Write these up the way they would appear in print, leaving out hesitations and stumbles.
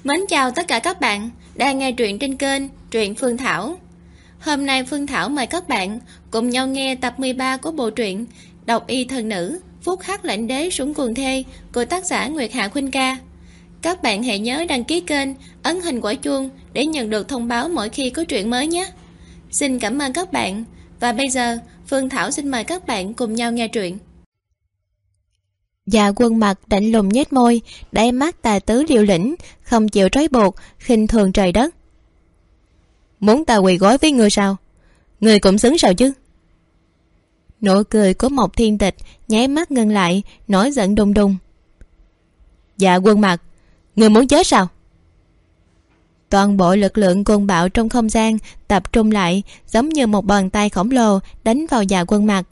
Mến chào tất cả các bạn đang nghe truyện trên kênh Truyện Phương Thảo. Hôm nay Phương Thảo mời các bạn cùng nhau nghe tập 13 của bộ truyện Độc Y Thần Nữ Phúc Hắc Lãnh Đế Sủng Cuồng Thê của tác giả Nguyệt Hạ Khuynh Ca. Các bạn hãy nhớ đăng ký kênh, ấn hình quả chuông để nhận được thông báo mỗi khi có truyện mới nhé. Xin cảm ơn các bạn. Và bây giờ Phương Thảo xin mời các bạn cùng nhau nghe truyện. Dạ Quân Mặc lạnh lùng nhếch môi, đáy mắt tà tứ liều lĩnh, không chịu trói buộc, khinh thường trời đất. Muốn ta quỳ gối với ngươi sao? Ngươi cũng xứng sao chứ? Nụ cười của Mộc Thiên Tịch nháy mắt ngưng lại, nổi giận đùng đùng. Dạ Quân Mặc, ngươi muốn chết sao? Toàn bộ lực lượng cuồng bạo trong không gian tập trung lại, giống như một bàn tay khổng lồ đánh vào Dạ Quân Mặc.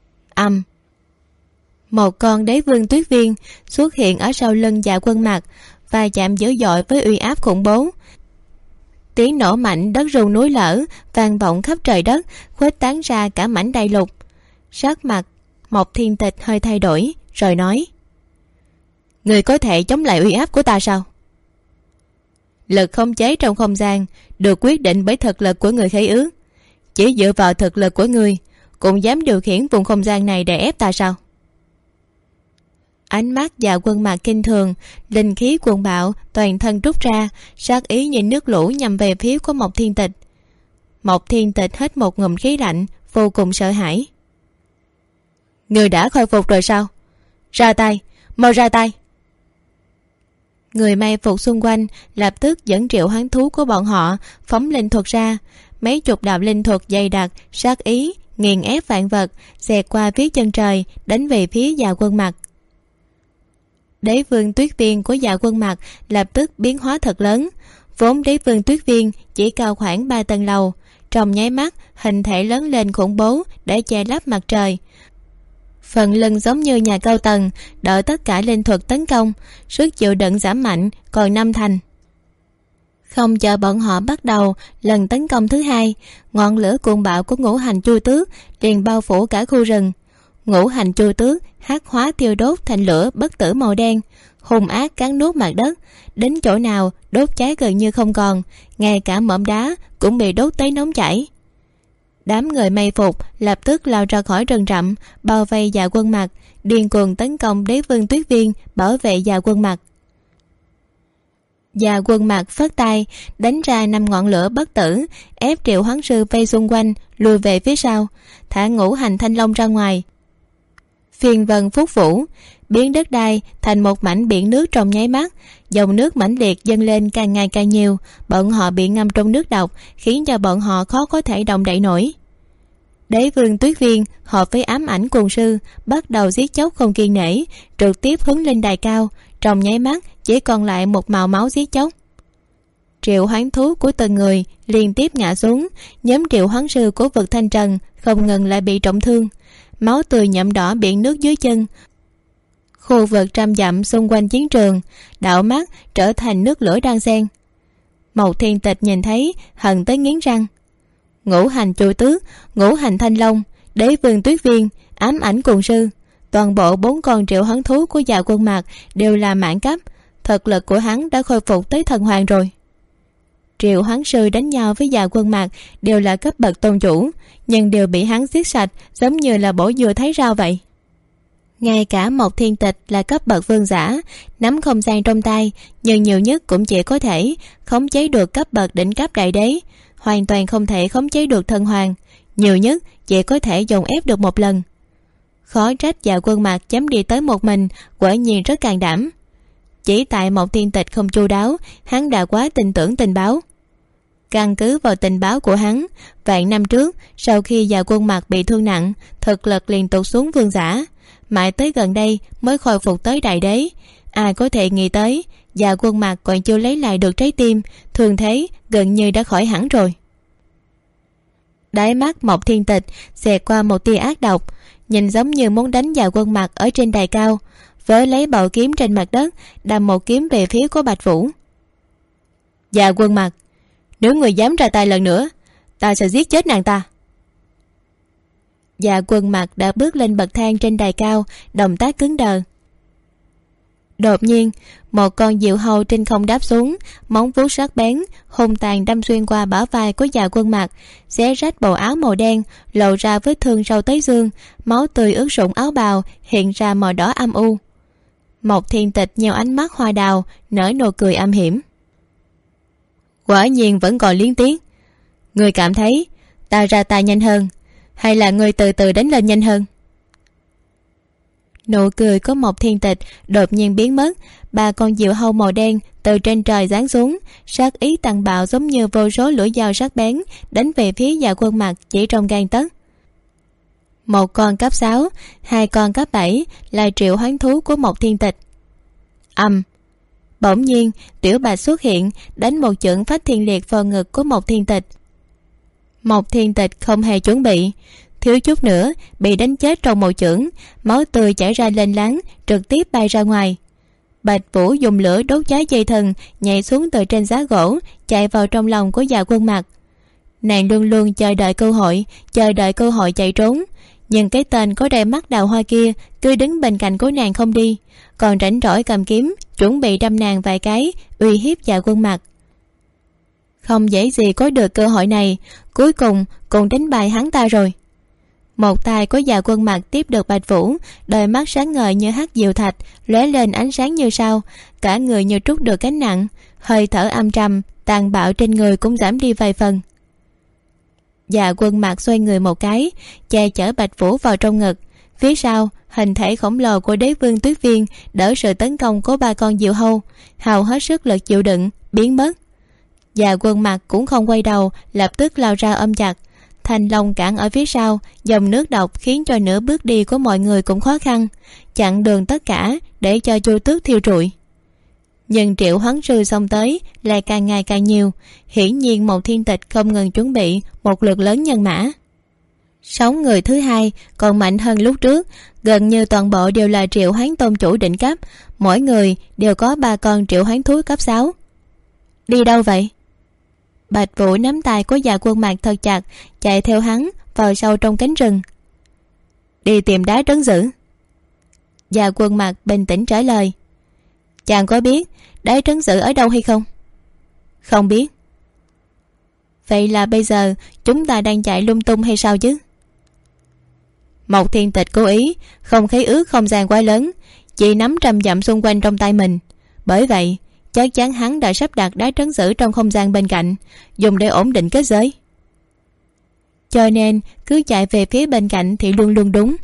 Một con đế vương tuyết viên xuất hiện ở sau lưng Dạ Quân Mặc và chạm dữ dội với uy áp khủng bố. Tiếng nổ mạnh, đất rung núi lở vang vọng khắp trời đất, khuếch tán ra cả mảnh đại lục. Sắc mặt Mộc Thiên Tịch hơi thay đổi rồi nói: Người có thể chống lại uy áp của ta sao? Lực khống chế trong không gian được quyết định bởi thực lực của người khế ước. Chỉ dựa vào thực lực của người cũng dám điều khiển vùng không gian này để ép ta sao? Ánh mắt Dạ Quân Mặc kinh thường, linh khí cuồng bạo toàn thân rút ra, sát ý nhìn nước lũ nhằm về phía của Mộc Thiên Tịch. Mộc Thiên Tịch hít một ngụm khí lạnh, vô cùng sợ hãi. Người đã khôi phục rồi sao? Ra tay, mau ra tay! Người may phục xung quanh lập tức dẫn triệu hoán thú của bọn họ phóng linh thuật ra. Mấy chục đạo linh thuật dày đặc, sát ý nghiền ép vạn vật, xẹt qua phía chân trời, đánh về phía Dạ Quân Mặc. Đế vương tuyết viên của Dạ Quân Mặc lập tức biến hóa thật lớn. Vốn đế vương tuyết viên chỉ cao khoảng 3 tầng lầu, trong nháy mắt hình thể lớn lên khủng bố để che lấp mặt trời. Phần lưng giống như nhà cao tầng, đợi tất cả linh thuật tấn công, sức chịu đựng giảm mạnh còn 5 thành. Không chờ bọn họ bắt đầu lần tấn công thứ hai, ngọn lửa cuồng bạo của ngũ hành chu tước liền bao phủ cả khu rừng. Ngũ hành chu tước hắc hóa thiêu đốt thành lửa bất tử màu đen, hung ác cắn nuốt mặt đất, đến chỗ nào đốt cháy gần như không còn, ngay cả mỏm đá cũng bị đốt tới nóng chảy. Đám người may phục lập tức lao ra khỏi rừng rậm, bao vây Dạ Quân Mặc, điên cuồng tấn công đế vương tuyết viên bảo vệ Dạ Quân Mặc. Dạ Quân Mặc phất tay đánh ra 5 ngọn lửa bất tử, ép triệu hoán sư vây xung quanh lùi về phía sau, thả ngũ hành thanh long ra ngoài. Phiên vân phúc vũ, biến đất đai thành một mảnh biển nước trong nháy mắt, dòng nước mãnh liệt dâng lên càng ngày càng nhiều, bọn họ bị ngâm trong nước độc, khiến cho bọn họ khó có thể động đậy nổi. Đế vương tuyết viên hợp với ám ảnh cuồng sư bắt đầu giết chóc không kiêng nể, trực tiếp hướng lên đài cao, trong nháy mắt chỉ còn lại một màu máu giết chóc. Triệu hoán thú của từng người liên tiếp ngã xuống, nhóm triệu hoán sư của vực Thanh Trần không ngừng lại bị trọng thương, máu tươi nhuộm đỏ biển nước dưới chân. Khu vực trăm dặm xung quanh chiến trường đảo mắt trở thành nước lửa đan xen. Mộc Thiên Tịch nhìn thấy hận tới nghiến răng. Ngũ hành chu tước, ngũ hành thanh long, đế vương tuyết viên, ám ảnh cuồng sư, toàn bộ 4 con triệu hoán thú của Dạ Quân Mặc đều là mãn cấp. Thực lực của hắn đã khôi phục tới thần hoàng rồi. Triệu hoán sư đánh nhau với Dạ Quân Mặc đều là cấp bậc tôn chủ, nhưng đều bị hắn giết sạch, giống như là bổ dừa thấy rau vậy. Ngay cả Mộc Thiên Tịch là cấp bậc vương giả, nắm không gian trong tay, nhưng nhiều nhất cũng chỉ có thể khống chế được cấp bậc đỉnh cấp đại đế, hoàn toàn không thể khống chế được thần hoàng, nhiều nhất chỉ có thể dồn ép được một lần. Khó trách Dạ Quân Mặc dám đi tới một mình, quả nhiên rất can đảm. Chỉ tại Mộc Thiên Tịch không chu đáo, hắn đã quá tin tưởng tình báo. Căn cứ vào tình báo của hắn, vạn năm trước, sau khi Dạ Quân Mặc bị thương nặng, thực lực liền tụt xuống vương giả, mãi tới gần đây mới khôi phục tới đại đế. Ai có thể nghĩ tới Dạ Quân Mặc còn chưa lấy lại được trái tim, thường thế gần như đã khỏi hẳn rồi. Đáy mắt Mộc Thiên Tịch xẹt qua một tia ác độc, nhìn giống như muốn đánh Dạ Quân Mặc ở trên đài cao, với lấy bảo kiếm trên mặt đất đâm một kiếm về phía của Bạch Vũ. Dạ Quân Mặc, nếu người dám ra tay lần nữa, ta sẽ giết chết nàng ta. Dạ Quân Mặc đã bước lên bậc thang trên đài cao, động tác cứng đờ. Đột nhiên Một con diều hâu trên không đáp xuống, móng vuốt sắc bén hung tàn đâm xuyên qua bả vai của Dạ Quân Mặc, xé rách bộ áo màu đen, lộ ra vết thương sâu tới xương, máu tươi ướt sũng áo bào, hiện ra màu đỏ âm u. Mộc Thiên Tịch nheo ánh mắt hoa đào, nở nụ cười âm hiểm. Quả nhiên vẫn còn liên tiếc. Người cảm thấy ta ra tay nhanh hơn, hay là người từ từ đánh lên nhanh hơn? Nụ cười của Mộc Thiên Tịch đột nhiên biến mất. Ba con diều hâu màu đen từ trên trời giáng xuống, sát ý tàn bạo giống như vô số lưỡi dao sắc bén đánh về phía Dạ Quân Mặc chỉ trong gang tấc. Một con cấp 6, hai con cấp 7 là triệu hoán thú của Mộc Thiên Tịch. Bỗng nhiên Tiểu Bạch xuất hiện, đánh một chưởng phách thiên liệt vào ngực của Mộc Thiên Tịch. Mộc Thiên Tịch không hề chuẩn bị, thiếu chút nữa bị đánh chết trong một chưởng, máu tươi chảy ra lênh láng, trực tiếp bay ra ngoài. Bạch Vũ dùng lửa đốt cháy dây thừng, nhảy xuống từ trên giá gỗ, chạy vào trong lòng của Dạ Quân Mặc. Nàng luôn luôn chờ đợi cơ hội chạy trốn, nhưng cái tên có đôi mắt đào hoa kia cứ đứng bên cạnh của nàng không đi, còn rảnh rỗi cầm kiếm chuẩn bị đâm nàng vài cái, uy hiếp Dạ Quân Mặc. Không dễ gì có được cơ hội này, cuối cùng cũng đánh bại hắn ta rồi. Một tay của Dạ Quân Mặc tiếp được Bạch Vũ, đôi mắt sáng ngời như hắc diệu thạch, lóe lên ánh sáng như sao, cả người như trút được gánh nặng, hơi thở âm trầm tàn bạo trên người cũng giảm đi vài phần. Dạ Quân Mặc xoay người một cái, che chở Bạch Vũ vào trong ngực. Phía sau, hình thể khổng lồ của Đế Vương Tuyết Viên đỡ sự tấn công của ba con diều hâu, hào hết sức lực chịu đựng, biến mất. Dạ Quân Mặc cũng không quay đầu, lập tức lao ra ôm chặt. Thanh long cản ở phía sau, dòng nước độc khiến cho nửa bước đi của mọi người cũng khó khăn, chặn đường tất cả để cho Chu Tước thiêu trụi. Nhưng triệu hoán sư xông tới lại càng ngày càng nhiều, hiển nhiên Mộc Thiên Tịch không ngừng chuẩn bị một lượng lớn nhân mã. 6 người thứ hai còn mạnh hơn lúc trước, gần như toàn bộ đều là triệu hoán tôn chủ đỉnh cấp, mỗi người đều có 3 con triệu hoán thú cấp 6. Đi đâu vậy? Bạch Vũ nắm tay của Dạ Quân Mặc thật chặt, chạy theo hắn vào sâu trong cánh rừng. Đi tìm đá trấn giữ. Dạ Quân Mặc bình tĩnh trả lời. Chàng có biết đá trấn giữ ở đâu hay không? Không biết. Vậy là bây giờ chúng ta đang chạy lung tung hay sao chứ? Mộc Thiên Tịch cố ý không khế ước không gian quá lớn, chỉ nắm 100 dặm xung quanh trong tay mình. Bởi vậy chắc chắn hắn đã sắp đặt đá trấn giữ trong không gian bên cạnh, dùng để ổn định kết giới. Cho nên cứ chạy về phía bên cạnh thì luôn luôn đúng.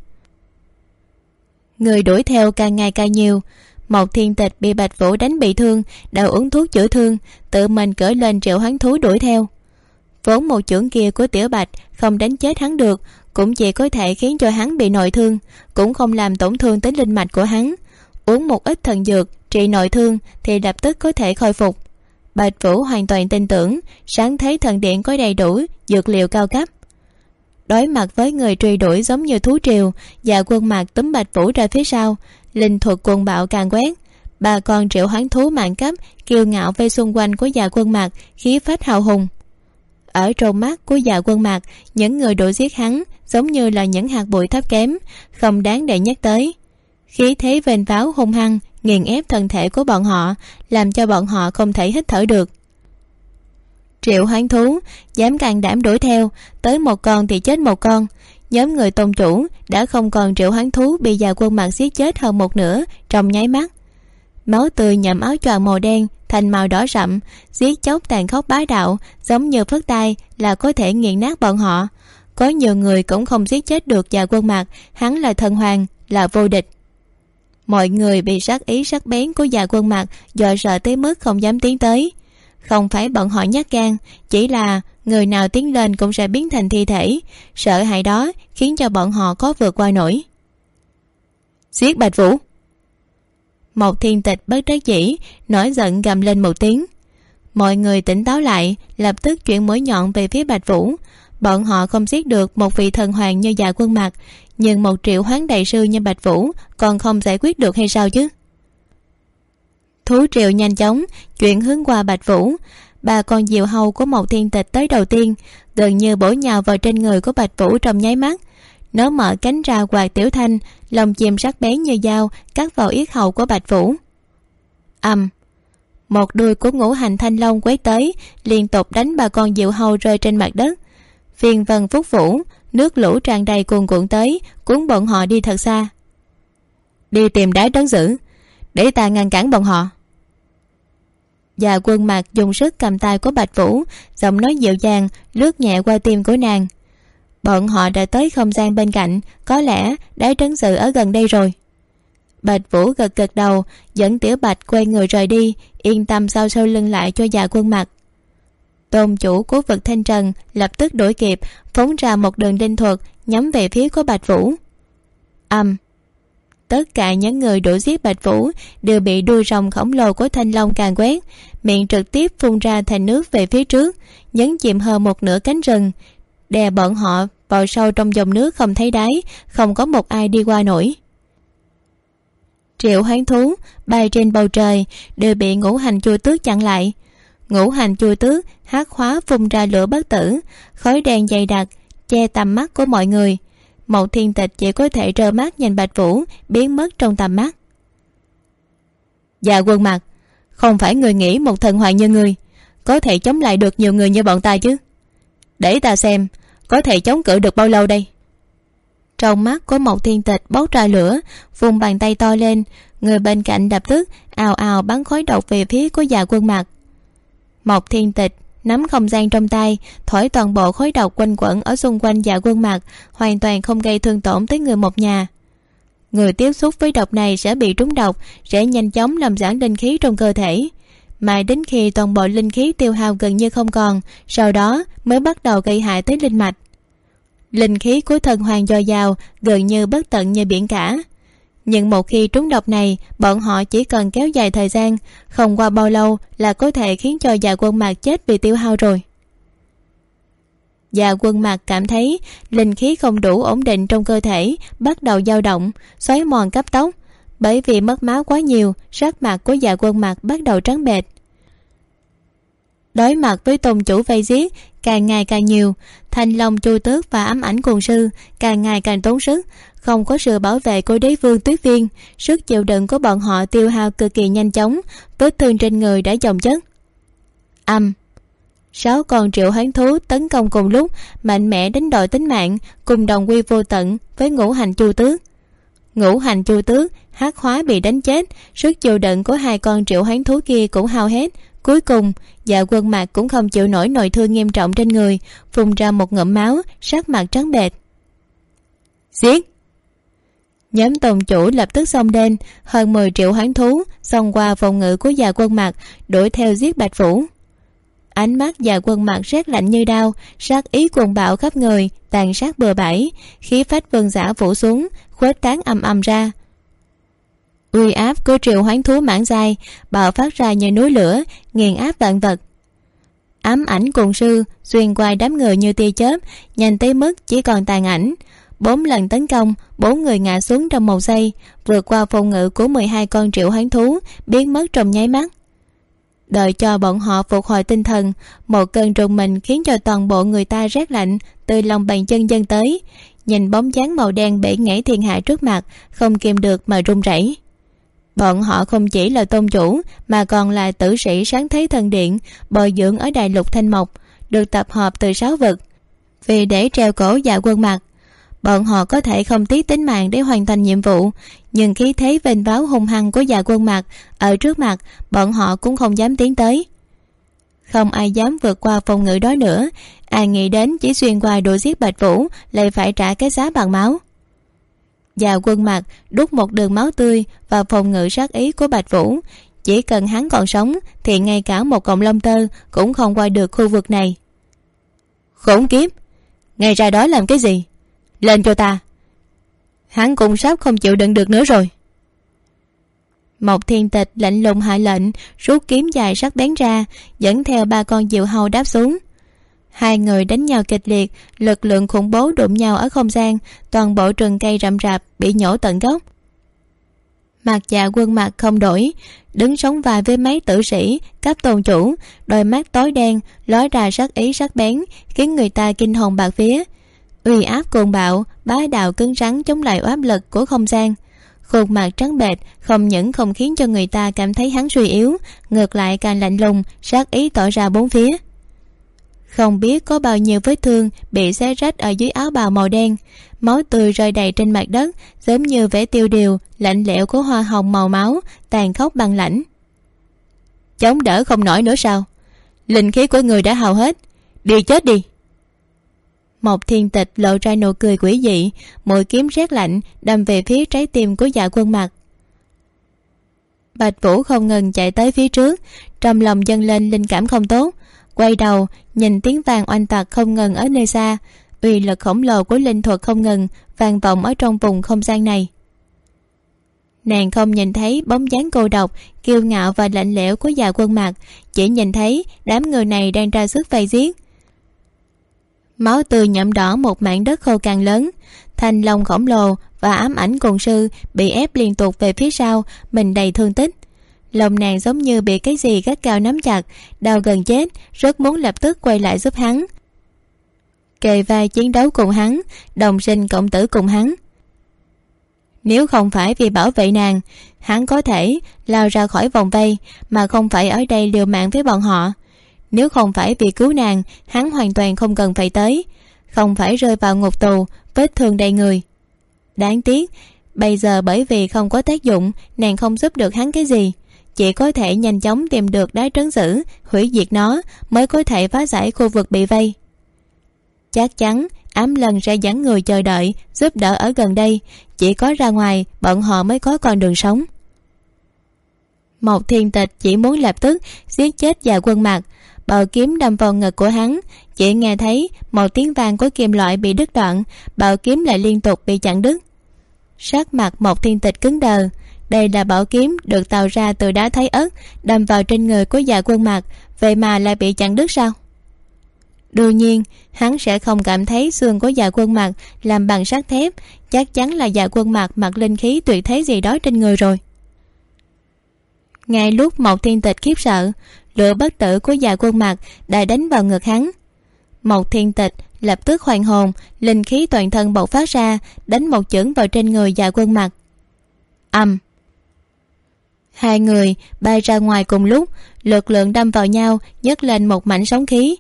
Người đuổi theo càng ngày càng nhiều. Mộc Thiên Tịch bị Bạch Vũ đánh bị thương, đã uống thuốc chữa thương, tự mình cởi lên triệu hoán thú đuổi theo. Vốn một chưởng kia của Tiểu Bạch không đánh chết hắn được, cũng chỉ có thể khiến cho hắn bị nội thương, cũng không làm tổn thương tới linh mạch của hắn. Uống một ít thần dược trị nội thương thì lập tức có thể khôi phục. Bạch Vũ hoàn toàn tin tưởng Sáng Thế Thần Điện có đầy đủ dược liệu cao cấp. Đối mặt với người truy đuổi giống như thú triều, Dạ Quân Mặc túm Bạch Vũ ra phía sau, linh thuật cuồng bạo càng quét. 3 con triệu hoán thú mạng cấp kiêu ngạo vây xung quanh của Dạ Quân Mặc, khí phách hào hùng. Ở trong mắt của Dạ Quân Mặc, những người đuổi giết hắn giống như là những hạt bụi thấp kém, không đáng để nhắc tới. Khí thế vênh váo hung hăng nghiền ép thân thể của bọn họ, làm cho bọn họ không thể hít thở được. Triệu hoán thú dám can đảm đuổi theo, tới một con thì chết một con. Nhóm người tôn chủ đã không còn triệu hoán thú bị Dạ Quân Mặc giết chết hơn một nửa trong nháy mắt. Máu tươi nhuộm áo choàng màu đen thành màu đỏ sậm, giết chóc tàn khốc bá đạo, giống như phất tay là có thể nghiền nát bọn họ. Có nhiều người cũng không giết chết được Dạ Quân Mặc, hắn là thần hoàng, là vô địch. Mọi người bị sát ý sắc bén của Dạ Quân Mặc dọa sợ tới mức không dám tiến tới. Không phải bọn họ nhát gan, chỉ là người nào tiến lên cũng sẽ biến thành thi thể. Sợ hãi đó khiến cho bọn họ khó vượt qua nổi. Giết Bạch Vũ! Mộc Thiên Tịch bất đắc dĩ nổi giận gầm lên một tiếng. Mọi người tỉnh táo lại, lập tức chuyển mũi nhọn về phía Bạch Vũ. Bọn họ không giết được một vị thần hoàng như Dạ Quân Mặc, nhưng một triệu hoán đại sư như Bạch Vũ còn không giải quyết được hay sao chứ? Thú triều nhanh chóng chuyển hướng qua Bạch Vũ. 3 con diều hâu của Mộc Thiên Tịch tới đầu tiên, gần như bổ nhào vào trên người của Bạch Vũ trong nháy mắt. Nó mở cánh ra quạt tiểu thanh, lồng chìm sắc bén như dao cắt vào yết hầu của Bạch Vũ. Một đuôi của ngũ hành thanh long quét tới, liên tục đánh ba con diều hâu rơi trên mặt đất. Phiên vân phúc vũ, nước lũ tràn đầy cuồn cuộn tới, cuốn bọn họ đi thật xa. Đi tìm đá trấn giữ, để ta ngăn cản bọn họ. Dạ Quân Mặc dùng sức cầm tay của Bạch Vũ, giọng nói dịu dàng lướt nhẹ qua tim của nàng. Bọn họ đã tới không gian bên cạnh, có lẽ đá trấn giữ ở gần đây rồi. Bạch Vũ gật gật đầu, dẫn Tiểu Bạch quay người rời đi, yên tâm sau lưng lại cho Dạ Quân Mặc. Tôn chủ của vực Thanh Trần lập tức đuổi kịp, phóng ra một đường linh thuật nhắm về phía của Bạch Vũ. Tất cả những người đuổi giết Bạch Vũ đều bị đuôi rồng khổng lồ của thanh long càn quét, miệng trực tiếp phun ra thành nước về phía trước, nhấn chìm hơn một nửa cánh rừng, đè bọn họ vào sâu trong dòng nước không thấy đáy, không có một ai đi qua nổi. Triệu hoán thú bay trên bầu trời đều bị ngũ hành chua tước chặn lại. Ngũ hành chua tước hắc hóa phun ra lửa bất tử, khói đen dày đặc che tầm mắt của mọi người. Mậu Thiên Tịch chỉ có thể trơ mắt nhìn Bạch Vũ biến mất trong tầm mắt. Dạ Quân Mặc, không phải người nghĩ một thần hoàng như người có thể chống lại được nhiều người như bọn ta chứ? Để ta xem có thể chống cự được bao lâu đây. Trong mắt của Mậu Thiên Tịch bốc ra lửa, vùng bàn tay to lên, người bên cạnh lập tức ào ào bắn khói độc về phía của Dạ Quân Mặc. Mậu Thiên Tịch nắm không gian trong tay, thổi toàn bộ khói độc quanh quẩn ở xung quanh Dạ Quân Mặc, hoàn toàn không gây thương tổn tới người một nhà. Người tiếp xúc với độc này sẽ bị trúng độc, sẽ nhanh chóng làm giảm linh khí trong cơ thể, mãi đến khi toàn bộ linh khí tiêu hao gần như không còn, sau đó mới bắt đầu gây hại tới linh mạch. Linh khí của thần hoàng dồi dào, gần như bất tận như biển cả. Nhưng một khi trúng độc này, bọn họ chỉ cần kéo dài thời gian, không qua bao lâu là có thể khiến cho Dạ Quân Mặc chết vì tiêu hao rồi. Dạ Quân Mặc cảm thấy linh khí không đủ ổn định trong cơ thể, bắt đầu dao động, xói mòn cấp tốc. Bởi vì mất máu quá nhiều, sắc mặt của Dạ Quân Mặc bắt đầu trắng bệch. Đối mặt với tôn chủ vây giết càng ngày càng nhiều, thanh long chu tước và ám ảnh cuồng sư càng ngày càng tốn sức. Không có sự bảo vệ của đế vương Tuyết Viên, sức chịu đựng của bọn họ tiêu hao cực kỳ nhanh chóng, vết thương trên người đã chồng chất. 6 con triệu hoán thú tấn công cùng lúc, mạnh mẽ đánh đổi tính mạng, cùng đồng quy vô tận với ngũ hành chu tước. Ngũ hành chu tước hắc hóa bị đánh chết, sức chịu đựng của 2 con triệu hoán thú kia cũng hao hết. Cuối cùng Dạ Quân Mặc cũng không chịu nổi nội thương nghiêm trọng trên người, phun ra một ngụm máu, sắc mặt trắng bệch. Giết! Nhóm tôn chủ lập tức xông lên, hơn 10 triệu hoán thú xông qua phòng ngự của Dạ Quân Mặc, đuổi theo giết Bạch Vũ. Ánh mắt Dạ Quân Mặc rét lạnh như đao, sát ý cuồng bạo khắp người, tàn sát bừa bãi, khí phách vương giả phủ xuống, khuếch tán ầm ầm ra. Uy áp của triệu hoán thú mãn giai bạo phát ra như núi lửa, nghiền áp vạn vật. Ám ảnh cuồng sư xuyên qua đám người như tia chớp, nhanh tới mức chỉ còn tàn ảnh. 4 lần tấn công, 4 người ngã xuống trong 1 giây, vượt qua phòng ngự của 12 con triệu hoán thú, biến mất trong nháy mắt. Đợi cho bọn họ phục hồi tinh thần, một cơn rùng mình khiến cho toàn bộ người ta rét lạnh từ lòng bàn chân dâng tới. Nhìn bóng dáng màu đen bể ngãy thiên hạ trước mặt, không kìm được mà run rẩy. Bọn họ không chỉ là tôn chủ, mà còn là tử sĩ sáng thế thần điện, bồi dưỡng ở đại lục Thanh Mộc, được tập hợp từ 6 vực. Vì để treo cổ Dạ Quân Mặc, bọn họ có thể không tiếc tính mạng để hoàn thành nhiệm vụ, nhưng khí thế vênh váo hung hăng của Dạ Quân Mặc ở trước mặt, bọn họ cũng không dám tiến tới. Không ai dám vượt qua phòng ngự đó nữa. Ai nghĩ đến chỉ xuyên qua đuổi giết Bạch Vũ lại phải trả cái giá bằng máu. Dạ Quân Mặc đút một đường máu tươi vào phòng ngự sát ý của Bạch Vũ. Chỉ cần hắn còn sống thì ngay cả một cọng lông tơ cũng không qua được khu vực này. Khốn kiếp, ngay ra đó làm cái gì? Lên cho ta! Hắn cũng sắp không chịu đựng được nữa rồi. Mộc Thiên Tịch lạnh lùng hạ lệnh, rút kiếm dài sắc bén ra, dẫn theo 3 con diều hâu đáp xuống. 2 người đánh nhau kịch liệt, lực lượng khủng bố đụng nhau ở không gian, toàn bộ rừng cây rậm rạp bị nhổ tận gốc. Mặt Dạ Quân Mặc không đổi, đứng sóng vai với mấy tử sĩ cấp tôn chủ, đôi mắt tối đen lóe ra sắc ý sắc bén, khiến người ta kinh hồn bạt vía. Uy áp cuồng bạo, bá đạo cứng rắn chống lại áp lực của không gian. khuôn mặt trắng bệch không những không khiến cho người ta cảm thấy hắn suy yếu, ngược lại càng lạnh lùng, sát ý tỏ ra bốn phía. Không biết có bao nhiêu vết thương bị xé rách ở dưới áo bào màu đen, máu tươi rơi đầy trên mặt đất, giống như vẻ tiêu điều lạnh lẽo của hoa hồng màu máu, tàn khốc băng lãnh. Chống đỡ không nổi nữa sao? Linh khí của người đã hao hết, đi chết đi. Mộc Thiên Tịch lộ ra nụ cười quỷ dị, mũi kiếm rét lạnh đâm về phía trái tim của Dạ Quân Mặc. Bạch Vũ không ngừng chạy tới phía trước, trong lòng dâng lên linh cảm không tốt, quay đầu nhìn tiếng vàng oanh tạc không ngừng ở nơi xa, uy lực khổng lồ của linh thuật không ngừng vang vọng ở trong vùng không gian này. Nàng không nhìn thấy bóng dáng cô độc, kiêu ngạo và lạnh lẽo của Dạ Quân Mặc, chỉ nhìn thấy đám người này đang ra sức vây giết. Máu tươi nhuộm đỏ một mảng đất khô càng lớn. Thanh long khổng lồ và ám ảnh cồn sư bị ép liên tục về phía sau, mình đầy thương tích. Lòng nàng giống như bị cái gì gắt cao nắm chặt, đau gần chết, rất muốn lập tức quay lại giúp hắn, kề vai chiến đấu cùng hắn, đồng sinh cộng tử cùng hắn. Nếu không phải vì bảo vệ nàng, hắn có thể lao ra khỏi vòng vây mà không phải ở đây liều mạng với bọn họ. Nếu không phải vì cứu nàng, hắn hoàn toàn không cần phải tới, không phải rơi vào ngục tù, vết thương đầy người. Đáng tiếc, bây giờ bởi vì không có tác dụng, nàng không giúp được hắn cái gì, chỉ có thể nhanh chóng tìm được đá trấn sử, hủy diệt nó, mới có thể phá giải khu vực bị vây. Chắc chắn Ám Lân sẽ dẫn người chờ đợi, giúp đỡ ở gần đây, chỉ có ra ngoài bọn họ mới có con đường sống. Mộc Thiên Tịch chỉ muốn lập tức giết chết Dạ Quân Mặc, bảo kiếm đâm vào ngực của hắn, chỉ nghe thấy một tiếng vang của kim loại bị đứt đoạn, bảo kiếm lại liên tục bị chặn đứt. Sắc mặt Mộc Thiên Tịch cứng đờ, đây là bảo kiếm được tạo ra từ đá thái ớt, đâm vào trên người của Dạ Quân Mặc, vậy mà lại bị chặn đứt sao? Đương nhiên hắn sẽ không cảm thấy xương của Dạ Quân Mặc làm bằng sắt thép, chắc chắn là Dạ Quân Mặc mặc linh khí tuyệt thế gì đó trên người rồi. Ngay lúc Mộc Thiên Tịch khiếp sợ, lửa bất tử của Dạ Quân Mặc đã đánh vào ngực hắn. Mộc Thiên Tịch lập tức hoàn hồn, linh khí toàn thân bộc phát ra, đánh một chưởng vào trên người Dạ Quân Mặc. Hai người bay ra ngoài cùng lúc, lực lượng đâm vào nhau, nhấc lên một mảnh sóng khí.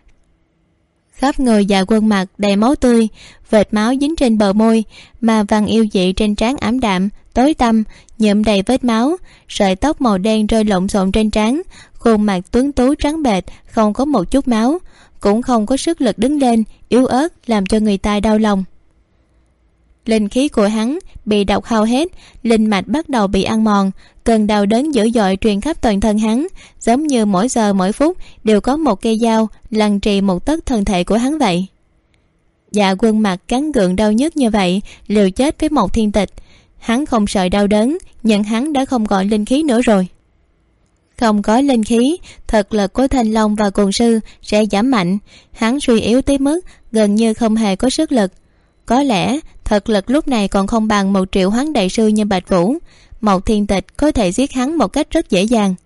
Khắp người Dạ Quân Mặc đầy máu tươi, vệt máu dính trên bờ môi, mà vằn yêu dị trên trán ảm đạm tối tăm nhuộm đầy vết máu, sợi tóc màu đen rơi lộn xộn trên trán, khuôn mặt tuấn tú trắng bệch, không có một chút máu, cũng không có sức lực đứng lên, yếu ớt làm cho người ta đau lòng. Linh khí của hắn bị độc hao hết, linh mạch bắt đầu bị ăn mòn, cơn đau đớn dữ dội truyền khắp toàn thân hắn, giống như mỗi giờ mỗi phút đều có một cây dao lằn trì một tấc thân thể của hắn vậy. Dạ Quân Mặc cắn gượng đau nhức như vậy, liều chết với Mộc Thiên Tịch. Hắn không sợ đau đớn, nhưng hắn đã không còn linh khí nữa rồi. Không có linh khí, thực lực của Thanh Long và Cồn Sư sẽ giảm mạnh, hắn suy yếu tới mức gần như không hề có sức lực. Có lẽ thực lực lúc này còn không bằng một triệu hoán đại sư như Bạch Vũ. Mộc Thiên Tịch có thể giết hắn một cách rất dễ dàng.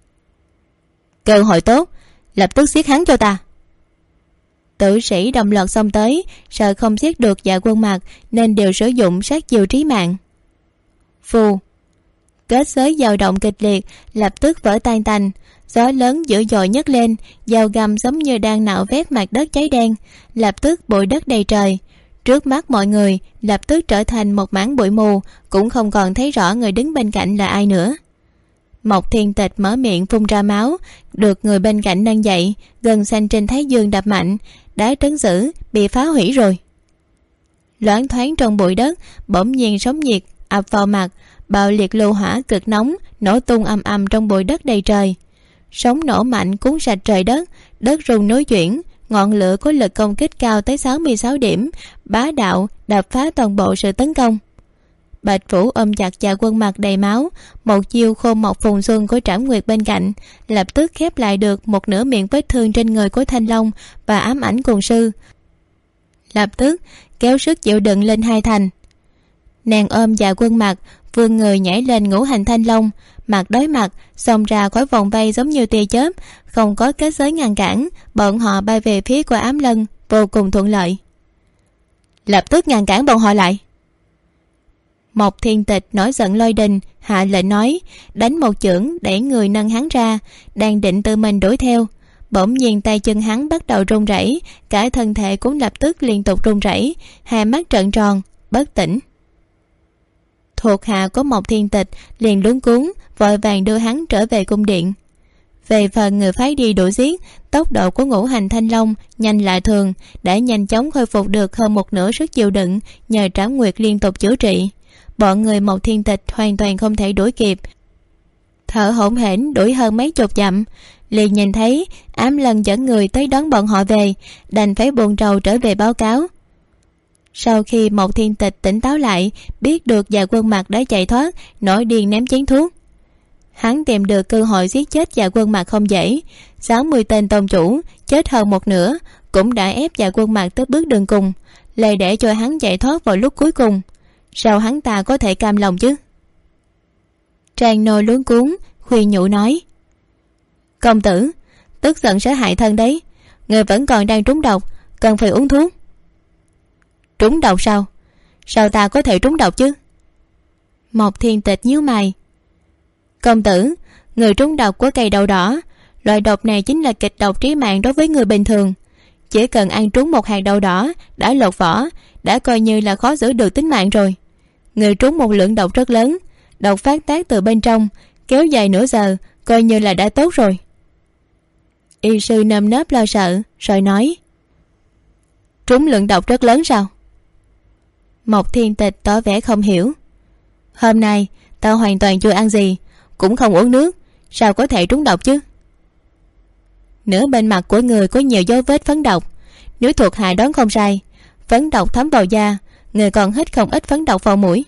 Cơ hội tốt, lập tức giết hắn cho ta. Tử sĩ đồng loạt xông tới, sợ không giết được Dạ Quân Mặc nên đều sử dụng sát chiêu trí mạng. Phù, kết giới dao động kịch liệt, lập tức vỡ tan tành. Gió lớn dữ dội nhấc lên, dao găm giống như đang nạo vét mặt đất cháy đen, lập tức bụi đất đầy trời. Trước mắt mọi người lập tức trở thành một mảng bụi mù, cũng không còn thấy rõ người đứng bên cạnh là ai nữa. Mộc Thiên Tịch mở miệng phun ra máu, được người bên cạnh nâng dậy, gân xanh trên thái dương đập mạnh, đá trấn sử bị phá hủy rồi. Loáng thoáng trong bụi đất, bỗng nhiên sóng nhiệt ập vào mặt, bạo liệt lưu hỏa cực nóng nổ tung ầm ầm trong bụi đất đầy trời. Sóng nổ mạnh cuốn sạch trời đất, đất rung núi chuyển, ngọn lửa có lực công kích cao tới 66 điểm, bá đạo đập phá toàn bộ sự tấn công. Bạch Vũ ôm chặt Dạ Quân Mặc đầy máu, một chiêu khôn mộc phùng xuân của Trảm Nguyệt bên cạnh, lập tức khép lại được một nửa miệng vết thương trên người của Thanh Long và ám ảnh Cồn Sư. Lập tức kéo sức chịu đựng lên hai thành. Nàng ôm Dạ Quân Mặc, vươn người nhảy lên ngũ hành Thanh Long, mặt đối mặt xông ra khỏi vòng vây giống như tia chớp, không có kết giới ngăn cản, bọn họ bay về phía của Ám Lân vô cùng thuận lợi. Lập tức ngăn cản bọn họ lại. Mộc Thiên Tịch nổi giận lôi đình, hạ lệnh nói, đánh một chưởng đẩy người nâng hắn ra, đang định tự mình đuổi theo. Bỗng nhiên tay chân hắn bắt đầu run rẩy, cả thân thể cũng lập tức liên tục run rẩy, hai mắt trợn tròn, bất tỉnh. Thuộc hạ của Mộc Thiên Tịch liền luống cuống, vội vàng đưa hắn trở về cung điện. Về phần người phái đi đuổi giết, tốc độ của Ngũ Hành Thanh Long nhanh lạ thường, đã nhanh chóng khôi phục được hơn một nửa sức chịu đựng nhờ Trảm Nguyệt liên tục chữa trị. Bọn người Mộc Thiên Tịch hoàn toàn không thể đuổi kịp, thở hổn hển đuổi hơn mấy chục dặm, liền nhìn thấy Ám Lân dẫn người tới đón bọn họ về, đành phải buồn rầu trở về báo cáo. Sau khi Mộc Thiên Tịch tỉnh táo lại, biết được Dạ Quân Mặc đã chạy thoát, nổi điên ném chén thuốc. Hắn tìm được cơ hội giết chết Dạ Quân Mặc không dễ, 60 tên tông chủ chết hơn một nửa, cũng đã ép Dạ Quân Mặc tới bước đường cùng, lại để cho hắn chạy thoát vào lúc cuối cùng. Sao hắn ta có thể cam lòng chứ? Trang Nô luống cuống khuyên nhủ nói, công tử, tức giận sẽ hại thân đấy, người vẫn còn đang trúng độc, cần phải uống thuốc. Trúng độc sao? Sao ta có thể trúng độc chứ? Mộc Thiên Tịch nhíu mày. Công tử, người trúng độc của cây đậu đỏ, loại độc này chính là kịch độc trí mạng đối với người bình thường. Chỉ cần ăn trúng một hạt đậu đỏ đã lột vỏ, đã coi như là khó giữ được tính mạng rồi. Người trúng một lượng độc rất lớn, độc phát tác từ bên trong, kéo dài nửa giờ, coi như là đã tốt rồi. Y sư nơm nớp lo sợ rồi nói, trúng lượng độc rất lớn sao? Mộc Thiên Tịch tỏ vẻ không hiểu. Hôm nay tao hoàn toàn chưa ăn gì, cũng không uống nước, sao có thể trúng độc chứ? Nửa bên mặt của người có nhiều dấu vết phấn độc, nếu thuộc hạ đoán không sai, phấn độc thấm vào da, người còn hít không ít phấn độc vào mũi.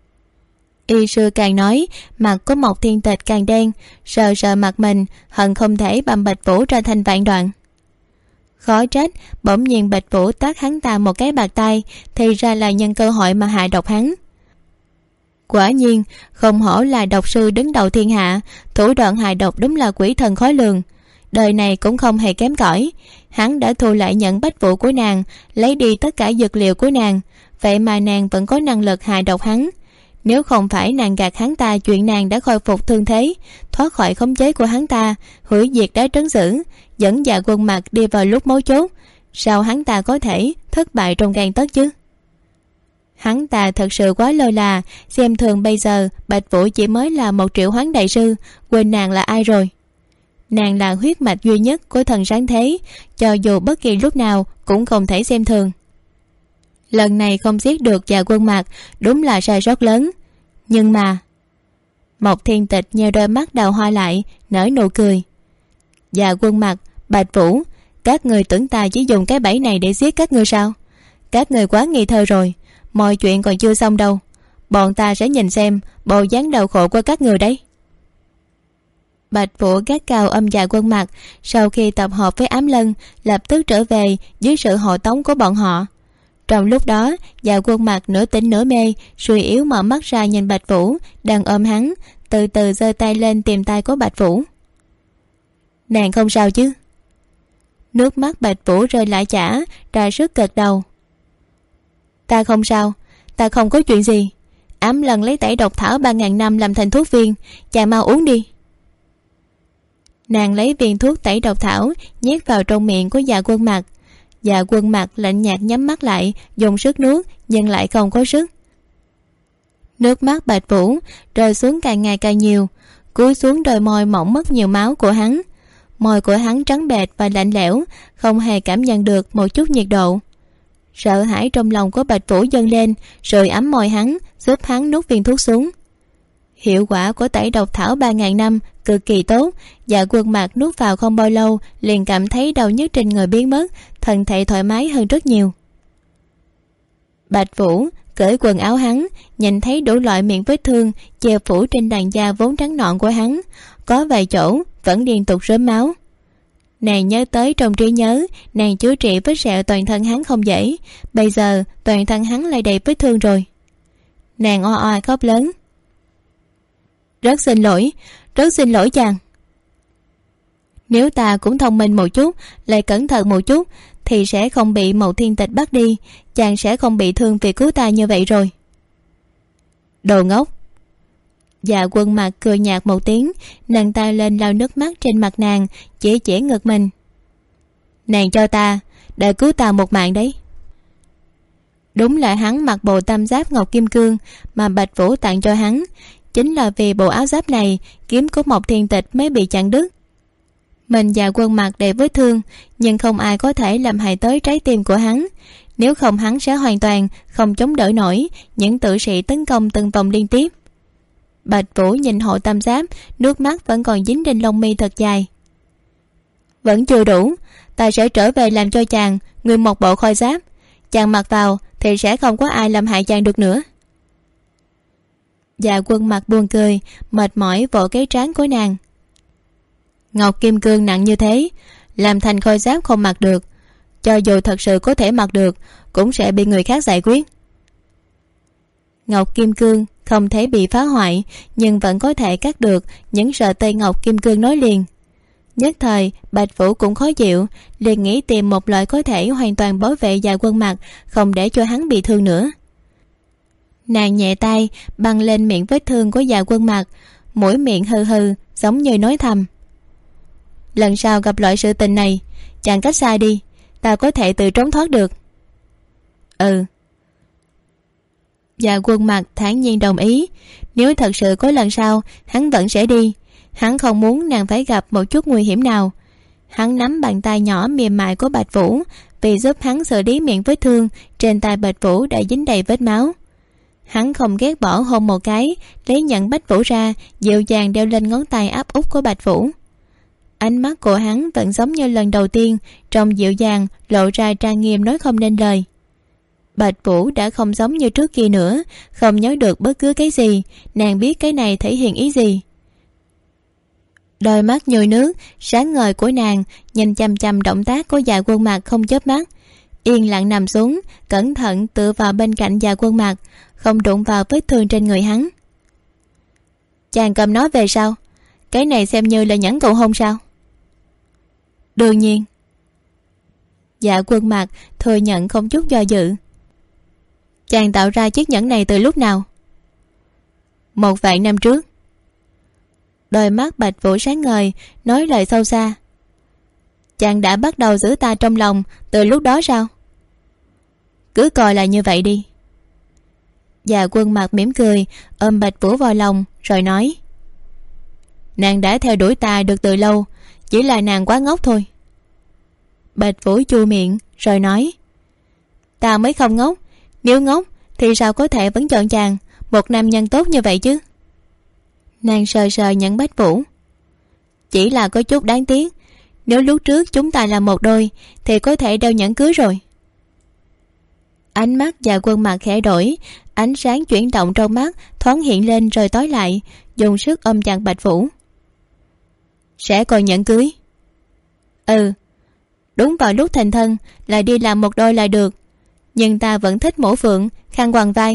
Y sư càng nói, mặt của Mộc Thiên Tịch càng đen, sờ sờ mặt mình, hận không thể băm Bạch Vũ ra thành vạn đoạn. Khó trách bỗng nhiên Bạch Vũ tát hắn ta một cái bạt tay, thì ra là nhân cơ hội mà hạ độc hắn. Quả nhiên không hổ là độc sư đứng đầu thiên hạ, thủ đoạn hại độc đúng là quỷ thần khó lường. Đời này cũng không hề kém cỏi, hắn đã thu lại nhận Bách Vũ của nàng, lấy đi tất cả dược liệu của nàng, vậy mà nàng vẫn có năng lực hại độc hắn. Nếu không phải nàng gạt hắn ta chuyện nàng đã khôi phục thương thế, thoát khỏi khống chế của hắn ta, hủy diệt đá trấn giữ, dẫn Dạ Quân Mặc đi vào lúc mấu chốt, sao hắn ta có thể thất bại trong gang tấc chứ? Hắn ta thật sự quá lơ là, xem thường bây giờ Bạch Vũ chỉ mới là một triệu hoán đại sư, quên nàng là ai rồi. Nàng là huyết mạch duy nhất của thần sáng thế, cho dù bất kỳ lúc nào cũng không thể xem thường. Lần này không giết được Dạ Quân Mặc đúng là sai sót lớn. Nhưng mà Mộc Thiên Tịch nheo đôi mắt đào hoa lại, nở nụ cười. Dạ Quân Mặc, Bạch Vũ, các người tưởng ta chỉ dùng cái bẫy này để giết các ngươi sao? Các người quá nghi thơ rồi, mọi chuyện còn chưa xong đâu. Bọn ta sẽ nhìn xem bộ dáng đau khổ của các người đấy. Bạch Vũ gắt cao âm Dạ Quân Mặc, sau khi tập hợp với Ám Lân lập tức trở về dưới sự hộ tống của bọn họ. Trong lúc đó Dạ Quân Mặc nửa tỉnh nửa mê, suy yếu mở mắt ra nhìn Bạch Vũ đang ôm hắn, từ từ giơ tay lên tìm tay của Bạch Vũ. Nàng không sao chứ? Nước mắt Bạch Vũ rơi lã chã, ra sức gật đầu. Ta không sao, ta không có chuyện gì. Ám Lân lấy tẩy độc thảo 3000 năm làm thành thuốc viên, chàng mau uống đi. Nàng lấy viên thuốc tẩy độc thảo nhét vào trong miệng của Dạ Quân Mặc. Dạ Quân Mặc lạnh nhạt nhắm mắt lại, dùng sức nuốt nhưng lại không có sức. Nước mắt Bạch Vũ rơi xuống càng ngày càng nhiều, cúi xuống đôi môi mỏng mất nhiều máu của hắn. Môi của hắn trắng bệch và lạnh lẽo, không hề cảm nhận được một chút nhiệt độ. Sợ hãi trong lòng của Bạch Vũ dâng lên, rồi ấm môi hắn, giúp hắn nuốt viên thuốc xuống. Hiệu quả của tẩy độc thảo 3000 năm cực kỳ tốt. Dạ Quân Mặc nuốt vào không bao lâu liền cảm thấy đau nhức trên người biến mất, thân thể thoải mái hơn rất nhiều. Bạch Vũ cởi quần áo hắn, nhìn thấy đủ loại miệng vết thương che phủ trên làn da vốn trắng nõn của hắn, có vài chỗ vẫn liên tục rớm máu. Nàng nhớ tới trong trí nhớ nàng chữa trị vết sẹo toàn thân hắn không dễ, bây giờ toàn thân hắn lại đầy vết thương rồi. Nàng oa oa khóc lớn. Rất xin lỗi chàng. Nếu ta cũng thông minh một chút, lại cẩn thận một chút, thì sẽ không bị Mộc Thiên Tịch bắt đi, chàng sẽ không bị thương vì cứu ta như vậy rồi. Đồ ngốc. Dạ Quân Mặc cười nhạt một tiếng, nâng tay lên lau nước mắt trên mặt nàng, chỉ chỉ ngực mình. Nàng cho ta, đã cứu ta một mạng đấy. Đúng là hắn mặc bộ tam giáp ngọc kim cương mà Bạch Vũ tặng cho hắn. Chính là vì bộ áo giáp này, kiếm của Mộc Thiên Tịch mới bị chặn đứt. Mình Dạ Quân Mặc đầy vết thương, nhưng không ai có thể làm hại tới trái tim của hắn. Nếu không hắn sẽ hoàn toàn không chống đỡ nổi những tử sĩ tấn công từng vòng liên tiếp. Bạch Vũ nhìn hộ tam giáp, nước mắt vẫn còn dính trên lông mi thật dài. Vẫn chưa đủ, ta sẽ trở về làm cho chàng nguyên một bộ khôi giáp. Chàng mặc vào thì sẽ không có ai làm hại chàng được nữa. Dạ Quân Mặc buồn cười, mệt mỏi vỗ cái trán của nàng. Ngọc kim cương nặng như thế, làm thành khôi giáp không mặc được. Cho dù thật sự có thể mặc được, cũng sẽ bị người khác giải quyết. Ngọc kim cương không thể bị phá hoại, nhưng vẫn có thể cắt được những sợi tơ ngọc kim cương nối liền. Nhất thời Bạch Vũ cũng khó chịu, liền nghĩ tìm một loại có thể hoàn toàn bảo vệ Dạ Quân Mặc, không để cho hắn bị thương nữa. Nàng nhẹ tay băng lên miệng vết thương của Dạ Quân Mặc, mũi miệng hừ hừ giống như nói thầm. Lần sau gặp loại sự tình này, chàng cách xa đi, ta có thể tự trốn thoát được. Ừ. Dạ Quân Mặc thản nhiên đồng ý. Nếu thật sự có lần sau, hắn vẫn sẽ đi. Hắn không muốn nàng phải gặp một chút nguy hiểm nào. Hắn nắm bàn tay nhỏ mềm mại của Bạch Vũ, vì giúp hắn xử lý miệng vết thương trên tay Bạch Vũ đã dính đầy vết máu. Hắn không ghét bỏ hôn một cái, lấy nhẫn Bạch Vũ ra, dịu dàng đeo lên ngón tay áp út của Bạch Vũ. Ánh mắt của hắn vẫn giống như lần đầu tiên, trông dịu dàng, lộ ra trang nghiêm nói không nên lời. Bạch Vũ đã không giống như trước kia nữa, không nhớ được bất cứ cái gì. Nàng biết cái này thể hiện ý gì. Đôi mắt nhồi nước sáng ngời của nàng nhìn chăm chăm động tác của Dạ Quân Mặc không chớp mắt, yên lặng nằm xuống, cẩn thận tựa vào bên cạnh Dạ Quân Mặc, không đụng vào vết thương trên người hắn. Chàng cầm nó về sao? Cái này xem như là nhẫn cầu hôn sao? Đương nhiên. Dạ Quân Mặc thừa nhận không chút do dự. Chàng tạo ra chiếc nhẫn này từ lúc nào? 1.000 năm trước. Đôi mắt Bạch Vũ sáng ngời, nói lời sâu xa. Chàng đã bắt đầu giữ ta trong lòng từ lúc đó sao? Cứ coi là như vậy đi. Dạ Quân Mặc mỉm cười, ôm Bạch Vũ vào lòng rồi nói. Nàng đã theo đuổi ta được từ lâu, chỉ là nàng quá ngốc thôi. Bạch Vũ chu miệng rồi nói. Ta mới không ngốc. Nếu ngốc thì sao có thể vẫn chọn chàng, một nam nhân tốt như vậy chứ? Nàng sờ sờ nhẫn Bạch Vũ. Chỉ là có chút đáng tiếc, nếu lúc trước chúng ta là một đôi thì có thể đeo nhẫn cưới rồi. Ánh mắt Dạ Quân Mặc khẽ đổi, ánh sáng chuyển động trong mắt thoáng hiện lên rồi tối lại, dùng sức ôm chặt Bạch Vũ. Sẽ còn nhẫn cưới? Ừ, đúng vào lúc thành thân là đi làm một đôi là được. Nhưng ta vẫn thích mổ phượng, khăn quàng vai.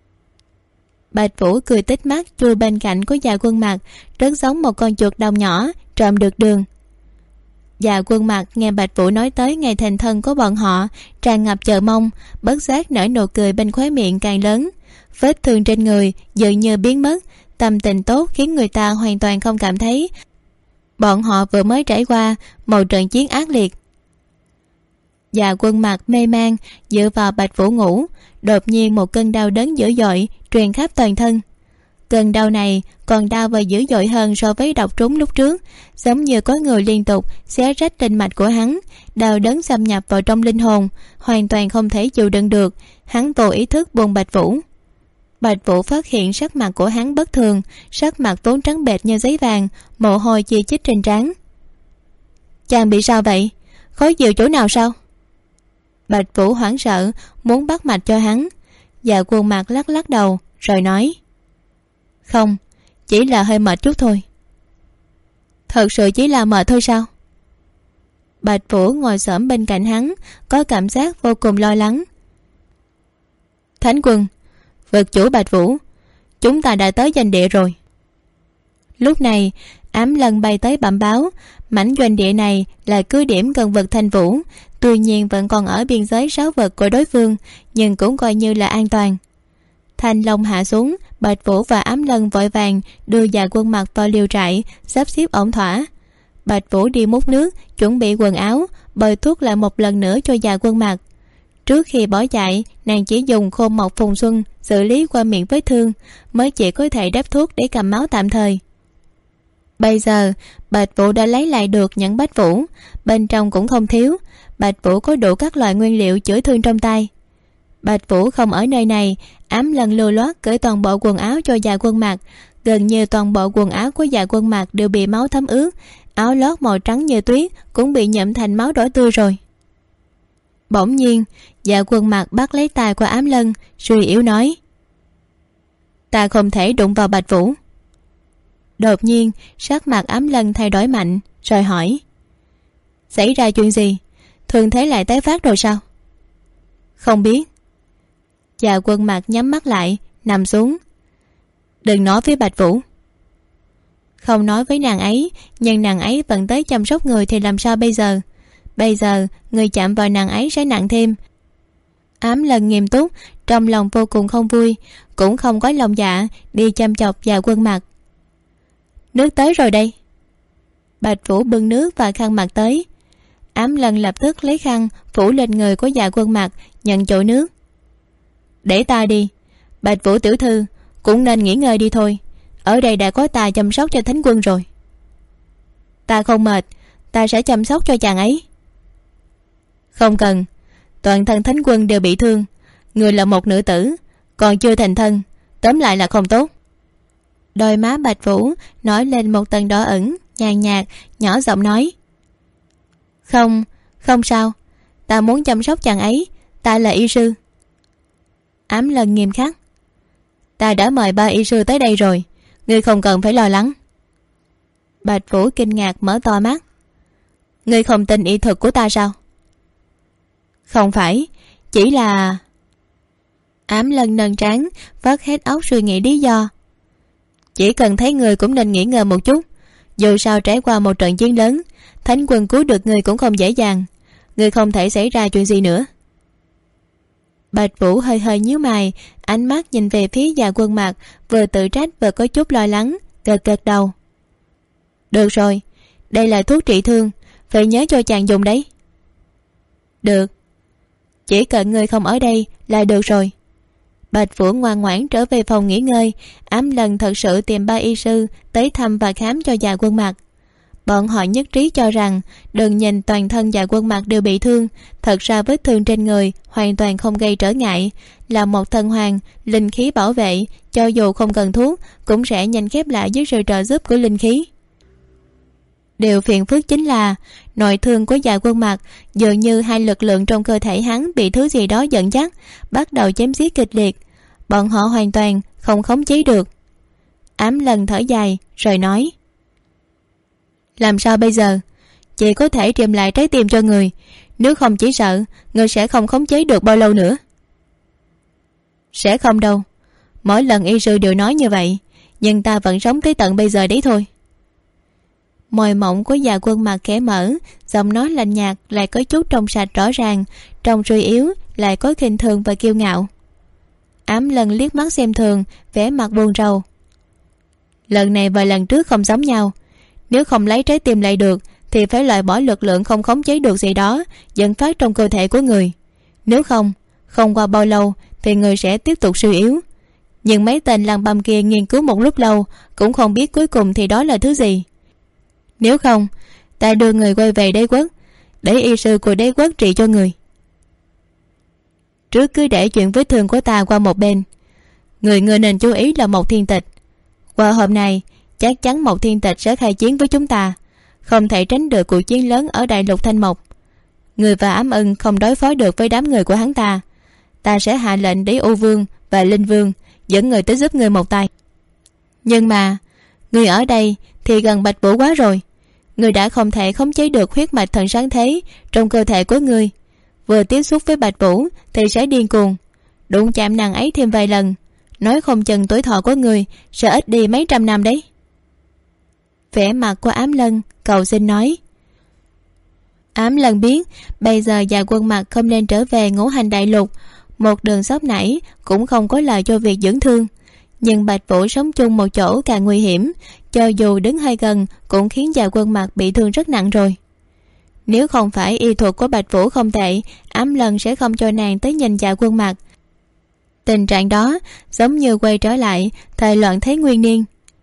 Bạch Vũ cười tít mắt chui bên cạnh của Dạ Quân Mặc, rất giống một con chuột đồng nhỏ trộm được đường. Dạ Quân Mặc nghe Bạch Vũ nói tới ngày thành thân của bọn họ, tràn ngập chờ mong, bất giác nở nụ cười bên khóe miệng càng lớn. Vết thương trên người dường như biến mất, tâm tình tốt khiến người ta hoàn toàn không cảm thấy bọn họ vừa mới trải qua một trận chiến ác liệt. Dạ Quân Mặc mê man dựa vào Bạch Vũ ngủ, đột nhiên một cơn đau đớn dữ dội truyền khắp toàn thân. Cơn đau này còn đau và dữ dội hơn so với độc trúng lúc trước, giống như có người liên tục xé rách linh mạch của hắn, đau đớn xâm nhập vào trong linh hồn, hoàn toàn không thể chịu đựng được. Hắn vô ý thức buông Bạch Vũ. Bạch Vũ phát hiện sắc mặt của hắn bất thường, sắc mặt vốn trắng bệch như giấy vàng, mồ hôi chi chít trên trán. Chàng bị sao vậy? Khó chịu chỗ nào sao? Bạch Vũ hoảng sợ muốn bắt mạch cho hắn. Dạ Quân Mặc lắc lắc đầu rồi nói. Không, chỉ là hơi mệt chút thôi. Thật sự chỉ là mệt thôi sao? Bạch Vũ ngồi xổm bên cạnh hắn, có cảm giác vô cùng lo lắng. Thánh Quân, vực chủ Bạch Vũ, chúng ta đã tới doanh địa rồi. Lúc này Ám Lân bay tới bẩm báo, mảnh doanh địa này là cứ điểm gần vực Thanh Vũ, tuy nhiên vẫn còn ở biên giới 6 vực của đối phương, nhưng cũng coi như là an toàn. Thanh Long hạ xuống, Bạch Vũ và Ám Lân vội vàng đưa Dạ Quân Mặc vào liều trại, sắp xếp ổn thỏa. Bạch Vũ đi múc nước, chuẩn bị quần áo, bôi thuốc lại một lần nữa cho Dạ Quân Mặc. Trước khi bỏ chạy, nàng chỉ dùng khô mộc phùng xuân xử lý qua miệng vết thương, mới chỉ có thể đắp thuốc để cầm máu tạm thời. Bây giờ Bạch Vũ đã lấy lại được nhẫn Bách Vũ, bên trong cũng không thiếu. Bạch Vũ có đủ các loại nguyên liệu chữa thương trong tay. Bạch Vũ không ở nơi này, Ám Lân lưu loát cởi toàn bộ quần áo cho Dạ Quân Mặc. Gần như toàn bộ quần áo của Dạ Quân Mặc đều bị máu thấm ướt, áo lót màu trắng như tuyết cũng bị nhuộm thành máu đỏ tươi rồi. Bỗng nhiên Dạ Quân Mặc bắt lấy tay của Ám Lân, suy yếu nói: "Ta không thể đụng vào Bạch Vũ." Đột nhiên sắc mặt Ám Lân thay đổi mạnh, rồi hỏi: "Xảy ra chuyện gì? Thương thế lại tái phát rồi sao?" "Không biết." Dạ Quân Mặc nhắm mắt lại, nằm xuống. "Đừng nói với Bạch Vũ." "Không nói với nàng ấy, nhưng nàng ấy vẫn tới chăm sóc người thì làm sao bây giờ? Bây giờ người chạm vào nàng ấy sẽ nặng thêm." Ám Lân nghiêm túc, trong lòng vô cùng không vui, cũng không có lòng dạ đi chăm chọc Dạ Quân Mặc. "Nước tới rồi đây." Bạch Vũ bưng nước và khăn mặt tới. Ám Lân lập tức lấy khăn phủ lên người của Dạ Quân Mặc, nhận chỗ nước. "Để ta đi. Bạch Vũ tiểu thư cũng nên nghỉ ngơi đi thôi, ở đây đã có ta chăm sóc cho Thánh Quân rồi." "Ta không mệt, ta sẽ chăm sóc cho chàng ấy." "Không cần, toàn thân Thánh Quân đều bị thương, người là một nữ tử, còn chưa thành thân, tóm lại là không tốt." Đôi má Bạch Vũ nổi lên một tầng đỏ ửng, nhàn nhạt, nhỏ giọng nói: Không sao, ta muốn chăm sóc chàng ấy, ta là y sư." Ám Lân nghiêm khắc: "Ta đã mời 3 y sư tới đây rồi, ngươi không cần phải lo lắng." Bạch Vũ kinh ngạc mở to mắt: "Ngươi không tin y thuật của ta sao?" "Không phải, chỉ là..." Ám Lân nâng trán, vắt hết óc suy nghĩ lý do. "Chỉ cần thấy người cũng nên nghỉ ngơi một chút, dù sao trải qua một trận chiến lớn, Thánh Quân cứu được người cũng không dễ dàng, người không thể xảy ra chuyện gì nữa." Bạch Vũ hơi hơi nhíu mày, ánh mắt nhìn về phía Dạ Quân Mặc, vừa tự trách vừa có chút lo lắng, gật gật đầu. "Được rồi, đây là thuốc trị thương, phải nhớ cho chàng dùng đấy." "Được, chỉ cần người không ở đây là được rồi." Bạch Vũ ngoan ngoãn trở về phòng nghỉ ngơi. Ám Lân thật sự tìm 3 y sư tới thăm và khám cho Dạ Quân Mặc. Bọn họ nhất trí cho rằng đừng nhìn toàn thân Dạ Quân Mặc đều bị thương, thật ra vết thương trên người hoàn toàn không gây trở ngại, là một thần hoàng, linh khí bảo vệ, cho dù không cần thuốc cũng sẽ nhanh khép lại dưới sự trợ giúp của linh khí. Điều phiền phức chính là nội thương của Dạ Quân Mặc dường như hai lực lượng trong cơ thể hắn bị thứ gì đó dẫn dắt, bắt đầu chém giết kịch liệt, bọn họ hoàn toàn không khống chế được. Ám Lân thở dài rồi nói: "Làm sao bây giờ? Chỉ có thể tìm lại trái tim cho người, nếu không chỉ sợ người sẽ không khống chế được bao lâu nữa." "Sẽ không đâu, mỗi lần y sư đều nói như vậy, nhưng ta vẫn sống tới tận bây giờ đấy thôi." Môi mỏng của Dạ Quân Mặc khẽ mở, giọng nói lạnh nhạt lại có chút trong sạch rõ ràng, trong suy yếu lại có khinh thường và kiêu ngạo. Ám Lân liếc mắt xem thường, vẻ mặt buồn rầu. "Lần này và lần trước không giống nhau, nếu không lấy trái tim lại được thì phải loại bỏ lực lượng không khống chế được gì đó dẫn phát trong cơ thể của người. Nếu không qua bao lâu thì người sẽ tiếp tục suy yếu. Nhưng mấy tên lăng băm kia nghiên cứu một lúc lâu cũng không biết cuối cùng thì đó là thứ gì. Nếu không, ta đưa người quay về đế quốc, để y sư của đế quốc trị cho người. Trước cứ để chuyện vết thương của ta qua một bên, người nên chú ý là Mộc Thiên Tịch. Qua hôm nay chắc chắn Mộc Thiên Tịch sẽ khai chiến với chúng ta, không thể tránh được cuộc chiến lớn ở đại lục Thanh Mộc. Người và Ám Ưng không đối phó được với đám người của hắn ta, ta sẽ hạ lệnh để U Vương và Linh Vương dẫn người tới giúp người một tay. Nhưng mà người ở đây thì gần Bạch Vũ quá rồi, người đã không thể khống chế được huyết mạch thần sáng thế trong cơ thể của người. Vừa tiếp xúc với Bạch Vũ thì sẽ điên cuồng, đụng chạm nàng ấy thêm vài lần, nói không chừng tuổi thọ của người sẽ ít đi mấy trăm năm đấy." Vẻ mặt của Ám Lân cầu xin nói. Ám Lân biết bây giờ Dạ Quân Mặc không nên trở về Ngũ Hành Đại Lục, một đường sóc nảy cũng không có lợi cho việc dưỡng thương, Nhưng Bạch Vũ sống chung một chỗ càng nguy hiểm, cho dù đứng hơi gần cũng khiến Dạ Quân Mặc bị thương rất nặng rồi. Nếu không phải y thuật của Bạch Vũ không tệ, Ám Lân sẽ không cho nàng tới nhìn Dạ Quân Mặc. Tình trạng đó giống như quay trở lại thời loạn thế nguyên niên.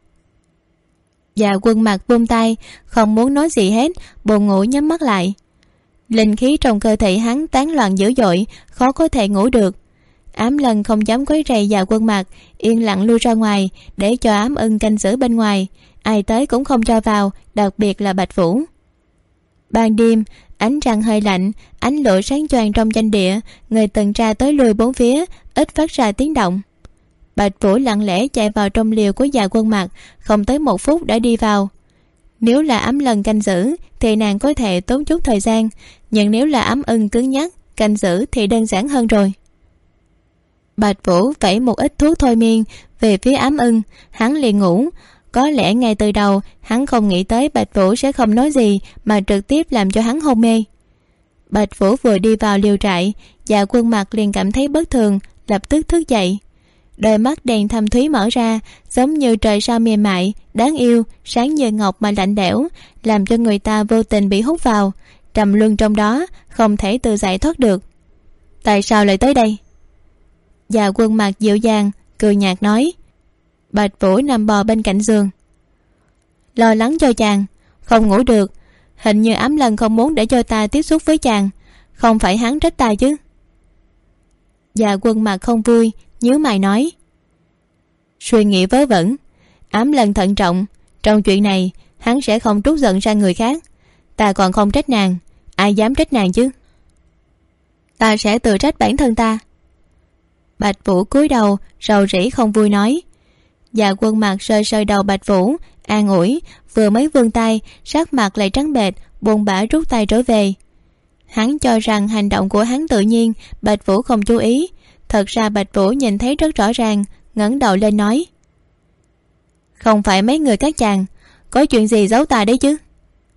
Dạ Quân Mặc buông tay, không muốn nói gì hết, buồn ngủ nhắm mắt lại. Linh khí trong cơ thể hắn tán loạn dữ dội, khó có thể ngủ được. Ám Lân không dám quấy rầy Dạ Quân Mặc, yên lặng lui ra ngoài để cho Ám Ưng canh giữ bên ngoài, ai tới cũng không cho vào, đặc biệt là Bạch Vũ. Ban đêm, ánh trăng hơi lạnh, ánh lửa sáng choang trong doanh địa, người tuần tra tới lui bốn phía, ít phát ra tiếng động. Bạch Vũ lặng lẽ chạy vào trong liều của Dạ Quân Mặc, không tới 1 phút đã đi vào. Nếu là Ám Lân canh giữ thì nàng có thể tốn chút thời gian, nhưng nếu là Ám Ưng cứng nhắc canh giữ thì đơn giản hơn rồi. Bạch Vũ vẩy một ít thuốc thôi miên về phía Ám Ưng, hắn liền ngủ. Có lẽ ngay từ đầu hắn không nghĩ tới Bạch Vũ sẽ không nói gì mà trực tiếp làm cho hắn hôn mê. Bạch Vũ vừa đi vào liều trại, Dạ Quân Mặc liền cảm thấy bất thường, lập tức thức dậy. Đôi mắt đèn thâm thúy mở ra, giống như trời sao mềm mại, đáng yêu, sáng như ngọc mà lạnh lẽo, làm cho người ta vô tình bị hút vào, trầm luân trong đó, không thể tự giải thoát được. Tại sao lại tới đây? Dạ Quân Mặc dịu dàng, cười nhạt nói. Bạch Vũ nằm bò bên cạnh giường. Lo lắng cho chàng, không ngủ được. Hình như Ám Lân không muốn để cho ta tiếp xúc với chàng, không phải hắn trách ta chứ? Dạ Quân Mặc không vui, nhíu mày nói. Suy nghĩ vớ vẩn. Ám Lân thận trọng, trong chuyện này hắn sẽ không trút giận ra người khác. Ta còn không trách nàng, ai dám trách nàng chứ? Ta sẽ tự trách bản thân ta. Bạch Vũ cúi đầu, rầu rĩ không vui nói. Dạ Quân Mặc sờ sờ đầu Bạch Vũ, an ủi, vừa mới vươn tay, sắc mặt lại trắng bệch, buồn bã rút tay trở về. Hắn cho rằng hành động của hắn tự nhiên, Bạch Vũ không chú ý. Thật ra Bạch Vũ nhìn thấy rất rõ ràng, ngẩng đầu lên nói. Không phải mấy người các chàng, có chuyện gì giấu ta đấy chứ?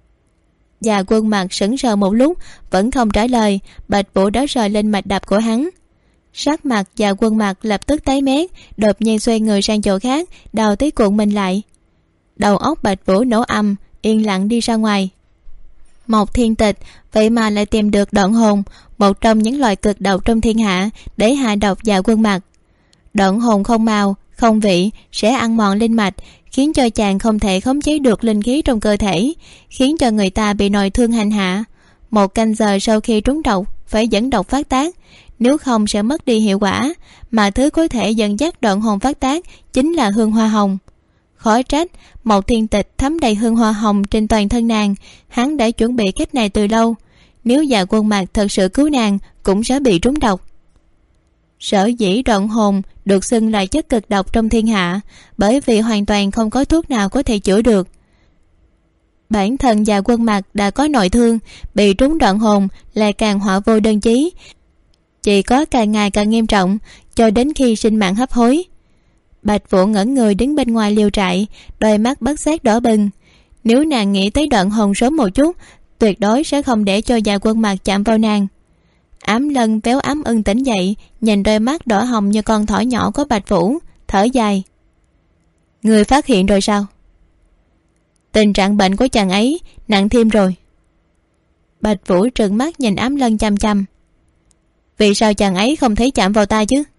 Dạ Quân Mặc sững sờ một lúc, vẫn không trả lời. Bạch Vũ đã sờ lên mạch đập của hắn. Sắc mặt Dạ Quân Mặc lập tức tái mét, đột nhiên xoay người sang chỗ khác, đầu tới cuộn mình lại. Đầu óc Bạch Vũ nổ ầm, yên lặng đi ra ngoài. Một thiên tịch vậy mà lại tìm được đoạn hồn, một trong những loài cực độc trong thiên hạ, để hạ độc Dạ Quân Mặc. Đoạn hồn không màu, không vị, sẽ ăn mòn linh mạch, khiến cho chàng không thể khống chế được linh khí trong cơ thể, khiến cho người ta bị nội thương hành hạ. 1 canh giờ sau khi trúng độc phải dẫn độc phát tác, nếu không sẽ mất đi hiệu quả, mà thứ có thể dẫn dắt đoạn hồn phát tác chính là hương hoa hồng. Khó trách một thiên tịch thấm đầy hương hoa hồng trên toàn thân nàng, hắn đã chuẩn bị cách này từ lâu. Nếu Dạ Quân Mặc thật sự cứu nàng cũng sẽ bị trúng độc. Sở dĩ đoạn hồn được xưng là chất cực độc trong thiên hạ, bởi vì hoàn toàn không có thuốc nào có thể chữa được. Bản thân Dạ Quân Mặc đã có nội thương, bị trúng đoạn hồn lại càng họa vô đơn chí, chỉ có càng ngày càng nghiêm trọng, cho đến khi sinh mạng hấp hối. Bạch Vũ ngẩn người đứng bên ngoài liều trại, đôi mắt bất giác đỏ bừng. Nếu nàng nghĩ tới đoạn hồn sớm một chút, tuyệt đối sẽ không để cho Dạ Quân Mặc chạm vào nàng. Ám Lân véo Ám Ưng tỉnh dậy, nhìn đôi mắt đỏ hồng như con thỏ nhỏ của Bạch Vũ, thở dài. Người phát hiện rồi sao? Tình trạng bệnh của chàng ấy nặng thêm rồi. Bạch Vũ trừng mắt nhìn Ám Lân chăm chăm. Vì sao chàng ấy không thấy chạm vào ta chứ?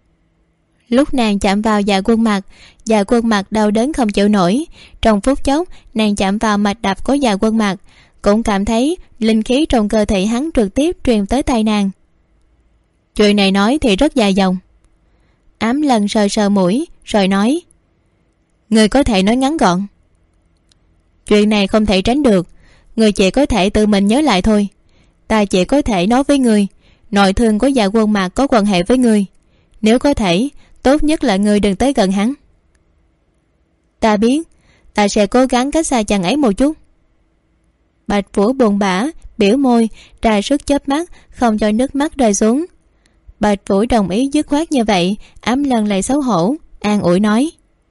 Lúc nàng chạm vào Dạ Quân Mặc, Dạ Quân Mặc đau đớn không chịu nổi. Trong phút chốc nàng chạm vào mạch đập của Dạ Quân Mặc, cũng cảm thấy linh khí trong cơ thể hắn trực tiếp truyền tới tai nàng. Chuyện này nói thì rất dài dòng. Ám Lân sờ sờ mũi rồi nói. Người có thể nói ngắn gọn. Chuyện này không thể tránh được, người chỉ có thể tự mình nhớ lại thôi. Ta chỉ có thể nói với người, nội thương của Dạ Quân Mặc có quan hệ với người. Nếu có thể, tốt nhất là người đừng tới gần hắn. Ta biết, ta sẽ cố gắng cách xa chàng ấy một chút. Bạch Vũ buồn bã, biểu môi, ra sức chớp mắt, không cho nước mắt rơi xuống. Bạch Vũ đồng ý dứt khoát như vậy. Ám Lân lại xấu hổ, an ủi nói.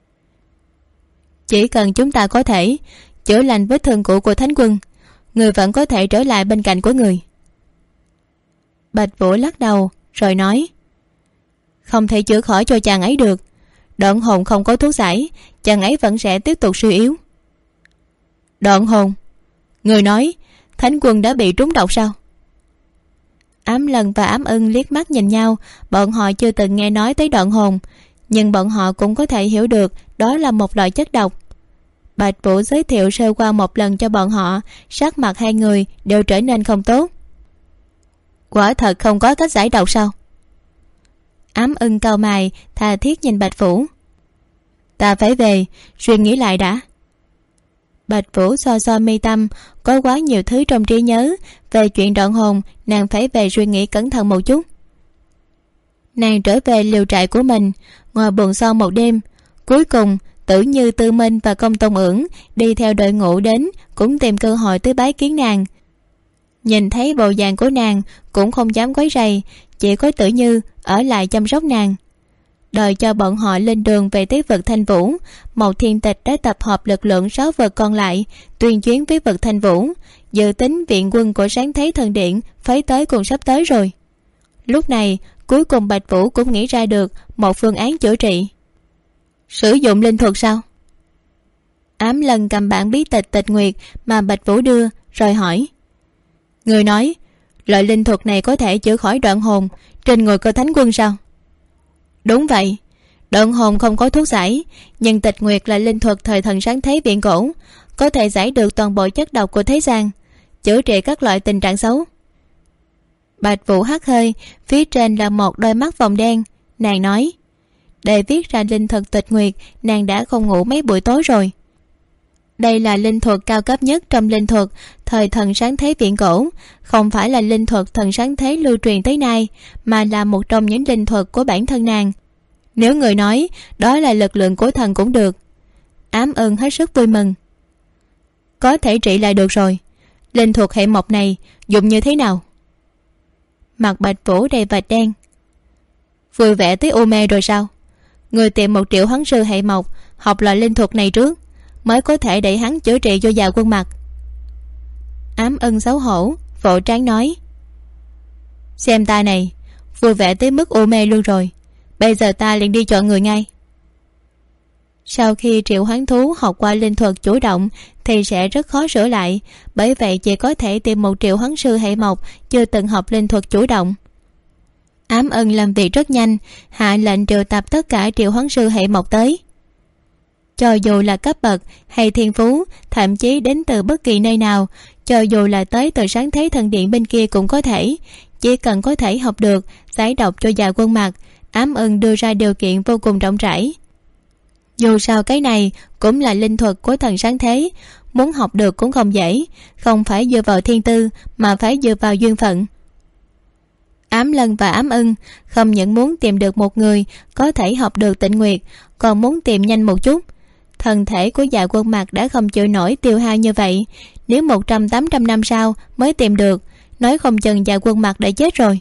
Chỉ cần chúng ta có thể chữa lành vết thương cũ của Thánh Quân, người vẫn có thể trở lại bên cạnh của người. Bạch Vũ lắc đầu rồi nói. Không thể chữa khỏi cho chàng ấy được. Đoạn hồn không có thuốc giải, chàng ấy vẫn sẽ tiếp tục suy yếu. Đoạn hồn? Người nói Thánh Quân đã bị trúng độc sao? Ám Lân và Ám Ưng liếc mắt nhìn nhau. Bọn họ chưa từng nghe nói tới đoạn hồn, nhưng bọn họ cũng có thể hiểu được đó là một loại chất độc. Bạch Vũ giới thiệu sơ qua một lần cho bọn họ, sắc mặt hai người đều trở nên không tốt. Quả thật không có cách giải độc sao? Ám Ưng cau mày tha thiết nhìn Bạch Vũ. Ta phải về suy nghĩ lại đã. Bạch Vũ xoa xoa mi tâm, có quá nhiều thứ trong trí nhớ về chuyện đoạn hồn, nàng phải về suy nghĩ cẩn thận một chút. Nàng trở về liều trại của mình, ngồi buồn son một đêm. Cuối cùng Tử Như, Tư Minh và Công Tôn Ưỡng đi theo đội ngũ đến, cũng tìm cơ hội tới bái kiến nàng. Nhìn thấy bộ dạng của nàng cũng không dám quấy rầy, chỉ có Tử Như ở lại chăm sóc nàng. Đợi cho bọn họ lên đường về tới vực Thanh Vũ, Mộc Thiên Tịch đã tập hợp lực lượng 6 vực còn lại tuyên chuyến với vực Thanh Vũ, dự tính viện quân của Sáng Thế Thần Điện phái tới cùng sắp tới rồi. Lúc này cuối cùng Bạch Vũ cũng nghĩ ra được một phương án chữa trị. Sử dụng linh thuật sao? Ám Lân cầm bản bí tịch Tịch Nguyệt mà Bạch Vũ đưa rồi hỏi. Người nói loại linh thuật này có thể chữa khỏi đoạn hồn trên người của Thánh Quân sao? Đúng vậy, đoạn hồn không có thuốc giải, nhưng Tịch Nguyệt là linh thuật thời thần Sáng Thế viễn cổ, có thể giải được toàn bộ chất độc của thế gian, chữa trị các loại tình trạng xấu. Bạch Vũ hắt hơi, phía trên là một đôi mắt vòng đen. Nàng nói, để viết ra linh thuật Tịch Nguyệt, nàng đã không ngủ mấy buổi tối rồi. Đây là linh thuật cao cấp nhất trong linh thuật thời thần Sáng Thế viễn cổ, không phải là linh thuật thần Sáng Thế lưu truyền tới nay, mà là một trong những linh thuật của bản thân nàng. Nếu người nói đó là lực lượng của thần cũng được. Ám Ưng hết sức vui mừng. Có thể trị lại được rồi. Linh thuật hệ mộc này dùng như thế nào? Mặt Bạch Vũ đầy vạch đen. Vui vẻ tới u mê rồi sao? Người tìm một triệu hoán sư hệ mộc học loại linh thuật này trước, mới có thể để hắn chữa trị cho già Quân Mặt. Ám Ưng xấu hổ vỗ trán nói. Xem ta này, vui vẻ tới mức u mê luôn rồi. Bây giờ ta liền đi chọn người ngay. Sau khi triệu hoán thú học qua linh thuật chủ động thì sẽ rất khó sửa lại, bởi vậy chỉ có thể tìm một triệu hoán sư hệ mộc chưa từng học linh thuật chủ động. Ám Ưng làm việc rất nhanh, hạ lệnh triệu tập tất cả triệu hoán sư hệ mộc tới. Cho dù là cấp bậc hay thiên phú, thậm chí đến từ bất kỳ nơi nào, cho dù là tới từ Sáng Thế Thần Điện bên kia cũng có thể, chỉ cần có thể học được giải độc cho già Quân Mặt. Ám Ưng đưa ra điều kiện vô cùng rộng rãi. Dù sao cái này cũng là linh thuật của thần Sáng Thế, muốn học được cũng không dễ, không phải dựa vào thiên tư mà phải dựa vào duyên phận. Ám Lân và Ám Ưng không những muốn tìm được một người có thể học được Tịnh Nguyệt, còn muốn tìm nhanh một chút. Thân thể của già Quân Mặt đã không chịu nổi tiêu hao như vậy, nếu 100-800 năm sau mới tìm được, nói không chừng già Quân Mặt đã chết rồi.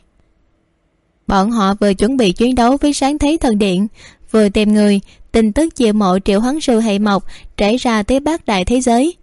Bọn họ vừa chuẩn bị chiến đấu với Sáng Thế Thần Điện, vừa tìm người, tin tức chiêu mộ triệu hoán sư hệ mộc trải ra tới bát đại thế giới.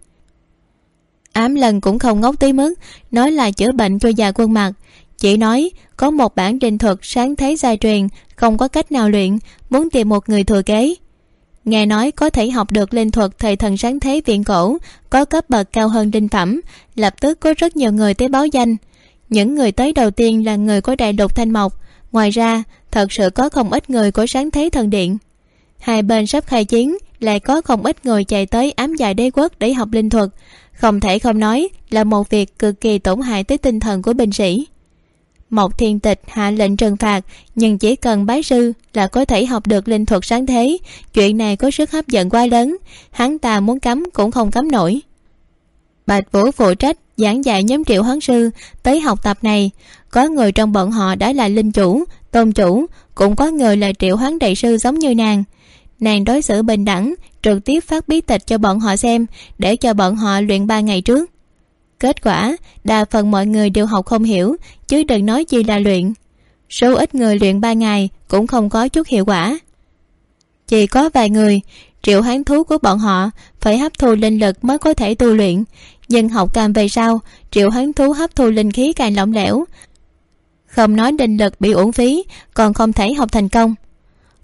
Ám Lân cũng không ngốc tới mức nói là chữa bệnh cho già Quân Mặt, chỉ nói có một bản linh thuật Sáng Thế gia truyền không có cách nào luyện, muốn tìm một người thừa kế. Nghe nói có thể học được linh thuật thời thần Sáng Thế viễn cổ, có cấp bậc cao hơn đinh phẩm, lập tức có rất nhiều người tới báo danh. Những người tới đầu tiên là người của đại lục Thanh Mộc, ngoài ra thật sự có không ít người của Sáng Thế Thần Điện. Hai bên sắp khai chiến, lại có không ít người chạy tới Ám Dạ Đế Quốc để học linh thuật, không thể không nói là một việc cực kỳ tổn hại tới tinh thần của binh sĩ. Mộc Thiên Tịch hạ lệnh trừng phạt, nhưng chỉ cần bái sư là có thể học được linh thuật Sáng Thế. Chuyện này có sức hấp dẫn quá lớn, hắn ta muốn cấm cũng không cấm nổi. Bạch Vũ phụ trách giảng dạy nhóm triệu hoán sư tới học tập này, có người trong bọn họ đã là linh chủ, tôn chủ, cũng có người là triệu hoán đại sư giống như nàng. Nàng đối xử bình đẳng, trực tiếp phát bí tịch cho bọn họ xem, để cho bọn họ luyện 3 ngày trước. Kết quả đa phần mọi người đều học không hiểu, chứ đừng nói gì là luyện. Số ít người luyện 3 ngày cũng không có chút hiệu quả. Chỉ có vài người, triệu hoán thú của bọn họ phải hấp thu linh lực mới có thể tu luyện, nhưng học càng về sau, triệu hoán thú hấp thu linh khí càng lỏng lẻo, không nói linh lực bị uổng phí, còn không thể học thành công.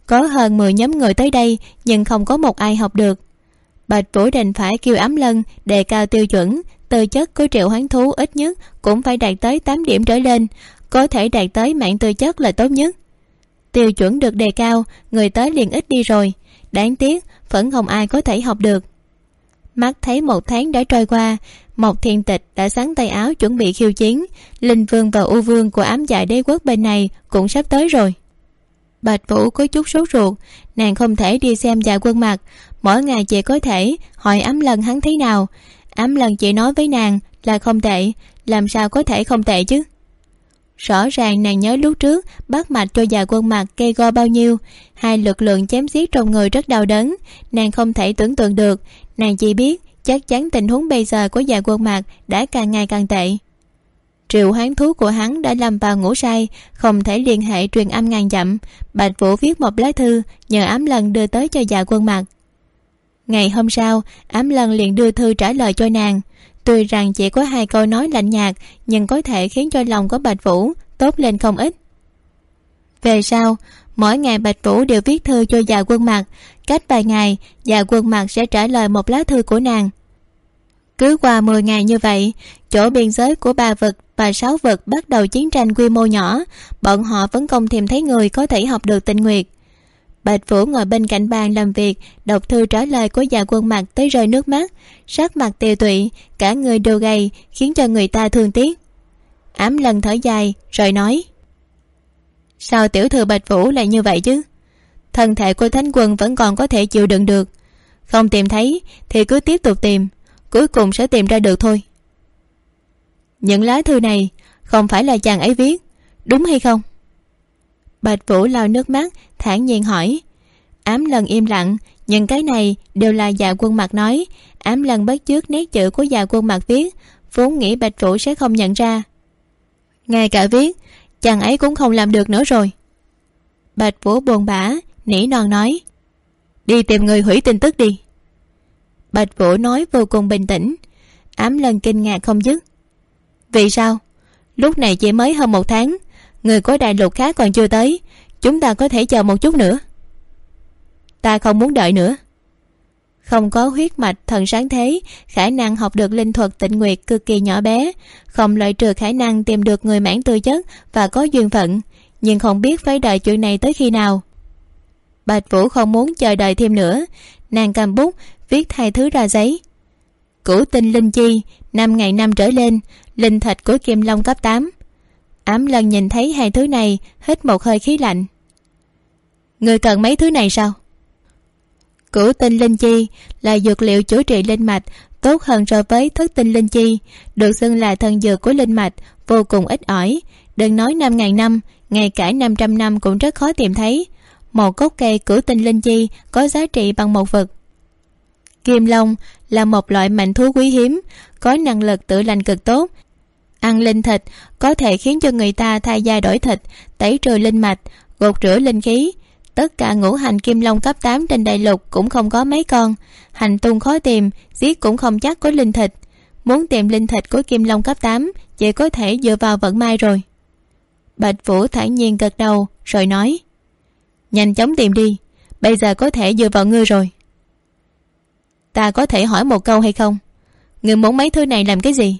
Có hơn 10 nhóm người tới đây nhưng không có một ai học được. Bạch Vũ đành phải kêu Ám Lân đề cao tiêu chuẩn. Tư chất của triệu hoán thú ít nhất cũng phải đạt tới 8 điểm trở lên, có thể đạt tới mạng tư chất là tốt nhất. Tiêu chuẩn được đề cao, người tới liền ít đi rồi. Đáng tiếc vẫn không ai có thể học được. Mắt thấy 1 tháng đã trôi qua, Mộc Thiên Tịch đã xắn tay áo chuẩn bị khiêu chiến. Linh Vương và U Vương của Ám Dạ Đế Quốc bên này cũng sắp tới rồi. Bạch Vũ có chút sốt ruột. Nàng không thể đi xem Dạ Quân Mặc, mỗi ngày chỉ có thể hỏi Ám Lân hắn thế nào. Ám Lân chỉ nói với nàng là không tệ, làm sao có thể không tệ chứ. Rõ ràng nàng nhớ lúc trước bắt mạch cho Dạ Quân Mặc cây go bao nhiêu, 2 lực lượng chém giết trong người rất đau đớn. Nàng không thể tưởng tượng được, nàng chỉ biết chắc chắn tình huống bây giờ của Dạ Quân Mặc đã càng ngày càng tệ. Triệu hoán thú của hắn đã lâm vào ngủ say, không thể liên hệ truyền âm ngàn dặm. Bạch Vũ viết một lá thư nhờ Ám Lân đưa tới cho Dạ Quân Mặc. Ngày hôm sau, Ám Lân liền đưa thư trả lời cho nàng. Tuy rằng chỉ có 2 câu nói lạnh nhạt, nhưng có thể khiến cho lòng của Bạch Vũ tốt lên không ít. Về sau, mỗi ngày Bạch Vũ đều viết thư cho Dạ Quân Mặc. Cách vài ngày, Dạ Quân Mặc sẽ trả lời một lá thư của nàng. Cứ qua 10 ngày như vậy, chỗ biên giới của 3 vực và 6 vực bắt đầu chiến tranh quy mô nhỏ. Bọn họ vẫn không tìm thấy người có thể học được Tịnh Nguyệt. Bạch Vũ ngồi bên cạnh bàn làm việc, đọc thư trả lời của Dạ Quân Mặc tới rơi nước mắt, sắc mặt tiều tụy, cả người đều gầy, khiến cho người ta thương tiếc. Ám Lân thở dài rồi nói: sao tiểu thư Bạch Vũ lại như vậy chứ? Thân thể của Thánh Quân vẫn còn có thể chịu đựng được, không tìm thấy thì cứ tiếp tục tìm, cuối cùng sẽ tìm ra được thôi. Những lá thư này không phải là chàng ấy viết, đúng hay không? Bạch Vũ lau nước mắt thản nhiên hỏi. Ám Lân im lặng, nhưng cái này đều là Dạ Quân Mặc nói. Ám Lân bắt chước nét chữ của Dạ Quân Mặc viết, vốn nghĩ Bạch Vũ sẽ không nhận ra. Ngay cả viết chàng ấy cũng không làm được nữa rồi. Bạch Vũ buồn bã nỉ non nói: đi tìm người hủy tin tức đi. Bạch Vũ nói vô cùng bình tĩnh. Ám Lân kinh ngạc không dứt. Vì sao? Lúc này chỉ mới hơn 1 tháng, người của đại lục khác còn chưa tới, chúng ta có thể chờ một chút nữa. Ta không muốn đợi nữa. Không có huyết mạch thần sáng thế, khả năng học được linh thuật Tịnh Nguyệt cực kỳ nhỏ bé, không loại trừ khả năng tìm được người mãn tư chất và có duyên phận, nhưng không biết phải đợi chuyện này tới khi nào. Bạch Vũ không muốn chờ đợi thêm nữa. Nàng cầm bút viết 2 thứ ra giấy. Cửu tinh linh chi 5 ngày 5 trở lên, linh thạch của Kim Long cấp 8. Ám Lân nhìn thấy 2 thứ này, hít một hơi khí lạnh. Người cần mấy thứ này sao? Cửu tinh linh chi là dược liệu chữa trị linh mạch, tốt hơn so với thất tinh linh chi, được xưng là thần dược của linh mạch, vô cùng ít ỏi. Đừng nói 5.000 năm, ngay cả 500 năm cũng rất khó tìm thấy. Một gốc cây cửu tinh linh chi có giá trị bằng một vực. Kim Long là một loại mạnh thú quý hiếm, có năng lực tự lành cực tốt. Ăn linh thịt có thể khiến cho người ta thay da đổi thịt, tẩy trừ linh mạch, gột rửa linh khí. Tất cả ngũ hành Kim Long cấp 8 trên đại lục cũng không có mấy con. Hành tung khó tìm, giết cũng không chắc có linh thịt. Muốn tìm linh thịt của Kim Long cấp 8 chỉ có thể dựa vào vận may rồi. Bạch Vũ thản nhiên gật đầu rồi nói: nhanh chóng tìm đi, bây giờ có thể dựa vào ngươi rồi. Ta có thể hỏi một câu hay không? Ngươi muốn mấy thứ này làm cái gì?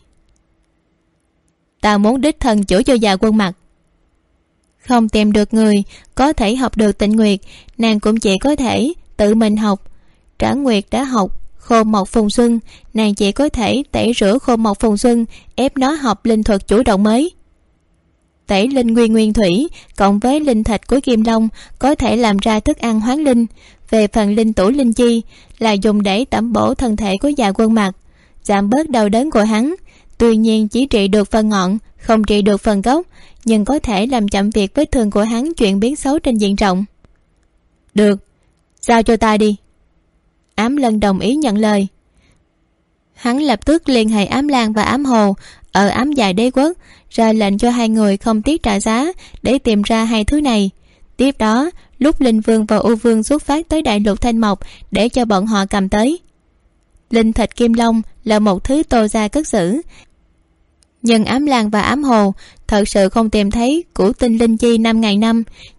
Ta muốn đích thân chữa cho Dạ Quân Mặc. Không tìm được người có thể học được Tịnh Nguyệt, nàng cũng chỉ có thể tự mình học. Trả Nguyệt đã học Khô Mộc Phùng Xuân, nàng chỉ có thể tẩy rửa Khô Mộc Phùng Xuân, ép nó học linh thuật chủ động mới. Tẩy linh nguyên nguyên thủy cộng với linh thạch của Kim Long có thể làm ra thức ăn hoán linh. Về phần linh tủ linh chi là dùng để tẩm bổ thân thể của Dạ Quân Mặc, giảm bớt đau đớn của hắn. Tuy nhiên chỉ trị được phần ngọn, không trị được phần gốc, nhưng có thể làm chậm việc vết thương của hắn chuyển biến xấu trên diện rộng. Được, giao cho ta đi. Ám Lân đồng ý nhận lời. Hắn lập tức liên hệ Ám Lan và Ám Hồ ở Ám Dạ Đế Quốc, ra lệnh cho 2 người không tiếc trả giá để tìm ra 2 thứ này. Tiếp đó, lúc Linh Vương và U Vương xuất phát tới đại lục Thanh Mộc để cho bọn họ cầm tới. Linh thịt Kim Long là một thứ Tô gia cất giữ, nhưng Ám Lan và Ám Hồ thật sự không tìm thấy cửu tinh linh chi 5.000 năm,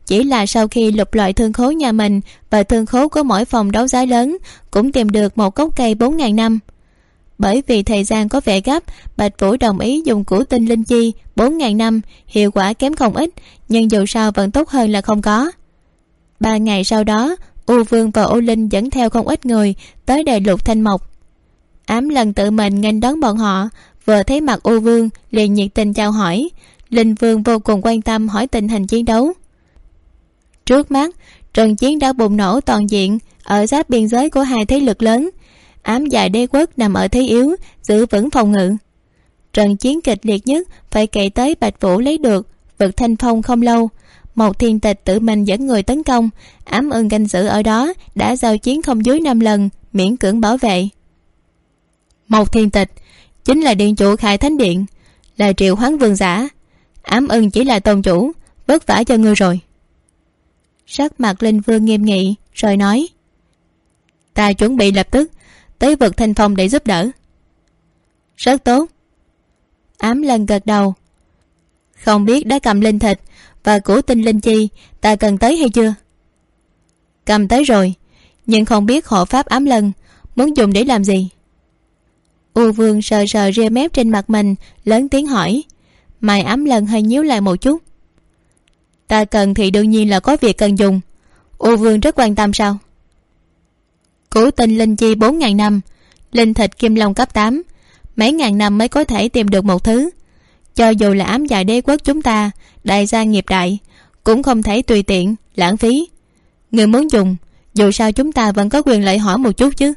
chỉ là sau khi lục loại thương khố nhà mình và thương khố của mỗi phòng đấu giá lớn cũng tìm được một gốc cây 4.000 năm. Bởi vì thời gian có vẻ gấp, Bạch Vũ đồng ý dùng củ tinh linh chi 4.000 năm. Hiệu quả kém không ít, nhưng dù sao vẫn tốt hơn là không có. 3 ngày sau đó, U Vương và U Linh dẫn theo không ít người tới đại lục Thanh Mộc. Ám Lần tự mình nghênh đón bọn họ, vừa thấy mặt U Vương liền nhiệt tình chào hỏi. Linh Vương vô cùng quan tâm hỏi tình hình chiến đấu. Trước mắt, trận chiến đã bùng nổ toàn diện ở giáp biên giới của hai thế lực lớn. Ám Dạ Đế quốc nằm ở thế yếu, giữ vững phòng ngự. Trận chiến kịch liệt nhất phải kể tới Bạch Vũ lấy được vực Thanh Phong không lâu. Một Thiên Tịch tự mình dẫn người tấn công, Ám Ưng canh giữ ở đó đã giao chiến không dưới 5 lần, miễn cưỡng bảo vệ. Một Thiên Tịch chính là điện chủ Khai Thánh Điện, là triệu hoán vương giả. Ám Ưng chỉ là tôn chủ, vất vả cho ngươi rồi. Sắc mặt Linh Vương nghiêm nghị rồi nói: Ta chuẩn bị lập tức tới vực Thanh Phong để giúp đỡ. Rất tốt. Ám Lần gật đầu. Không biết đã cầm linh thịt và củ tinh linh chi ta cần tới hay chưa? Cầm tới rồi, nhưng không biết hộ pháp Ám Lần muốn dùng để làm gì. U Vương sờ sờ ria mép trên mặt mình, lớn tiếng hỏi. Mày Ám Lần hơi nhíu lại một chút. Ta cần thì đương nhiên là có việc cần dùng. U Vương rất quan tâm sao? Củ tinh linh chi 4.000 năm, linh thịt kim long cấp 8, mấy ngàn năm mới có thể tìm được một thứ. Cho dù là Ám Dạ Đế quốc chúng ta, đại gia nghiệp đại, cũng không thể tùy tiện, lãng phí. Người muốn dùng, dù sao chúng ta vẫn có quyền lợi hỏi một chút chứ.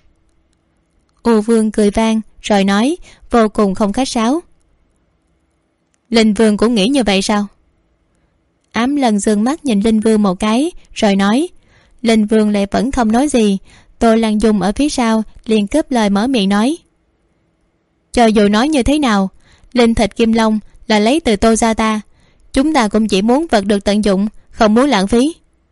U Vương cười vang rồi nói, vô cùng không khách sáo. Linh Vương cũng nghĩ như vậy sao? Ám Lần dương mắt nhìn Linh Vương một cái rồi nói. Linh Vương lại vẫn không nói gì. Tô Lan Dung ở phía sau liền cướp lời mở miệng nói. Cho dù nói như thế nào, linh thịt kim long là lấy từ Tô gia ta, chúng ta cũng chỉ muốn vật được tận dụng, không muốn lãng phí.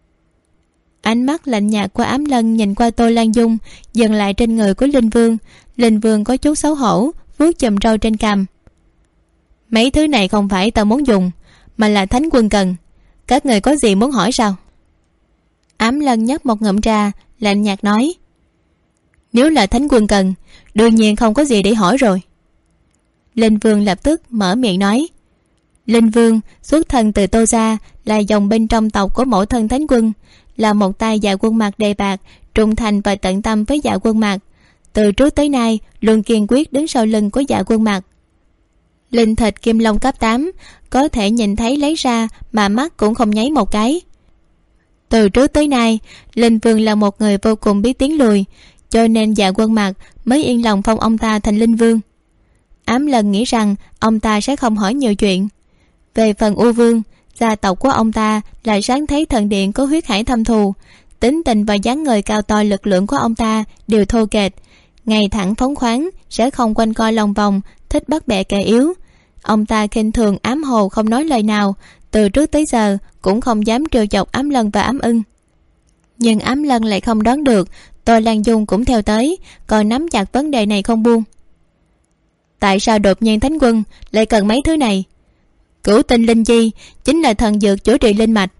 Ánh mắt lạnh nhạt của Ám Lân nhìn qua Tô Lan Dung, dừng lại trên người của Linh Vương. Linh Vương có chút xấu hổ, vuốt chùm râu trên cằm. Mấy thứ này không phải ta muốn dùng, mà là Thánh Quân cần. Các người có gì muốn hỏi sao? Ám Lân nhấp một ngụm trà, lạnh nhạt nói. Nếu là Thánh Quân cần, đương nhiên không có gì để hỏi rồi. Linh Vương lập tức mở miệng nói. Linh Vương xuất thân từ Tô gia, là dòng bên trong tộc của mẫu thân Thánh Quân, là một tay Dạ Quân Mạc đề bạc, trung thành và tận tâm với Dạ Quân Mạc. Từ trước tới nay luôn kiên quyết đứng sau lưng của Dạ Quân Mạc. Linh thịt kim long cấp 8 có thể nhìn thấy lấy ra mà mắt cũng không nháy một cái. Từ trước tới nay, Linh Vương là một người vô cùng biết tiến lùi, cho nên Dạ Quân Mạc mới yên lòng phong ông ta thành Linh Vương. Ám Lần nghĩ rằng ông ta sẽ không hỏi nhiều chuyện. Về phần U Vương, gia tộc của ông ta là sáng thấy thần điện có huyết hải thâm thù, tính tình và dáng người cao to lực lượng của ông ta đều thô kệch, ngày thẳng phóng khoáng, sẽ không quanh co lòng vòng, thích bắt bẻ kẻ yếu. Ông ta khinh thường Ám Hồ không nói lời nào, từ trước tới giờ cũng không dám trêu chọc Ám Lân và Ám Ưng. Nhưng Ám Lân lại không đoán được Tô Lan Dung cũng theo tới, còn nắm chặt vấn đề này không buông. Tại sao đột nhiên Thánh Quân lại cần mấy thứ này? Cửu tinh linh chi chính là thần dược chữa trị linh mạch.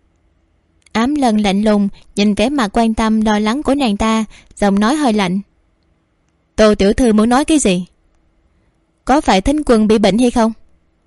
Ám Lân lạnh lùng nhìn vẻ mặt quan tâm lo lắng của nàng ta, giọng nói hơi lạnh. Tô tiểu thư muốn nói cái gì? Có phải Thánh Quân bị bệnh hay không?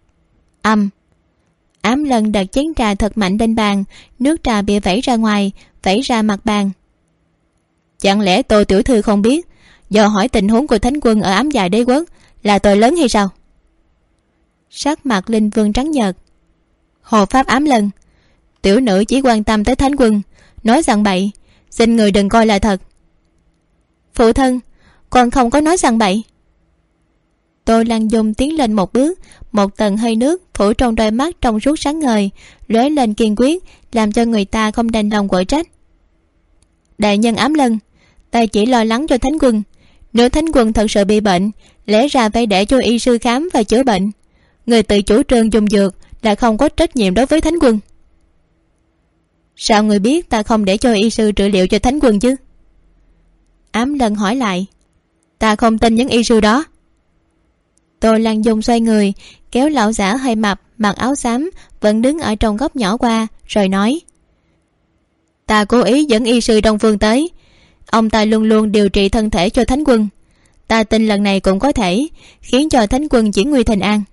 Ám Lân đặt chén trà thật mạnh lên bàn, nước trà bị vẩy ra ngoài, vẩy ra mặt bàn. Chẳng lẽ Tô tiểu thư không biết do hỏi tình huống của Thánh Quân ở Ám Dạ Đế quốc là tội lớn hay sao? Sắc mặt Linh Vương trắng nhợt. Hộ pháp Ám Lân, tiểu nữ chỉ quan tâm tới Thánh Quân, nói rằng bậy, xin người đừng coi là thật. Phụ thân, con không có nói rằng bậy. Tô Lan Dung tiến lên một bước, một tầng hơi nước phủ trong đôi mắt trong suốt sáng ngời, lóe lên kiên quyết, làm cho người ta không đành lòng quở trách. Đại nhân Ám Lân, ta chỉ lo lắng cho Thánh Quân. Nếu Thánh Quân thật sự bị bệnh, lẽ ra phải để cho y sư khám và chữa bệnh. Người tự chủ trương dùng dược là không có trách nhiệm đối với Thánh Quân. Sao người biết ta không để cho y sư trị liệu cho Thánh Quân chứ? Ám Lân hỏi lại. Ta không tin những y sư đó. Tô Lan Dung xoay người, kéo lão giả hơi mập mặc áo xám vẫn đứng ở trong góc nhỏ qua, rồi nói: Ta cố ý dẫn y sư Đông Phương tới. Ông ta luôn luôn điều trị thân thể cho Thánh Quân. Ta tin lần này cũng có thể khiến cho Thánh Quân chuyển nguy thành an.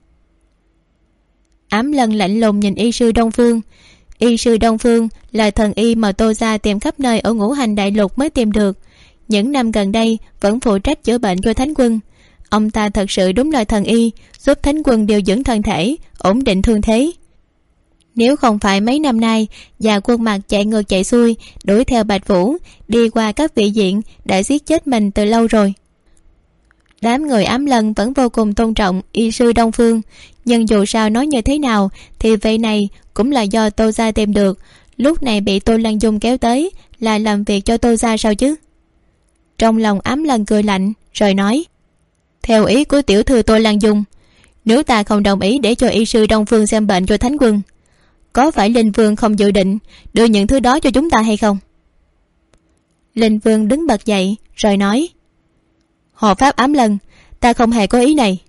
Ám Lân lạnh lùng nhìn y sư Đông Phương. Y sư Đông Phương là thần y mà Tô gia tìm khắp nơi ở Ngũ Hành Đại Lục mới tìm được. Những năm gần đây vẫn phụ trách chữa bệnh cho Thánh Quân. Ông ta thật sự đúng là thần y, giúp Thánh Quân điều dưỡng thân thể, ổn định thương thế. Nếu không phải mấy năm nay Dạ Quân Mặc chạy ngược chạy xuôi đuổi theo Bạch Vũ, đi qua các vị diện, đã giết chết mình từ lâu rồi. Đám người Ám Lân vẫn vô cùng tôn trọng y sư Đông Phương, nhưng dù sao nói như thế nào thì vậy này cũng là do Tô gia tìm được. Lúc này bị Tô Lan Dung kéo tới là làm việc cho Tô gia sao chứ? Trong lòng Ám Lân cười lạnh rồi nói: Theo ý của tiểu thư Tô Lan Dung, nếu ta không đồng ý để cho y sư Đông Phương xem bệnh cho Thánh Quân, có phải Linh Vương không dự định đưa những thứ đó cho chúng ta hay không? Linh Vương đứng bật dậy rồi nói: Hộ pháp Ám Lân, ta không hề có ý này.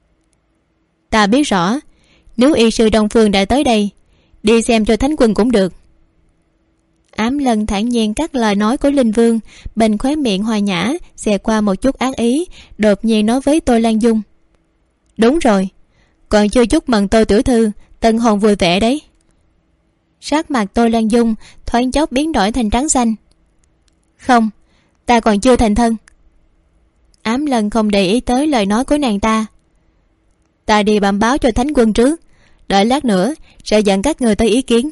Ta biết rõ, nếu y sư Đông Phương đã tới đây, đi xem cho Thánh Quân cũng được. Ám Lân thản nhiên cắt lời nói của Linh Vương, bên khóe miệng hòa nhã xẹt qua một chút ác ý, đột nhiên nói với Tô Lan Dung: Đúng rồi, còn chưa chúc mừng Tô tiểu thư tân hôn vui vẻ đấy. Sắc mặt Tô Lan Dung thoáng chốc biến đổi thành trắng xanh. Không, ta còn chưa thành thân. Ám Lân không để ý tới lời nói của nàng ta. Ta đi bẩm báo cho Thánh Quân trước, đợi lát nữa sẽ dẫn các người tới ý kiến.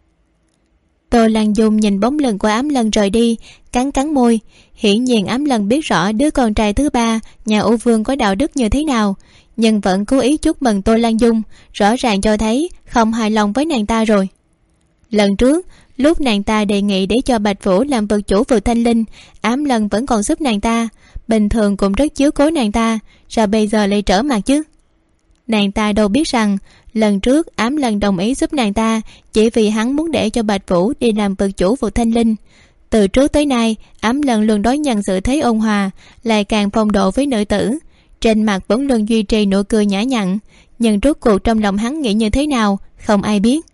Tô Lan Dung nhìn bóng lưng của Ám Lân rời đi, cắn cắn môi. Hiển nhiên Ám Lân biết rõ đứa con trai thứ ba nhà U Vương có đạo đức như thế nào, nhưng vẫn cố ý chúc mừng Tô Lan Dung, rõ ràng cho thấy không hài lòng với nàng ta rồi. Lần trước lúc nàng ta đề nghị để cho Bạch Vũ làm vực chủ vực Thanh Linh, Ám Lân vẫn còn giúp nàng ta, bình thường cũng rất chiếu cố nàng ta, sao bây giờ lại trở mặt chứ? Nàng ta đâu biết rằng lần trước Ám Lân đồng ý giúp nàng ta chỉ vì hắn muốn để cho Bạch Vũ đi làm vực chủ vực Thanh Linh. Từ trước tới nay Ám Lân luôn đối nhận sự thế ôn hòa, lại càng phong độ với nữ tử, trên mặt vẫn luôn duy trì nụ cười nhã nhặn, nhưng rốt cuộc trong lòng hắn nghĩ như thế nào không ai biết.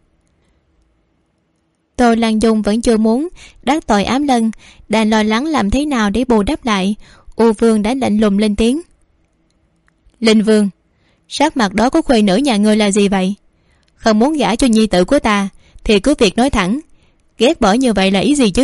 Tô Lan Dung vẫn chưa muốn đắc tội Ám Lân, đang lo lắng làm thế nào để bù đắp lại. U Vương đã lạnh lùng lên tiếng: Linh Vương, sắc mặt đó của khuê nữ nhà ngươi là gì vậy? Không muốn gả cho nhi tử của ta thì cứ việc nói thẳng, ghét bỏ như vậy là ý gì chứ?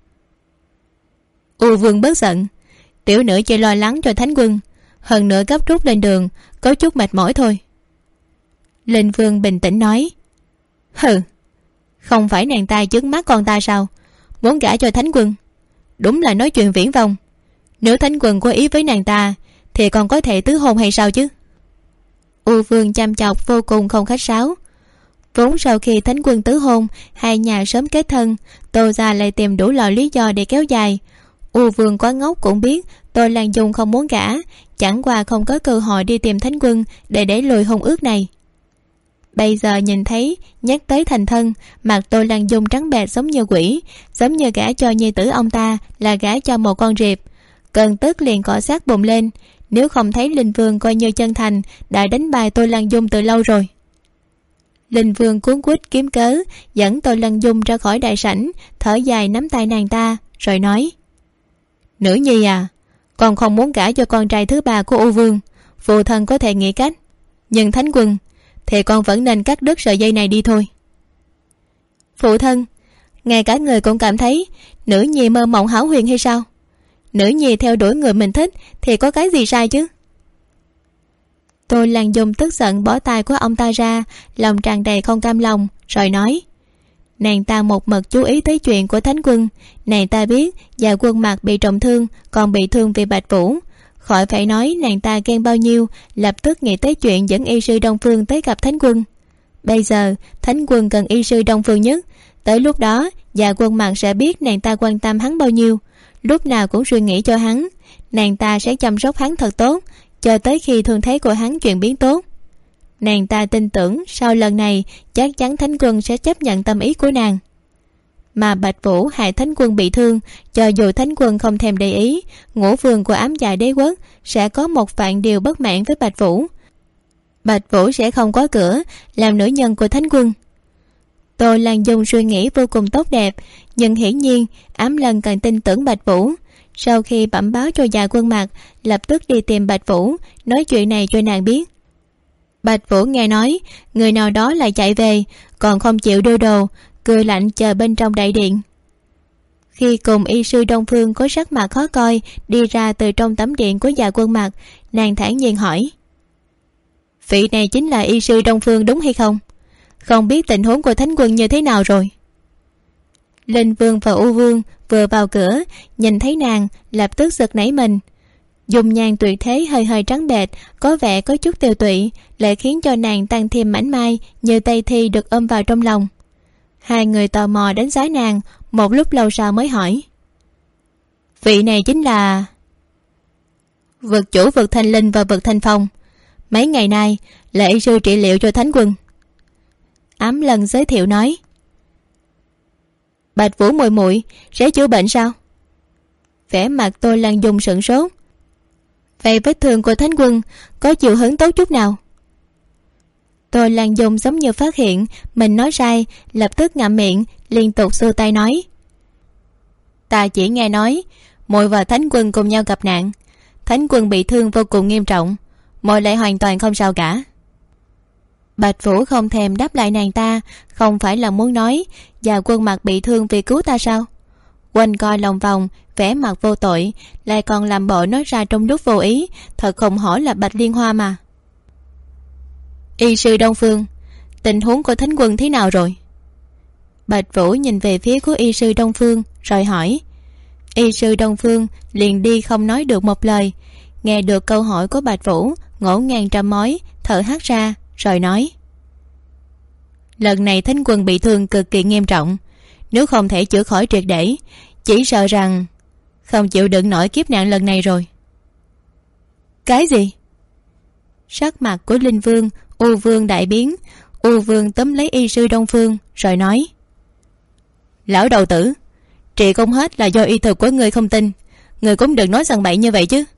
U Vương bớt giận, tiểu nữ chỉ lo lắng cho Thánh Quân, hơn nữa gấp rút lên đường, có chút mệt mỏi thôi. Linh Vương bình tĩnh nói: Hừ, không phải nàng ta trước mắt con ta sao? Muốn gả cho Thánh Quân, đúng là nói chuyện viển vông. Nếu Thánh Quân có ý với nàng ta thì còn có thể tứ hôn hay sao chứ? U Vương chăm chọc vô cùng không khách sáo. Vốn sau khi Thánh Quân tứ hôn, hai nhà sớm kết thân, Tô gia lại tìm đủ loại lý do để kéo dài. U Vương quá ngốc cũng biết Tô Lan Dung không muốn gả, chẳng qua không có cơ hội đi tìm Thánh Quân để đẩy lùi hôn ước này. Bây giờ nhìn thấy nhắc tới thành thân, mặt Tô Lan Dung trắng bệch giống như quỷ, giống như gả cho nhi tử ông ta là gả cho một con riệp. Cơn tức liền cọ sát bùng lên, nếu không thấy Linh Vương coi như chân thành đã đánh bại Tô Lan Dung từ lâu rồi. Linh Vương cuống quýt kiếm cớ dẫn Tô Lan Dung ra khỏi đại sảnh, thở dài nắm tay nàng ta rồi nói: Nữ nhi à, con không muốn gả cho con trai thứ ba của U Vương, phụ thân có thể nghĩ cách, nhưng Thánh Quân thì con vẫn nên cắt đứt sợi dây này đi thôi. Phụ thân, ngay cả người cũng cảm thấy nữ nhi mơ mộng hão huyền hay sao? Nữ nhi theo đuổi người mình thích thì có cái gì sai chứ? Tô Lan Dung tức giận bỏ tay của ông ta ra, lòng tràn đầy không cam lòng rồi nói: Nàng ta một mực chú ý tới chuyện của Thánh Quân. Nàng ta biết Dạ Quân Mặc bị trọng thương, còn bị thương vì Bạch Vũ. Khỏi phải nói nàng ta ghen bao nhiêu, lập tức nghĩ tới chuyện dẫn y sư Đông Phương tới gặp Thánh Quân. Bây giờ Thánh Quân cần y sư Đông Phương nhất, tới lúc đó Dạ Quân Mặc sẽ biết nàng ta quan tâm hắn bao nhiêu, lúc nào cũng suy nghĩ cho hắn. Nàng ta sẽ chăm sóc hắn thật tốt, cho tới khi thương thế của hắn chuyển biến tốt. Nàng ta tin tưởng sau lần này chắc chắn Thánh Quân sẽ chấp nhận tâm ý của nàng. Mà Bạch Vũ hại Thánh Quân bị thương, cho dù Thánh Quân không thèm để ý, Ngũ Vương của Ám Dạ Đế Quốc sẽ có một vạn điều bất mãn với Bạch Vũ. Bạch Vũ sẽ không có cửa làm nữ nhân của Thánh Quân. Tô Lan Dung suy nghĩ vô cùng tốt đẹp, nhưng hiển nhiên Ám Lân càng tin tưởng Bạch Vũ. Sau khi bẩm báo cho Dạ Quân Mặc, lập tức đi tìm Bạch Vũ nói chuyện này cho nàng biết. Bạch Vũ nghe nói người nào đó lại chạy về, còn không chịu đưa đồ, cười lạnh chờ bên trong đại điện. Khi cùng y sư Đông Phương có sắc mặt khó coi đi ra từ trong tấm điện của Dạ Quân Mặc, nàng thản nhiên hỏi: vị này chính là y sư Đông Phương đúng hay không? Không biết tình huống của Thánh Quân như thế nào rồi? Linh Vương và U Vương vừa vào cửa nhìn thấy nàng lập tức giật nảy mình. Dung nhan tuyệt thế hơi hơi trắng bệch, có vẻ có chút tiều tụy, lại khiến cho nàng tăng thêm mảnh mai như Tây Thi được ôm vào trong lòng. Hai người tò mò đánh giá nàng, một lúc lâu sau mới hỏi: vị này chính là vực chủ vực Thanh Linh và vực Thanh Phong, mấy ngày nay là y sư trị liệu cho Thánh Quân. Ám Lân giới thiệu nói. Bạch Vũ muội muội sẽ chữa bệnh sao? Vẻ mặt Tô Lan Dung sửng sốt. Vậy vết thương của Thánh Quân có chịu hứng tốt chút nào? Tô Lan Dung giống như phát hiện mình nói sai, lập tức ngậm miệng liên tục xua tay nói: ta chỉ nghe nói muội và Thánh Quân cùng nhau gặp nạn, Thánh Quân bị thương vô cùng nghiêm trọng, muội lại hoàn toàn không sao cả. Bạch Vũ không thèm đáp lại nàng ta, không phải là muốn nói Dạ Quân Mặc bị thương vì cứu ta sao? Quanh coi lòng vòng, vẻ mặt vô tội, lại còn làm bộ nói ra trong lúc vô ý, thật không hổ là Bạch Liên Hoa mà. Y sư Đông Phương, tình huống của Thánh Quân thế nào rồi? Bạch Vũ nhìn về phía của y sư Đông Phương rồi hỏi. Y sư Đông Phương liền đi không nói được một lời. Nghe được câu hỏi của Bạch Vũ, ngổ ngàng trăm mối, thở hắt ra rồi nói: lần này Thánh Quân bị thương cực kỳ nghiêm trọng, nếu không thể chữa khỏi triệt để, chỉ sợ rằng không chịu đựng nổi kiếp nạn lần này rồi. Cái gì? Sắc mặt của Linh Vương, U Vương đại biến. U Vương túm lấy y sư Đông Phương rồi nói: lão đầu tử, trị không hết là do y thuật của ngươi không tin, ngươi cũng đừng nói sằng bậy như vậy chứ.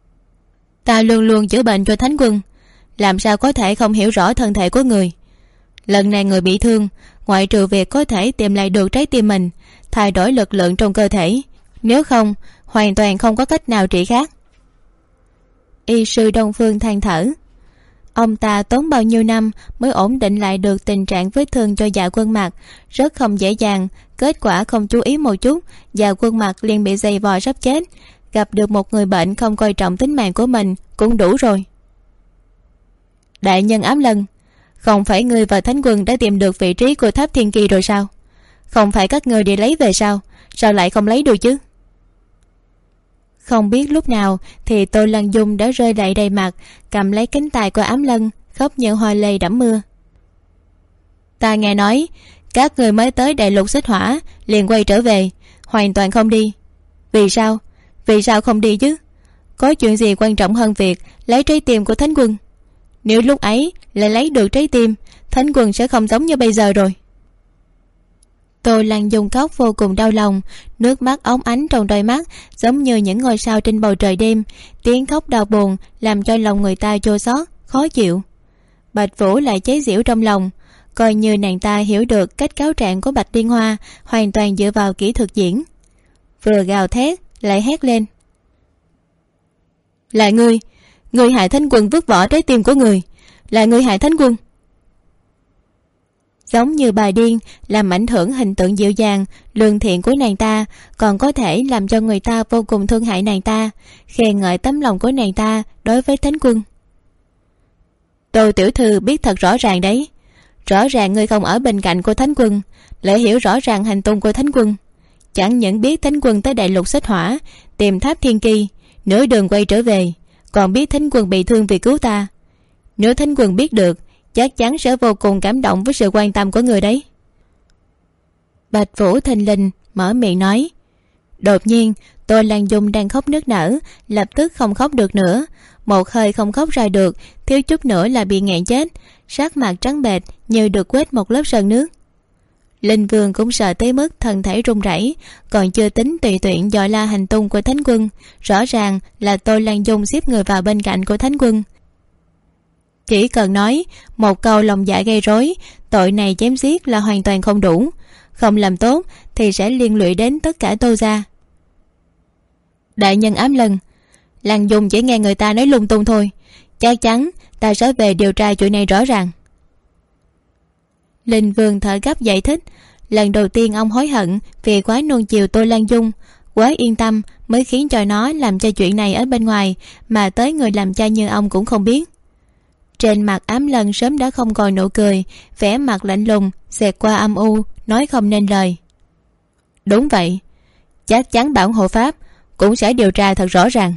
Ta luôn luôn chữa bệnh cho Thánh Quân, làm sao có thể không hiểu rõ thân thể của người. Lần này người bị thương, ngoại trừ việc có thể tìm lại được trái tim mình, thay đổi lực lượng trong cơ thể, nếu không hoàn toàn không có cách nào trị khác. Y sư Đông Phương than thở. Ông ta tốn bao nhiêu năm mới ổn định lại được tình trạng vết thương cho Dạ Quân Mặc, rất không dễ dàng. Kết quả không chú ý một chút, Dạ Quân Mặc liền bị giày vò sắp chết. Gặp được một người bệnh không coi trọng tính mạng của mình cũng đủ rồi. Đại nhân Ám Lân, không phải ngươi và Thánh Quân đã tìm được vị trí của tháp Thiên Kỳ rồi sao? Không phải các ngươi đi lấy về sao? Sao lại không lấy được chứ? Không biết lúc nào thì Tô Lan Dung đã rơi lệ đầy mặt, cầm lấy cánh tay của Ám Lân, khóc như hoa lê đẫm mưa. Ta nghe nói các người mới tới Đại Lục Xích Hỏa liền quay trở về, hoàn toàn không đi. Vì sao? Vì sao không đi chứ? Có chuyện gì quan trọng hơn việc lấy trái tim của Thánh Quân? Nếu lúc ấy lại lấy được trái tim, Thánh Quân sẽ không giống như bây giờ rồi. Tô Lan Dung khóc vô cùng đau lòng, nước mắt óng ánh trong đôi mắt giống như những ngôi sao trên bầu trời đêm. Tiếng khóc đau buồn làm cho lòng người ta chua xót khó chịu. Bạch Vũ lại chế giễu trong lòng, coi như nàng ta hiểu được cách cáo trạng của Bạch Liên Hoa hoàn toàn dựa vào kỹ thuật diễn. Vừa gào thét lại hét lên: là ngươi hại Thánh Quân vứt bỏ trái tim của người, là ngươi hại Thánh Quân. Giống như bà điên, làm ảnh hưởng hình tượng dịu dàng lương thiện của nàng ta, còn có thể làm cho người ta vô cùng thương hại nàng ta, khen ngợi tấm lòng của nàng ta đối với Thánh Quân. Tô tiểu thư biết thật rõ ràng đấy, rõ ràng ngươi không ở bên cạnh của Thánh Quân, lại hiểu rõ ràng hành tung của Thánh Quân. Chẳng những biết Thánh Quân tới Đại Lục Xích Hỏa tìm tháp Thiên Kỳ, nửa đường quay trở về, còn biết Thánh Quân bị thương vì cứu ta. Nếu Thánh Quân biết được, chắc chắn sẽ vô cùng cảm động với sự quan tâm của người đấy. Bạch Vũ thình lình mở miệng nói. Đột nhiên Tô Lan Dung đang khóc nức nở lập tức không khóc được nữa, một hơi không khóc ra được, thiếu chút nữa là bị nghẹn chết, sắc mặt trắng bệch như được quét một lớp sơn nước. Linh Vương cũng sợ tới mức thân thể run rẩy, còn chưa tính tùy tiện dò la hành tung của Thánh Quân, rõ ràng là Tô Lan Dung xếp người vào bên cạnh của Thánh Quân. Chỉ cần nói một câu lòng dạ gây rối, tội này chém giết là hoàn toàn không đủ. Không làm tốt thì sẽ liên lụy đến tất cả Tô gia. Đại nhân Ám Lân, Lăng Dung chỉ nghe người ta nói lung tung thôi. Chắc chắn ta sẽ về điều tra chuyện này rõ ràng. Linh Vương thở gấp giải thích. Lần đầu tiên ông hối hận vì quá nuông chiều Tô Lan Dung, quá yên tâm mới khiến cho nó làm cho chuyện này ở bên ngoài mà tới người làm cha như ông cũng không biết. Trên mặt Ám Lân sớm đã không còn nụ cười, vẻ mặt lạnh lùng xẹt qua âm u, nói không nên lời. Đúng vậy, chắc chắn bản hộ pháp cũng sẽ điều tra thật rõ ràng.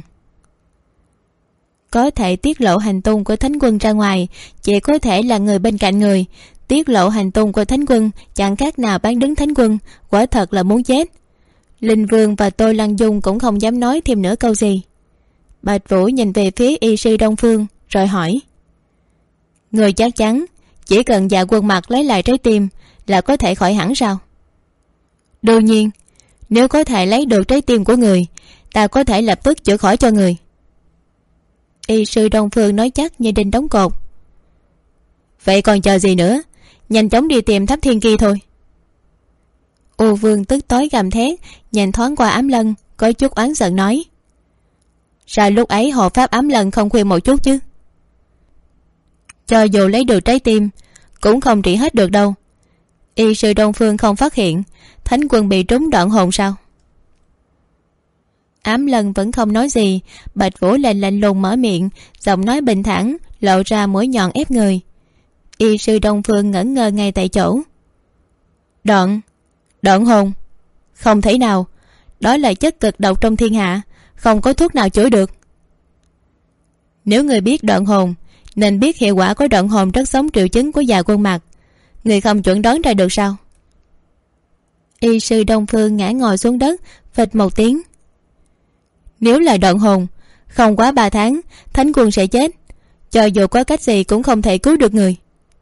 Có thể tiết lộ hành tung của Thánh Quân ra ngoài chỉ có thể là người bên cạnh người. Tiết lộ hành tung của Thánh Quân chẳng khác nào bán đứng Thánh Quân, quả thật là muốn chết. Linh Vương và Tô Lăng Dung cũng không dám nói thêm nửa câu gì. Bạch Vũ nhìn về phía y sư Đông Phương rồi hỏi: người chắc chắn chỉ cần Dạ Quân Mặc lấy lại trái tim là có thể khỏi hẳn sao? Đương nhiên, nếu có thể lấy được trái tim của người, ta có thể lập tức chữa khỏi cho người. Y sư Đông Phương nói chắc như đinh đóng cột. Vậy còn chờ gì nữa, nhanh chóng đi tìm Tháp Thiên Kỳ thôi. U Vương tức tối gầm thét, nhìn thoáng qua Ám Lân, có chút oán giận nói: sao lúc ấy hộ pháp Ám Lân không khuyên một chút chứ? Cho dù lấy được trái tim cũng không trị hết được đâu. Y sư Đông Phương không phát hiện Thánh Quân bị trúng đoạn hồn sao? Ám Lân vẫn không nói gì. Bạch Vũ lạnh lùng mở miệng, giọng nói bình thản lộ ra mũi nhọn ép người. Y sư Đông Phương ngẩn ngơ ngay tại chỗ. Đoạn hồn? Không thể nào, đó là chất cực độc trong thiên hạ, không có thuốc nào chữa được. Nếu người biết đoạn hồn nên biết hiệu quả của đoạn hồn rất giống triệu chứng của Dạ Quân Mặc. Người không chuẩn đoán ra được sao? Y sư Đông Phương ngã ngồi xuống đất, phịch một tiếng. Nếu là đoạn hồn, không quá 3 tháng Thánh Quân sẽ chết. Cho dù có cách gì cũng không thể cứu được người.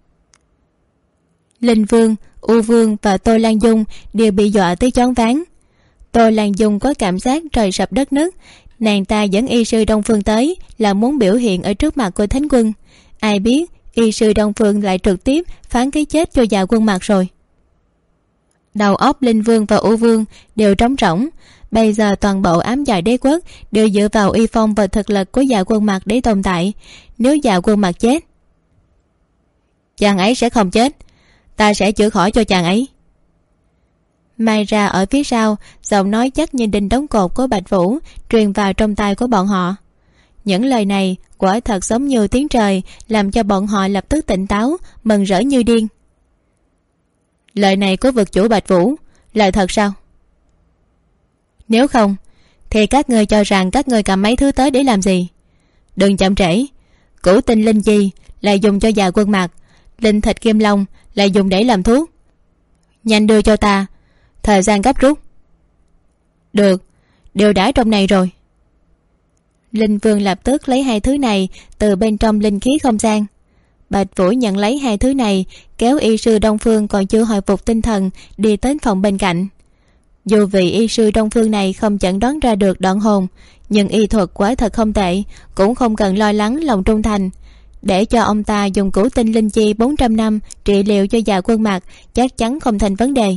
Linh Vương, U Vương và Tô Lan Dung đều bị dọa tới choáng váng. Tô Lan Dung có cảm giác trời sập đất nứt. Nàng ta dẫn y sư Đông Phương tới là muốn biểu hiện ở trước mặt của Thánh Quân. Ai biết y sư Đông Phương lại trực tiếp phán cái chết cho Dạ Quân Mặc rồi. Đầu óc Linh Vương và U Vương đều trống rỗng. Bây giờ toàn bộ ám dạ đế quốc đều dựa vào uy phong và thực lực của Dạ Quân Mặc để tồn tại. Nếu Dạ Quân Mặc chết, chàng ấy sẽ không chết. Ta sẽ chữa khỏi cho chàng ấy. Mai ra ở phía sau, giọng nói chắc như đinh đóng cột của Bạch Vũ truyền vào trong tai của bọn họ. Những lời này quả thật giống như tiếng trời, làm cho bọn họ lập tức tỉnh táo, mừng rỡ như điên. Lời này của vực chủ Bạch Vũ là thật sao? Nếu không thì các ngươi cho rằng các ngươi cầm mấy thứ tới để làm gì? Đừng chậm trễ. Cửu tinh linh chi là dùng cho Dạ Quân Mặc, linh thịt kim long là dùng để làm thuốc. Nhanh đưa cho ta, thời gian gấp rút. Được, đều đã trong này rồi. Linh Vương lập tức lấy 2 thứ này từ bên trong linh khí không gian. Bạch Vũ nhận lấy 2 thứ này, kéo y sư Đông Phương còn chưa hồi phục tinh thần đi đến phòng bên cạnh. Dù vì y sư Đông Phương này không chẩn đoán ra được đoạn hồn, nhưng y thuật quả thật không tệ, cũng không cần lo lắng lòng trung thành. Để cho ông ta dùng cửu tinh linh chi 400 năm trị liệu cho Dạ Quân Mặc chắc chắn không thành vấn đề.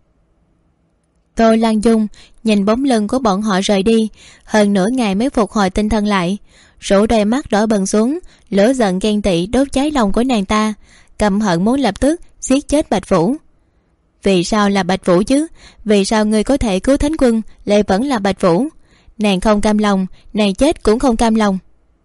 Tô Lan Dung nhìn bóng lưng của bọn họ rời đi, hơn nửa ngày mới phục hồi tinh thần lại. Rũ đôi mắt đỏ bừng xuống, lửa giận ghen tị đốt cháy lòng của nàng ta, căm hận muốn lập tức giết chết Bạch Vũ. Vì sao là Bạch Vũ chứ? Vì sao người có thể cứu Thánh Quân lại vẫn là Bạch Vũ? Nàng không cam lòng, nàng chết cũng không cam lòng.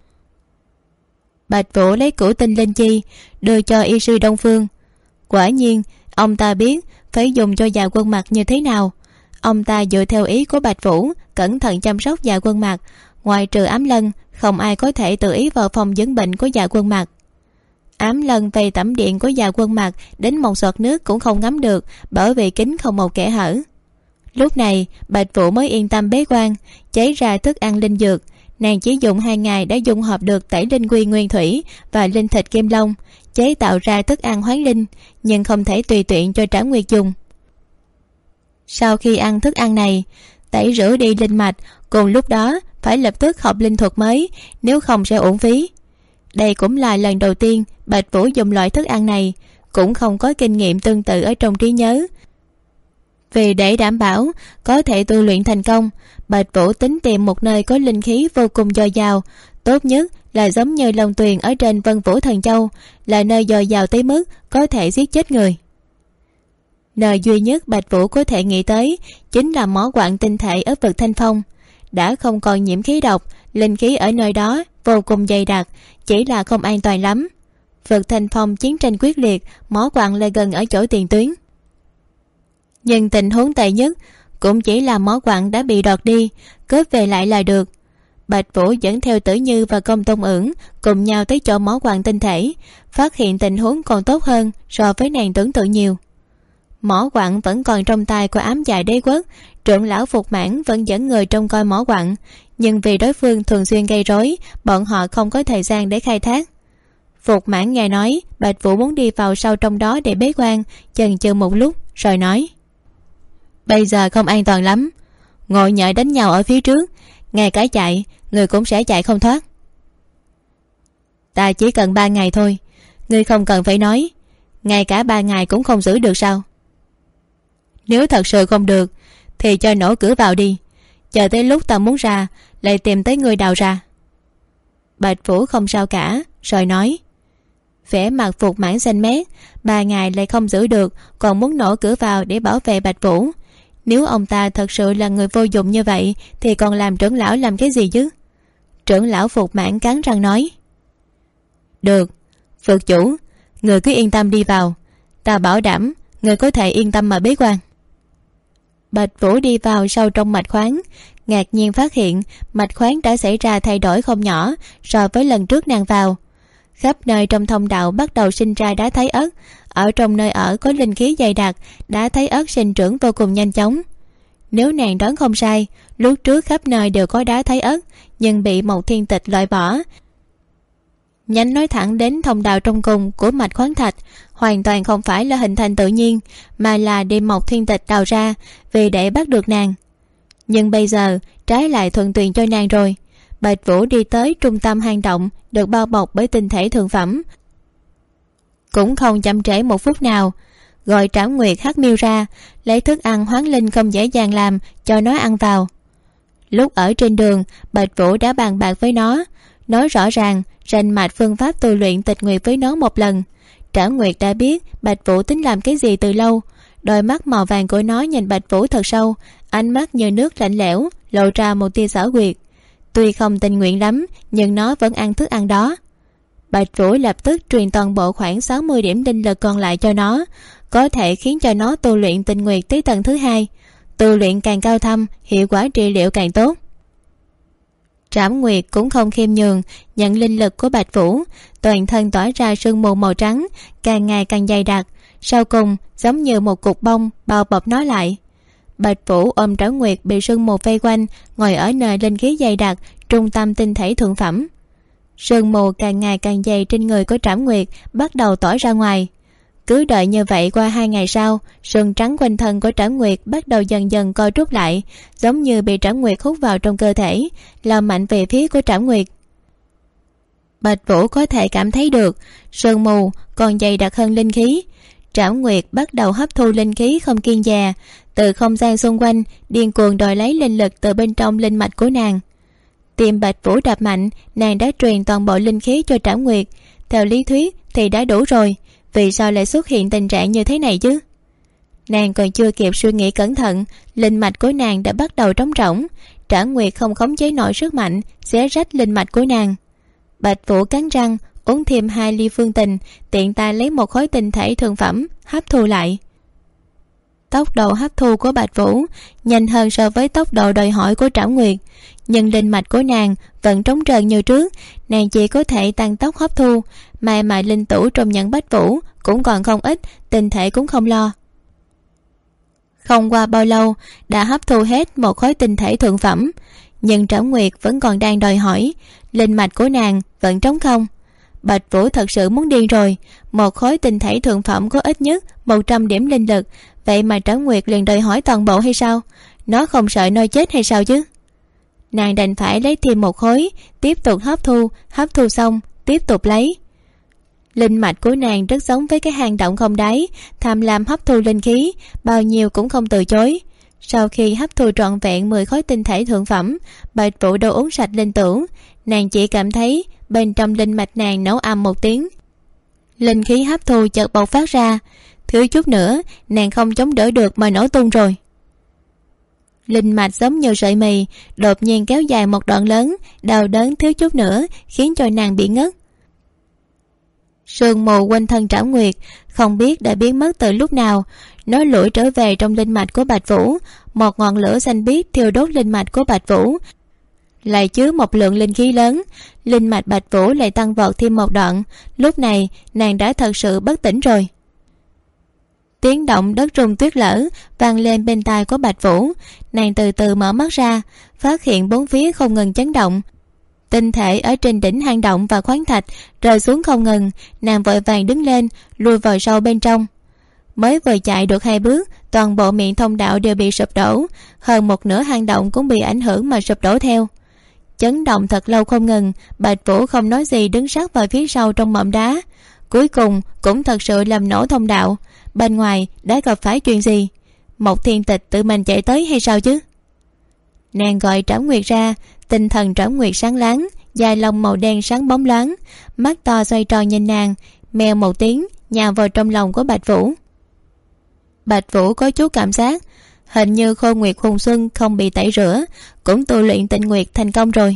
Bạch Vũ lấy cửu tinh linh chi đưa cho y sư Đông Phương. Quả nhiên ông ta biết phải dùng cho Dạ Quân Mặc như thế nào. Ông ta dựa theo ý của Bạch Vũ cẩn thận chăm sóc Dạ Quân Mặc. Ngoài trừ Ám Lân, không ai có thể tự ý vào phòng dưỡng bệnh của Dạ Quân Mặc. Ám Lân về tẩm điện của Dạ Quân Mặc đến một giọt nước cũng không ngắm được, bởi vì kính không một kẽ hở. Lúc này Bạch Vũ mới yên tâm bế quan, chế ra thức ăn linh dược. Nàng chỉ dùng 2 ngày đã dung hợp được tẩy linh quy nguyên thủy và linh thịt kim long, chế tạo ra thức ăn hoán linh, nhưng không thể tùy tiện cho Trảm Nguyệt dùng. Sau khi ăn thức ăn này, tẩy rửa đi linh mạch, cùng lúc đó phải lập tức học linh thuật mới, nếu không sẽ uổng phí. Đây cũng là lần đầu tiên Bạch Vũ dùng loại thức ăn này, cũng không có kinh nghiệm tương tự ở trong trí nhớ. Vì để đảm bảo có thể tu luyện thành công, Bạch Vũ tính tìm một nơi có linh khí vô cùng dồi dào, tốt nhất là giống như Long Tuyền ở trên Vân Vũ Thần Châu, là nơi dồi dào tới mức có thể giết chết người. Nơi duy nhất Bạch Vũ có thể nghĩ tới chính là mỏ quặng tinh thể ở vực Thanh Phong. Đã không còn nhiễm khí độc, linh khí ở nơi đó vô cùng dày đặc, chỉ là không an toàn lắm. Vực Thanh Phong chiến tranh quyết liệt, mỏ quặng lại gần ở chỗ tiền tuyến. Nhưng tình huống tệ nhất cũng chỉ là mỏ quặng đã bị đoạt đi, cướp về lại là được. Bạch Vũ dẫn theo Tử Như và Công Tôn Ưỡng cùng nhau tới chỗ mỏ quặng tinh thể, phát hiện tình huống còn tốt hơn so với nàng tưởng tượng nhiều. Mỏ quặng vẫn còn trong tay của Ám Dạ Đế Quốc, trưởng lão Phục Mãn vẫn dẫn người trông coi mỏ quặng, nhưng vì đối phương thường xuyên gây rối, bọn họ không có thời gian để khai thác. Phục Mãn nghe nói Bạch Vũ muốn đi vào sâu trong đó để bế quan, chần chừ một lúc rồi nói: bây giờ không an toàn lắm, ngồi nhỡ đánh nhau ở phía trước, ngay cả chạy người cũng sẽ chạy không thoát. Ta chỉ cần 3 ngày thôi, ngươi không cần phải nói, ngay cả 3 ngày cũng không giữ được sao? Nếu thật sự không được thì cho nổ cửa vào đi, chờ tới lúc ta muốn ra lại tìm tới người đào ra. Bạch Vũ không sao cả rồi nói. Vẻ mặt Phục Mãn xanh mét, 3 ngày lại không giữ được, còn muốn nổ cửa vào để bảo vệ Bạch Vũ. Nếu ông ta thật sự là người vô dụng như vậy thì còn làm trưởng lão làm cái gì chứ? Trưởng lão Phục Mãn cắn răng nói: được, Phật chủ, người cứ yên tâm đi vào, ta bảo đảm người có thể yên tâm mà bế quan. Bạch Vũ đi vào sâu trong mạch khoáng, ngạc nhiên phát hiện mạch khoáng đã xảy ra thay đổi không nhỏ so với lần trước nàng vào. Khắp nơi trong thông đạo bắt đầu sinh ra đá thái ất, ở trong nơi ở có linh khí dày đặc, đá thái ất sinh trưởng vô cùng nhanh chóng. Nếu nàng đoán không sai, lúc trước khắp nơi đều có đá thái ất, nhưng bị Mộc Thiên Tịch loại bỏ. Nhánh nói thẳng đến thông đạo trong cùng của mạch khoáng thạch, hoàn toàn không phải là hình thành tự nhiên, mà là để Mộc Thiên Tịch đào ra vì để bắt được nàng. Nhưng bây giờ trái lại thuận tiện cho nàng rồi. Bạch Vũ đi tới trung tâm hang động, được bao bọc bởi tinh thể thượng phẩm, cũng không chậm trễ một phút nào, gọi Trảm Nguyệt Hắc Miêu ra, lấy thức ăn hoán linh không dễ dàng làm cho nó ăn vào. Lúc ở trên đường, Bạch Vũ đã bàn bạc với nó, nói rõ ràng rành mạch phương pháp tu luyện tịch nguyệt với nó một lần. Trảm Nguyệt đã biết Bạch Vũ tính làm cái gì từ lâu. Đôi mắt màu vàng của nó nhìn Bạch Vũ thật sâu, ánh mắt như nước lạnh lẽo, lộ ra một tia xảo quyệt. Tuy không tình nguyện lắm, nhưng nó vẫn ăn thức ăn đó. Bạch Vũ lập tức truyền toàn bộ khoảng 60 điểm linh lực còn lại cho nó, có thể khiến cho nó tu luyện tinh nguyệt tới tầng thứ 2. Tu luyện càng cao thâm, hiệu quả trị liệu càng tốt. Trảm Nguyệt cũng không khiêm nhường, nhận linh lực của Bạch Vũ, toàn thân tỏa ra sương mù màu trắng, càng ngày càng dày đặc, sau cùng giống như một cục bông bao bọc nó lại. Bạch Vũ ôm Trảm Nguyệt bị sương mù vây quanh, ngồi ở nơi linh khí dày đặc, trung tâm tinh thể thượng phẩm. Sương mù càng ngày càng dày trên người của Trảm Nguyệt bắt đầu tỏa ra ngoài. Cứ đợi như vậy, qua 2 ngày sau, sừng trắng quanh thân của Trảm Nguyệt bắt đầu dần dần co rút lại, giống như bị Trảm Nguyệt hút vào trong cơ thể, lao mạnh về phía của Trảm Nguyệt. Bạch Vũ có thể cảm thấy được sương mù còn dày đặc hơn linh khí. Trảm Nguyệt bắt đầu hấp thu linh khí không kiêng dè, từ không gian xung quanh điên cuồng đòi lấy linh lực từ bên trong linh mạch của nàng. Tim Bạch Vũ đập mạnh, nàng đã truyền toàn bộ linh khí cho Trảm Nguyệt. Theo lý thuyết thì đã đủ rồi, vì sao lại xuất hiện tình trạng như thế này chứ? Nàng còn chưa kịp suy nghĩ cẩn thận, linh mạch của nàng đã bắt đầu trống rỗng. Trảm Nguyệt không khống chế nổi sức mạnh, xé rách linh mạch của nàng. Bạch Vũ cắn răng uống thêm 2 ly phương tình, tiện tay lấy một khối tinh thể thượng phẩm hấp thu lại. Tốc độ hấp thu của Bạch Vũ nhanh hơn so với tốc độ đòi hỏi của Trảm Nguyệt, nhưng linh mạch của nàng vẫn trống trơn như trước. Nàng chỉ có thể tăng tốc hấp thu, mà linh tủ trong nhẫn Bách Vũ cũng còn không ít, tinh thể cũng không lo. Không qua bao lâu đã hấp thu hết một khối tinh thể thượng phẩm, nhưng Trảm Nguyệt vẫn còn đang đòi hỏi, linh mạch của nàng vẫn trống không. Bạch Vũ thật sự muốn điên rồi, một khối tinh thể thượng phẩm có ít nhất 100 điểm linh lực, vậy mà Trảm Nguyệt liền đòi hỏi toàn bộ hay sao? Nó không sợ nơi chết hay sao chứ? Nàng đành phải lấy thêm một khối, tiếp tục hấp thu xong tiếp tục lấy. Linh mạch của nàng rất giống với cái hang động không đáy, tham lam hấp thu linh khí, bao nhiêu cũng không từ chối. Sau khi hấp thu trọn vẹn 10 khối tinh thể thượng phẩm, Bạch Vũ đâu uống sạch linh tửu, nàng chỉ cảm thấy bên trong linh mạch nàng nổ ầm một tiếng, linh khí hấp thu chợt bộc phát ra, thiếu chút nữa nàng không chống đỡ được mà nổ tung rồi. Linh mạch giống như sợi mì, đột nhiên kéo dài một đoạn lớn, đau đớn thiếu chút nữa khiến cho nàng bị ngất. Sương mù quanh thân Trảo Nguyệt không biết đã biến mất từ lúc nào, nó lủi trở về trong linh mạch của Bạch Vũ. Một ngọn lửa xanh biếc thiêu đốt linh mạch của Bạch Vũ, lại chứa một lượng linh khí lớn. Linh mạch Bạch Vũ lại tăng vọt thêm một đoạn. Lúc này nàng đã thật sự bất tỉnh rồi. Tiếng động đất rung tuyết lở vang lên bên tai của Bạch Vũ. Nàng từ từ mở mắt ra, phát hiện bốn phía không ngừng chấn động. Tinh thể ở trên đỉnh hang động và khoáng thạch rơi xuống không ngừng. Nàng vội vàng đứng lên, lùi vào sâu bên trong. Mới vừa chạy được 2 bước, toàn bộ miệng thông đạo đều bị sụp đổ, hơn một nửa hang động cũng bị ảnh hưởng mà sụp đổ theo. Chấn động thật lâu không ngừng, Bạch Vũ không nói gì đứng sát vào phía sau trong mỏm đá. Cuối cùng cũng thật sự làm nổ thông đạo. Bên ngoài đã gặp phải chuyện gì? Một thiên tịch tự mình chạy tới hay sao chứ? Nàng gọi Trảo Nguyệt ra. Tinh thần Trảo Nguyệt sáng láng, dài lông màu đen sáng bóng loáng, mắt to xoay tròn nhìn nàng, mèo một tiếng nhào vào trong lòng của Bạch Vũ. Bạch Vũ có chút cảm giác hình như Khôi Nguyệt Hùng Xuân không bị tẩy rửa, cũng tu luyện Tịnh Nguyệt thành công rồi.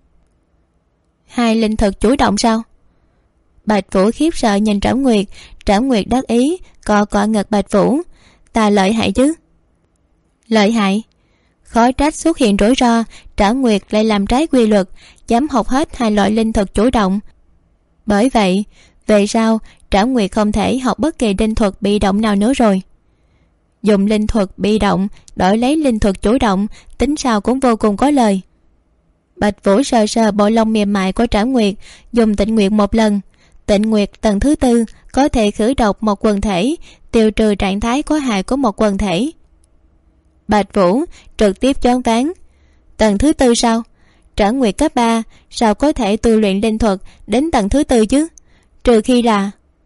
2 linh thực chủ động sao? Bạch Vũ khiếp sợ nhìn Trảo Nguyệt. Trảo Nguyệt đắc ý cọ cọ ngực Bạch Vũ. Ta lợi hại chứ? Lợi hại? Khó trách xuất hiện rủi ro, Trảo Nguyệt lại làm trái quy luật, dám học hết 2 loại linh thực chủ động. Bởi vậy về sau Trảo Nguyệt không thể học bất kỳ linh thuật bị động nào nữa rồi. Dùng linh thuật bị động đổi lấy linh thuật chủ động, tính sao cũng vô cùng có lời. Bạch Vũ sờ sờ bộ lông mềm mại của Trảo Nguyệt, dùng Tịnh Nguyệt một lần. Tịnh Nguyệt tầng thứ 4 có thể khử độc một quần thể, tiêu trừ trạng thái có hại của một quần thể. Bạch Vũ trực tiếp choáng váng. Tầng thứ 4 sao? Trảo Nguyệt cấp 3 sao có thể tu luyện linh thuật đến tầng thứ 4 chứ? Trừ khi là...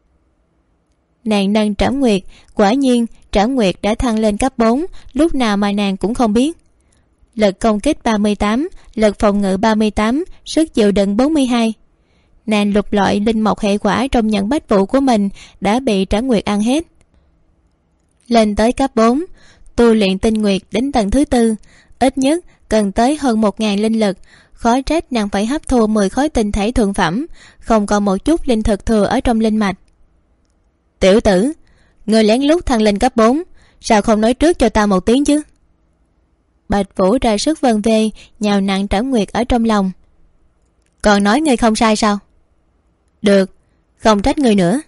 Nàng nâng Trảo Nguyệt, quả nhiên Trảo Nguyệt đã thăng lên cấp 4, lúc nào mà nàng cũng không biết. Lực công kích 38, lực phòng ngự 38, sức chịu đựng 42. Nàng lục lọi linh mộc hệ quả trong nhận Bách Vũ của mình đã bị Trảo Nguyệt ăn hết. Lên tới cấp 4, tu luyện Tinh Nguyệt đến tầng thứ 4, ít nhất cần tới hơn 1000 linh lực. Khó trách nàng phải hấp thu 10 khối tinh thể thượng phẩm, không còn một chút linh thực thừa ở trong linh mạch. Tiểu tử, ngươi lén lút thăng lên cấp 4, sao không nói trước cho ta một tiếng chứ? Bạch Vũ ra sức vân vê, nhào nặng Trảo Nguyệt ở trong lòng. Còn nói ngươi không sai sao? Được, không trách ngươi nữa.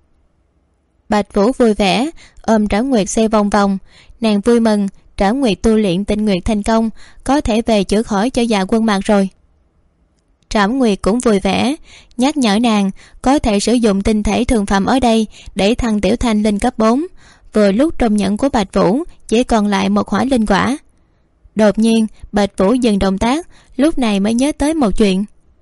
Bạch Vũ vui vẻ ôm Trảo Nguyệt xoay vòng vòng. Nàng vui mừng Trảo Nguyệt tu luyện Tịnh Nguyệt thành công, có thể về chữa khỏi cho Dạ Quân Mạc rồi. Trảo Nguyệt cũng vui vẻ nhắc nhở nàng có thể sử dụng tinh thể thường phẩm ở đây để thăng Tiểu Thanh lên cấp 4. Vừa lúc trong nhẫn của Bạch Vũ chỉ còn lại một hỏa linh quả. Đột nhiên Bạch Vũ dừng động tác, lúc này mới nhớ tới một chuyện.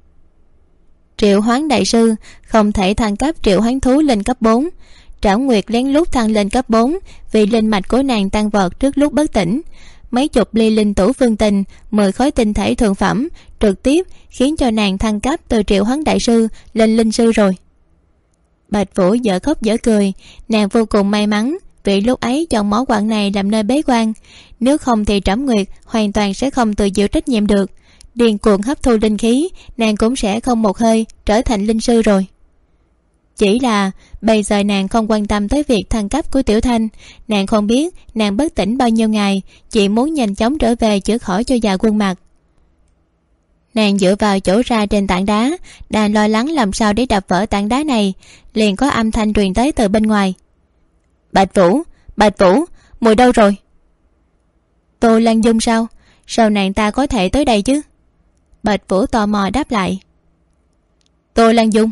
Triệu Hoán đại sư không thể thăng cấp triệu hoán thú lên cấp 4. Trảo Nguyệt lén lút thăng lên cấp 4 vì linh mạch của nàng tăng vọt trước lúc bất tỉnh. Mấy chục ly linh tủ phương tình, 10 khối tinh thể thượng phẩm trực tiếp khiến cho nàng thăng cấp từ triệu hoán đại sư lên linh sư rồi. Bạch Vũ dở khóc dở cười. Nàng vô cùng may mắn vì lúc ấy chọn mỏ quặng này làm nơi bế quan, nếu không thì Trảo Nguyệt hoàn toàn sẽ không tự chịu trách nhiệm được. Điên cuồng hấp thu linh khí, nàng cũng sẽ không một hơi trở thành linh sư rồi. Chỉ là bây giờ nàng không quan tâm tới việc thăng cấp của Tiểu Thanh. Nàng không biết nàng bất tỉnh bao nhiêu ngày, chỉ muốn nhanh chóng trở về chữa khỏi cho Dạ Quân Mạc. Nàng dựa vào chỗ ra trên tảng đá, đang lo lắng làm sao để đập vỡ tảng đá này, liền có âm thanh truyền tới từ bên ngoài. Bạch Vũ, Bạch Vũ, mùi đâu rồi? Tô Lan Dung sao? Sao nàng ta có thể tới đây chứ? Bạch Vũ tò mò đáp lại. Tô Lan Dung,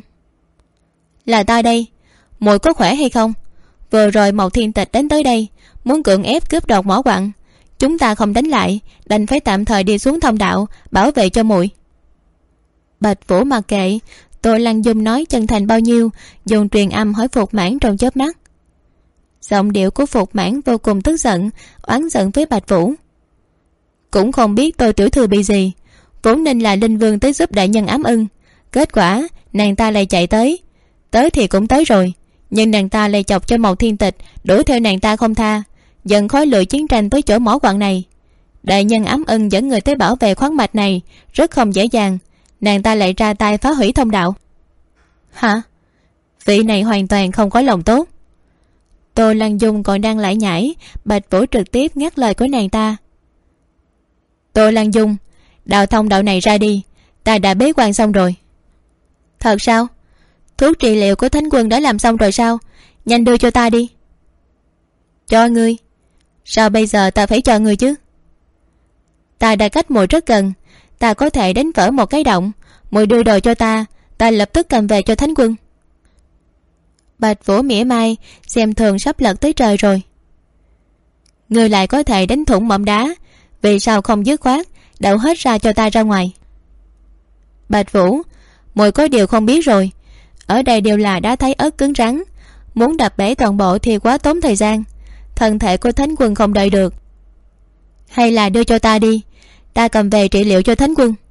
là ta đây. Mùi có khỏe hay không? Vừa rồi Mộc Thiên Tịch đến tới đây, muốn cưỡng ép cướp đoạt mỏ quặng. Chúng ta không đánh lại, đành phải tạm thời đi xuống thông đạo bảo vệ cho muội. Bạch Vũ mặc kệ. Tô Lăng Dung nói chân thành bao nhiêu, dùng truyền âm hỏi Phục Mãn trong chớp mắt. Giọng điệu của Phục Mãn vô cùng tức giận, oán giận với Bạch Vũ. Cũng không biết Tô tiểu thư bị gì, vốn nên là Linh Vương tới giúp đại nhân ám ưng, kết quả nàng ta lại chạy tới thì cũng tới rồi, nhưng nàng ta lại chọc cho Mộc Thiên Tịch đuổi theo nàng ta không tha, dẫn khói lửa chiến tranh tới chỗ mỏ quặng này. Đại nhân ám ưng dẫn người tới bảo vệ khoáng mạch này rất không dễ dàng, nàng ta lại ra tay phá hủy thông đạo. Hả? Vị này hoàn toàn không có lòng tốt. Tô Lăng Dung còn đang lải nhải, Bạch Vũ trực tiếp ngắt lời của nàng ta. Tô Lăng Dung, đào thông đạo này ra đi, ta đã bế quan xong rồi. Thật sao? Thuốc trị liệu của Thánh Quân đã làm xong rồi sao? Nhanh đưa cho ta đi. Cho ngươi? Sao bây giờ ta phải cho ngươi chứ? Ta đã cách muội rất gần, ta có thể đánh vỡ một cái động, muội đưa đồ cho ta, ta lập tức cầm về cho Thánh Quân. Bạch Vũ mỉa mai, xem thường sắp lật tới trời rồi. Ngươi lại có thể đánh thủng mỏm đá, vì sao không dứt khoát đậu hết ra cho ta ra ngoài? Bạch Vũ, muội có điều không biết rồi, ở đây đều là đá thái ớt cứng rắn, muốn đập bể toàn bộ thì quá tốn thời gian, thân thể của Thánh Quân không đợi được. Hay là đưa cho ta đi, ta cầm về trị liệu cho Thánh Quân.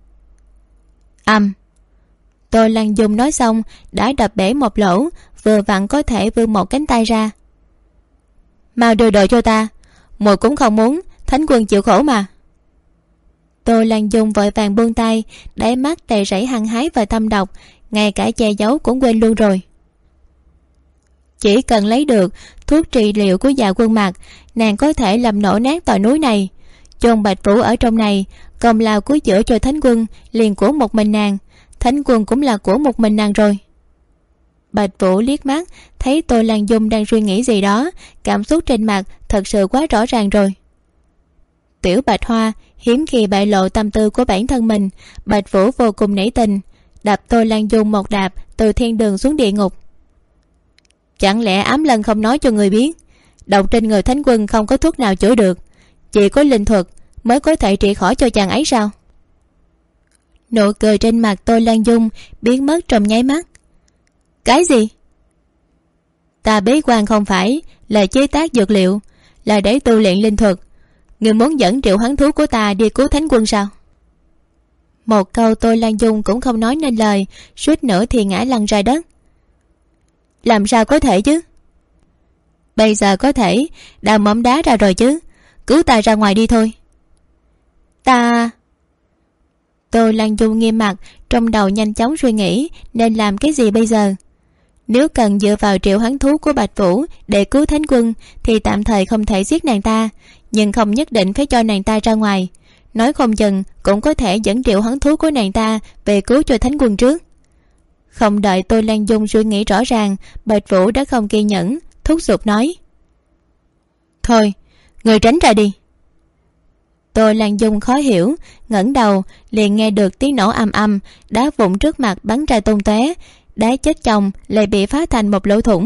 Tô Lăng Dung nói xong đã đập bể một lỗ, vừa vặn có thể vươn một cánh tay ra. Mau đưa đồ cho ta, muội cũng không muốn Thánh Quân chịu khổ mà. Tô Lăng Dung vội vàng buông tay, đáy mắt đầy rẫy hăng hái và thâm độc, ngay cả che giấu cũng quên luôn rồi. Chỉ cần lấy được thuốc trị liệu của Dạ Quân Mạc, nàng có thể làm nổ nát tòa núi này, chôn Bạch Vũ ở trong này. Công lao cuối chữa cho Thánh Quân liền của một mình nàng, Thánh Quân cũng là của một mình nàng rồi. Bạch Vũ liếc mắt thấy Tô Lăng Dung đang suy nghĩ gì đó, cảm xúc trên mặt thật sự quá rõ ràng rồi. Tiểu Bạch Hoa hiếm khi bại lộ tâm tư của bản thân mình, Bạch Vũ vô cùng nể tình, đập Tô Lăng Dung một đạp từ thiên đường xuống địa ngục. Chẳng lẽ Ám Lân không nói cho người biết, độc trên người Thánh Quân không có thuốc nào chữa được, chỉ có linh thuật mới có thể trị khỏi cho chàng ấy sao? Nụ cười trên mặt Tô Lăng Dung biến mất trong nháy mắt. Cái gì? Ta bế quan không phải là chế tác dược liệu, là để tu luyện linh thuật. Người muốn dẫn triệu hoán thú của ta đi cứu Thánh Quân sao? Một câu Tô Lăng Dung cũng không nói nên lời, suýt nữa thì ngã lăn ra đất. Làm sao có thể chứ? Bây giờ có thể đào mỏm đá ra rồi chứ, cứu ta ra ngoài đi thôi. Ta... Tô Lăng Dung nghiêm mặt, trong đầu nhanh chóng suy nghĩ nên làm cái gì bây giờ. Nếu cần dựa vào triệu hoán thú của Bạch Vũ để cứu Thánh Quân thì tạm thời không thể giết nàng ta, nhưng không nhất định phải cho nàng ta ra ngoài. Nói không chừng cũng có thể dẫn triệu hoán thú của nàng ta về cứu cho Thánh Quân trước. Không đợi Tô Lăng Dung suy nghĩ rõ ràng, Bạch Vũ đã không kiên nhẫn, thúc giục nói: Thôi, người tránh ra đi. Tô Lăng Dung khó hiểu, ngẩng đầu liền nghe được tiếng nổ ầm ầm, đá vụn trước mặt bắn ra tung tóe, đá chết chồng lại bị phá thành một lỗ thủng.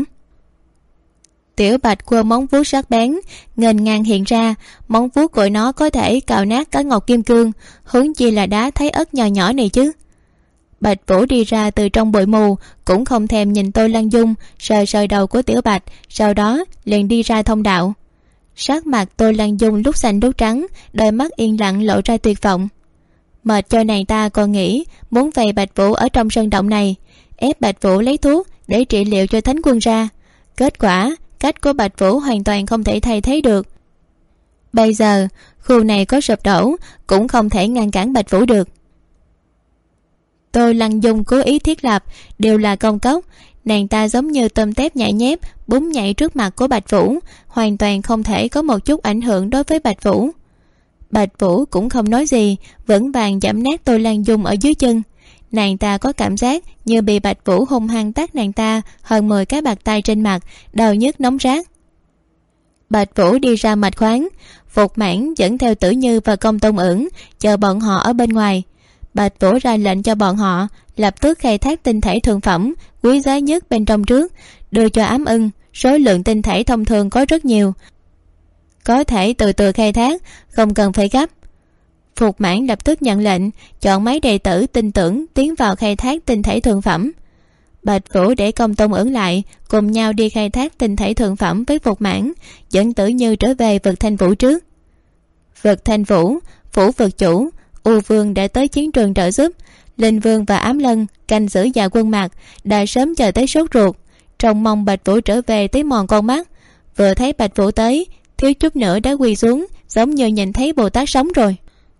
Tiểu Bạch quơ móng vuốt sắc bén nghênh ngang hiện ra, móng vuốt của nó có thể cào nát cả ngọc kim cương, huống chi là đá thái ớt nhỏ nhỏ này chứ. Bạch Vũ đi ra từ trong bụi mù, cũng không thèm nhìn Tô Lăng Dung, sờ sờ đầu của Tiểu Bạch, sau đó liền đi ra thông đạo. Sắc mặt Tô Lăng Dung lúc xanh lúc trắng, đôi mắt yên lặng lộ ra tuyệt vọng. Mệt cho nàng ta còn nghĩ muốn về Bạch Vũ ở trong sân động này, ép Bạch Vũ lấy thuốc để trị liệu cho Thánh Quân ra. Kết quả cách của Bạch Vũ hoàn toàn không thể thay thế được. Bây giờ khu này có sụp đổ cũng không thể ngăn cản Bạch Vũ được. Tô Lăng Dung cố ý thiết lập đều là công cốc, nàng ta giống như tôm tép nhảy nhép búng nhảy trước mặt của Bạch Vũ, hoàn toàn không thể có một chút ảnh hưởng đối với Bạch Vũ. Bạch Vũ cũng không nói gì, vững vàng giẫm nát Tô Lăng Dung ở dưới chân. Nàng ta có cảm giác như bị Bạch Vũ hung hăng tát nàng ta hơn 10 cái bạt tay trên mặt, đau nhức nóng rát. Bạch Vũ đi ra mạch khoáng, Phục Mãn dẫn theo Tử Như và Công Tôn Ưỡng chờ bọn họ ở bên ngoài. Bạch Vũ ra lệnh cho bọn họ lập tức khai thác tinh thể thượng phẩm quý giá nhất bên trong trước, đưa cho Ám Ưng. Số lượng tinh thể thông thường có rất nhiều, có thể từ từ khai thác, không cần phải gấp. Phục Mãn lập tức nhận lệnh, chọn mấy đệ tử tin tưởng tiến vào khai thác tinh thể thượng phẩm. Bạch Vũ để Công Tôn Ẩn lại, cùng nhau đi khai thác tinh thể thượng phẩm với Phục Mãn, dẫn Tử Như trở về vực Thanh Vũ trước. Vực Thanh Vũ, phủ vực chủ, U Vương đã tới chiến trường trợ giúp. Linh Vương và Ám Lân canh giữ Dạ Quân Mạc đã sớm chờ tới sốt ruột, trông mong Bạch Vũ trở về tới mòn con mắt. Vừa thấy Bạch Vũ tới, thiếu chút nữa đã quỳ xuống, giống như nhìn thấy Bồ Tát sống rồi.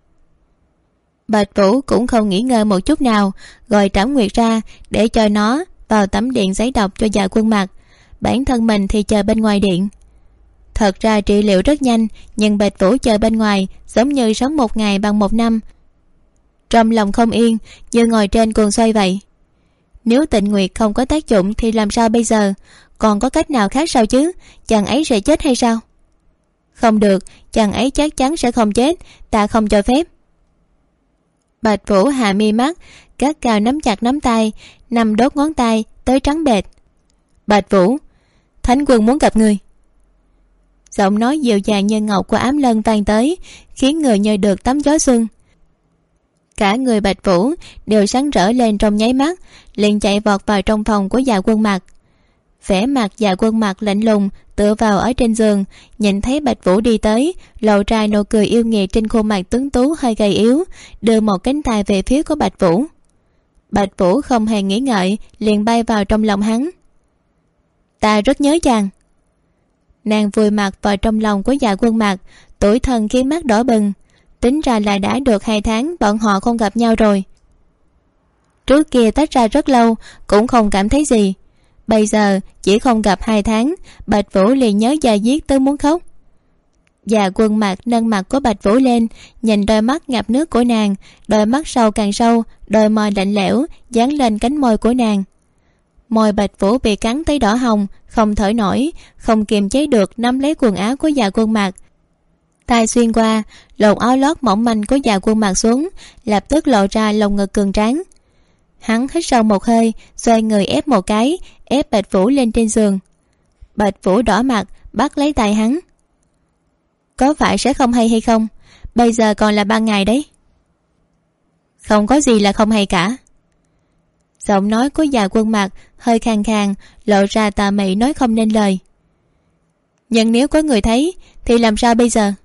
Bạch Vũ cũng không nghỉ ngơi một chút nào, gọi Trảm Nguyệt ra để cho nó vào tẩm điện giấy độc cho Dạ Quân Mạc. Bản thân mình thì chờ bên ngoài điện. Thật ra trị liệu rất nhanh, nhưng Bạch Vũ chờ bên ngoài giống như sống một ngày bằng một năm, trong lòng không yên, như ngồi trên cuồng xoay vậy. Nếu Tịnh Nguyệt không có tác dụng thì làm sao bây giờ? Còn có cách nào khác sao chứ? Chàng ấy sẽ chết hay sao? Không được, chàng ấy chắc chắn sẽ không chết, ta không cho phép. Bạch Vũ hạ mi mắt, gắt gao nắm chặt nắm tay, nằm đốt ngón tay tới trắng bệch. Bạch Vũ, Thánh Quân muốn gặp người. Giọng nói dịu dàng như ngọc của Ám Lân vang tới, khiến người như được tắm gió xuân. Cả người Bạch Vũ đều sáng rỡ lên trong nháy mắt, liền chạy vọt vào trong phòng của Dạ Quân Mạc. Vẻ mặt Dạ Quân Mạc lạnh lùng, tựa vào ở trên giường, nhìn thấy Bạch Vũ đi tới, lộ ra nụ cười yêu nghiệt trên khuôn mặt tuấn tú hơi gầy yếu, đưa một cánh tay về phía của Bạch Vũ. Bạch Vũ không hề nghĩ ngợi, liền bay vào trong lòng hắn. Ta rất nhớ chàng. Nàng vùi mặt vào trong lòng của Dạ Quân Mạc, tủi thân khiến mắt đỏ bừng. Tính ra là đã được 2 tháng bọn họ không gặp nhau rồi. Trước kia tách ra rất lâu cũng không cảm thấy gì, bây giờ chỉ không gặp 2 tháng, Bạch Vũ liền nhớ da diết tới muốn khóc. Dạ Quân Mạc nâng mặt của Bạch Vũ lên, nhìn đôi mắt ngập nước của nàng, đôi mắt sâu càng sâu, đôi môi lạnh lẽo dán lên cánh môi của nàng. Môi Bạch Vũ bị cắn tới đỏ hồng, không thở nổi, không kiềm chế được nắm lấy quần áo của Dạ Quân Mạc. Tay xuyên qua, lột áo lót mỏng manh của Dạ Quân Mạc xuống, lập tức lộ ra lồng ngực cường tráng. Hắn hít sâu một hơi, xoay người ép một cái, ép Bạch Vũ lên trên giường. Bạch Vũ đỏ mặt, bắt lấy tay hắn. Có phải sẽ không hay hay không? Bây giờ còn là ban ngày đấy. Không có gì là không hay cả. Giọng nói của Dạ Quân Mạc hơi khàn khàn, lộ ra tà mị nói không nên lời. Nhưng nếu có người thấy thì làm sao bây giờ?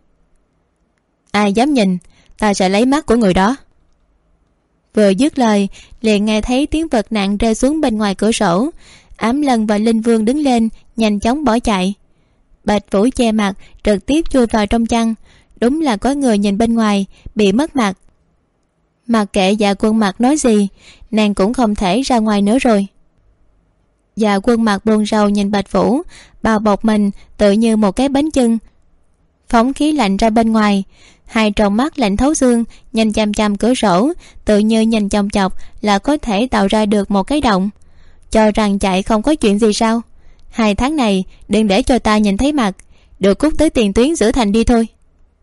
Ai dám nhìn, ta sẽ lấy mắt của người đó. Vừa dứt lời, liền nghe thấy tiếng vật nặng rơi xuống bên ngoài cửa sổ. Ám Lân và Linh Vương đứng lên, nhanh chóng bỏ chạy. Bạch Vũ che mặt, trực tiếp chui vào trong chăn. Đúng là có người nhìn bên ngoài, bị mất mặt. Mặc kệ Dạ Quân Mạc nói gì, nàng cũng không thể ra ngoài nữa rồi. Dạ Quân Mạc buồn rầu nhìn Bạch Vũ, bao bọc mình tự như một cái bánh chưng, phóng khí lạnh ra bên ngoài. Hai tròng mắt lạnh thấu xương, nhìn chằm chằm cửa sổ, tự như nhìn chòng chọc là có thể tạo ra được một cái động. Cho rằng chạy không có chuyện gì sao? 2 tháng này đừng để cho ta nhìn thấy mặt, được cút tới tiền tuyến giữ thành đi thôi.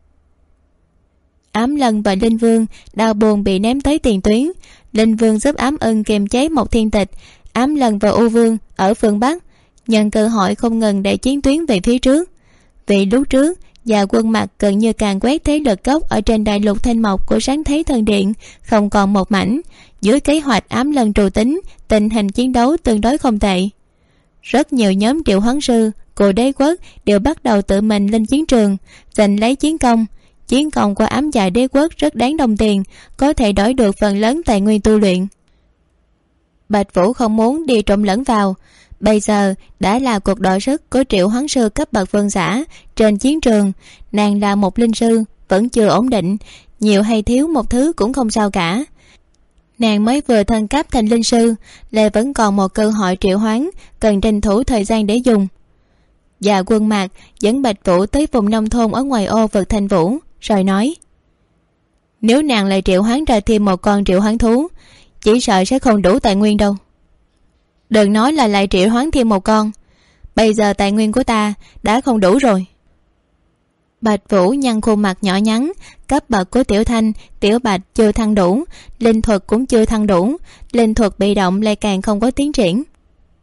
Ám Lân và Linh Vương đau buồn bị ném tới tiền tuyến. Linh Vương giúp Ám Ân kiềm chế một thiên tịch. Ám Lân và U Vương ở phương Bắc nhận cơ hội không ngừng để chiến tuyến về phía trước. Vì lúc trước Dạ Quân Mạc gần như càng quét thế lực gốc ở trên đại lục thanh mộc của Sáng Thế Thần Điện không còn một mảnh. Dưới kế hoạch Ám Lân trù tính, tình hình chiến đấu tương đối không tệ. Rất nhiều nhóm triệu hoán sư của đế quốc đều bắt đầu tự mình lên chiến trường, giành lấy chiến công. Chiến công của Ám Dạ đế quốc rất đáng đồng tiền, có thể đổi được phần lớn tài nguyên tu luyện. Bạch Vũ không muốn đi trộn lẫn vào. Bây giờ đã là cuộc đọ sức của triệu hoán sư cấp bậc vương giả trên chiến trường. Nàng là một linh sư, vẫn chưa ổn định, nhiều hay thiếu một thứ cũng không sao cả. Nàng mới vừa thăng cấp thành linh sư, lại vẫn còn một cơ hội triệu hoán, cần tranh thủ thời gian để dùng. Dạ Quân Mạc dẫn Bạch Vũ tới vùng nông thôn ở ngoài ô vực Thanh Vũ, rồi nói: nếu nàng lại triệu hoán ra thêm một con triệu hoán thú, chỉ sợ sẽ không đủ tài nguyên đâu. Đừng nói là lại triệu hoán thêm một con, bây giờ tài nguyên của ta đã không đủ rồi. Bạch Vũ nhăn khuôn mặt nhỏ nhắn, cấp bậc của Tiểu Thanh, Tiểu Bạch chưa thăng đủ, linh thuật cũng chưa thăng đủ, linh thuật bị động lại càng không có tiến triển.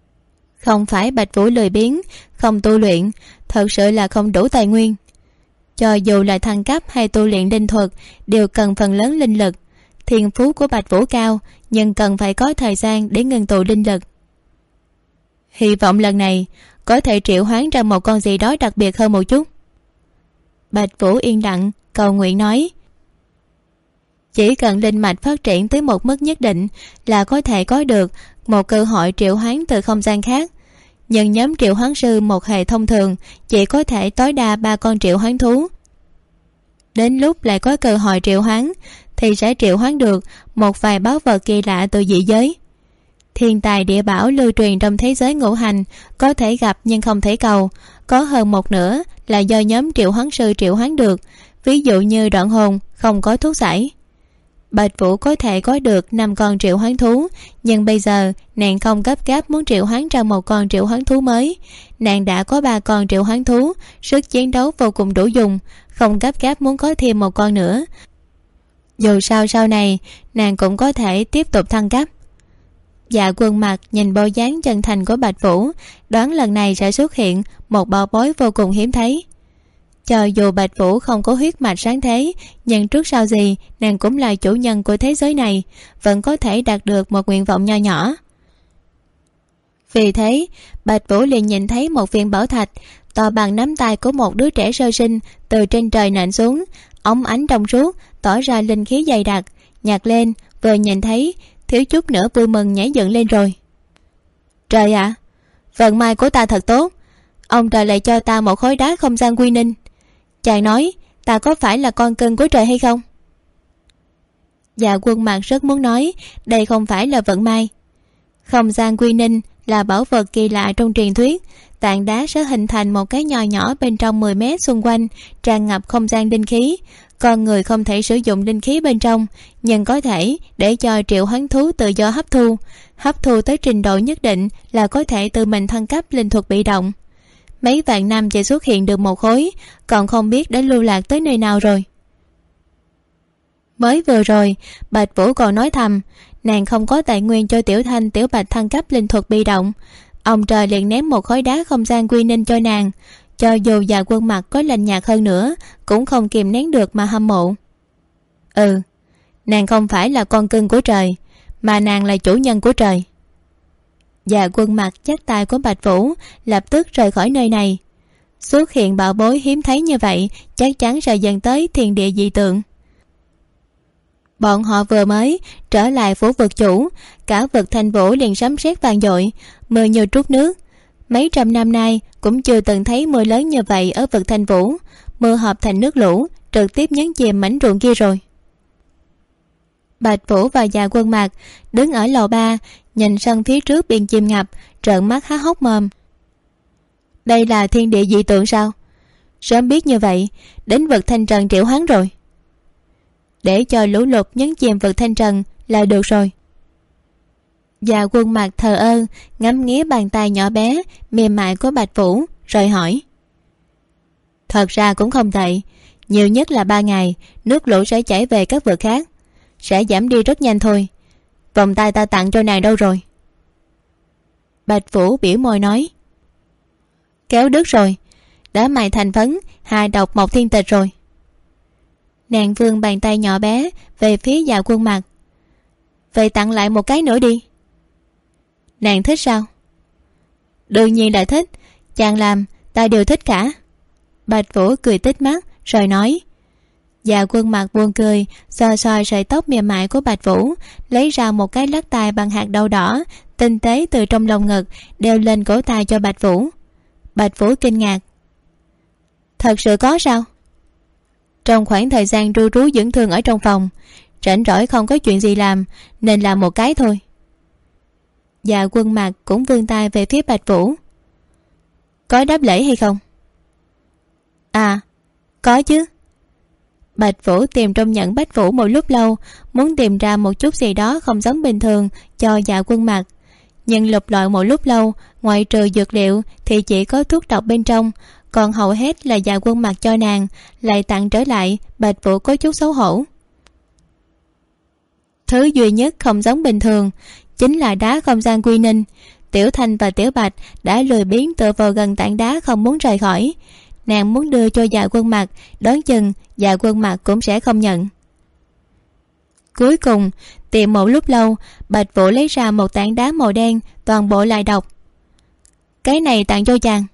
Không phải Bạch Vũ lười biếng, không tu luyện, thật sự là không đủ tài nguyên. Cho dù là thăng cấp hay tu luyện linh thuật đều cần phần lớn linh lực. Thiên phú của Bạch Vũ cao, nhưng cần phải có thời gian để ngưng tụ linh lực. Hy vọng lần này có thể triệu hoán ra một con gì đó đặc biệt hơn một chút. Bạch Vũ yên lặng cầu nguyện nói, chỉ cần linh mạch phát triển tới một mức nhất định là có thể có được một cơ hội triệu hoán từ không gian khác. Nhưng nhóm triệu hoán sư một hệ thông thường chỉ có thể tối đa 3 con triệu hoán thú. Đến lúc lại có cơ hội triệu hoán thì sẽ triệu hoán được một vài báu vật kỳ lạ từ dị giới. Thiên tài địa bảo lưu truyền trong thế giới ngũ hành có thể gặp nhưng không thể cầu, có hơn một nửa là do nhóm triệu hoán sư triệu hoán được, ví dụ như đoạn hồn không có thuốc giải. Bạch Vũ có thể có được 5 con triệu hoán thú, nhưng bây giờ nàng không gấp gáp muốn triệu hoán ra một con triệu hoán thú mới. Nàng đã có 3 con triệu hoán thú, sức chiến đấu vô cùng đủ dùng, không gấp gáp muốn có thêm một con nữa. Dù sao sau này nàng cũng có thể tiếp tục thăng cấp. Dạ Quân Mặc nhìn bộ dáng chân thành của Bạch Vũ, đoán lần này sẽ xuất hiện một bảo bối vô cùng hiếm thấy. Cho dù Bạch Vũ không có huyết mạch sáng thế, nhưng trước sau gì nàng cũng là chủ nhân của thế giới này, vẫn có thể đạt được một nguyện vọng nho nhỏ. Vì thế Bạch Vũ liền nhìn thấy một viên bảo thạch to bằng nắm tay của một đứa trẻ sơ sinh từ trên trời nện xuống, óng ánh trong suốt, tỏ ra linh khí dày đặc. Nhặt lên vừa nhìn thấy, thiếu chút nữa vui mừng nhảy dựng lên rồi. Trời ạ, vận may của ta thật tốt, ông trời lại cho ta một khối đá không gian quy ninh. Chàng nói ta có phải là con cưng của trời hay không? Dạ Quân Mặc rất muốn nói đây không phải là vận may. Không gian quy ninh là bảo vật kỳ lạ trong truyền thuyết. Tảng đá sẽ hình thành một cái nho nhỏ bên trong 10 mét xung quanh, tràn ngập không gian linh khí. Con người không thể sử dụng linh khí bên trong, nhưng có thể để cho triệu hoán thú tự do hấp thu tới trình độ nhất định là có thể tự mình thăng cấp linh thuật bị động. Mấy vạn năm chỉ xuất hiện được một khối, còn không biết đã lưu lạc tới nơi nào rồi. Mới vừa rồi Bạch Vũ còn nói thầm nàng không có tài nguyên cho Tiểu Thanh Tiểu Bạch thăng cấp linh thuật bị động. Ông trời liền ném một khối đá không gian quy ninh cho nàng. Cho dù Dạ Quân Mặc có lạnh nhạt hơn nữa cũng không kìm nén được mà hâm mộ. Nàng không phải là con cưng của trời, mà nàng là chủ nhân của trời. Dạ Quân Mặc chắc tay của Bạch Vũ, lập tức rời khỏi nơi này. Xuất hiện bảo bối hiếm thấy như vậy chắc chắn sẽ dẫn tới thiên địa dị tượng. Bọn họ vừa mới trở lại phủ vực chủ, cả vực Thanh Vũ liền sấm sét vang dội, mưa như trút nước. Mấy trăm năm nay cũng chưa từng thấy mưa lớn như vậy ở vực Thanh Vũ. Mưa hợp thành nước lũ, trực tiếp nhấn chìm mảnh ruộng kia rồi. Bạch Vũ và Dạ Quân Mặc đứng ở lầu 3, nhìn sân phía trước biển chìm ngập, trợn mắt há hốc mồm. Đây là thiên địa dị tượng sao? Sớm biết như vậy đến vực Thanh Trần triệu hoán rồi. Để cho lũ lụt nhấn chìm vực Thanh Trần là được rồi. Dạ Quân Mặc thờ ơ ngắm nghía bàn tay nhỏ bé mềm mại của Bạch Vũ rồi hỏi, thật ra cũng không tệ, nhiều nhất là 3 ngày nước lũ sẽ chảy về các vực khác, sẽ giảm đi rất nhanh thôi. Vòng tay ta tặng cho nàng đâu rồi? Bạch Vũ biểu môi nói, kéo đứt rồi, đã mài thành phấn, hài độc một thiên tịch rồi. Nàng vươn bàn tay nhỏ bé về phía Dạ Quân Mặc. Vậy tặng lại một cái nữa đi. Nàng thích sao? Đương nhiên là thích, chàng làm ta đều thích cả. Bạch Vũ cười tít mắt rồi nói. Dạ Quân Mặc buồn cười, xoa xoa sợi tóc mềm mại của Bạch Vũ, lấy ra một cái lắc tay bằng hạt đậu đỏ tinh tế từ trong lồng ngực, đeo lên cổ tay cho Bạch Vũ. Bạch Vũ kinh ngạc. Thật sự có sao? Trong khoảng thời gian ru rú dưỡng thương ở trong phòng, rảnh rỗi không có chuyện gì làm nên làm một cái thôi. Dạ Quân Mặc cũng vươn tay về phía Bạch Vũ. Có đáp lễ hay không? À, có chứ. Bạch Vũ tìm trong nhẫn Bách Vũ một lúc lâu, muốn tìm ra một chút gì đó không giống bình thường cho Dạ Quân Mặc. Nhưng lục lọi một lúc lâu, ngoại trừ dược liệu thì chỉ có thuốc độc bên trong, còn hầu hết là Dạ Quân Mặc cho nàng, lại tặng trở lại. Bạch Vũ có chút xấu hổ. Thứ duy nhất không giống bình thường chính là đá không gian quy ninh. Tiểu Thanh và Tiểu Bạch đã lười biếng tựa vào gần tảng đá không muốn rời khỏi. nàng muốn đưa cho Dạ Quân Mặc, đoán chừng Dạ Quân Mặc cũng sẽ không nhận. Cuối cùng tìm một lúc lâu, Bạch Vũ lấy ra một tảng đá màu đen, toàn bộ lại đọc: cái này tặng cho chàng.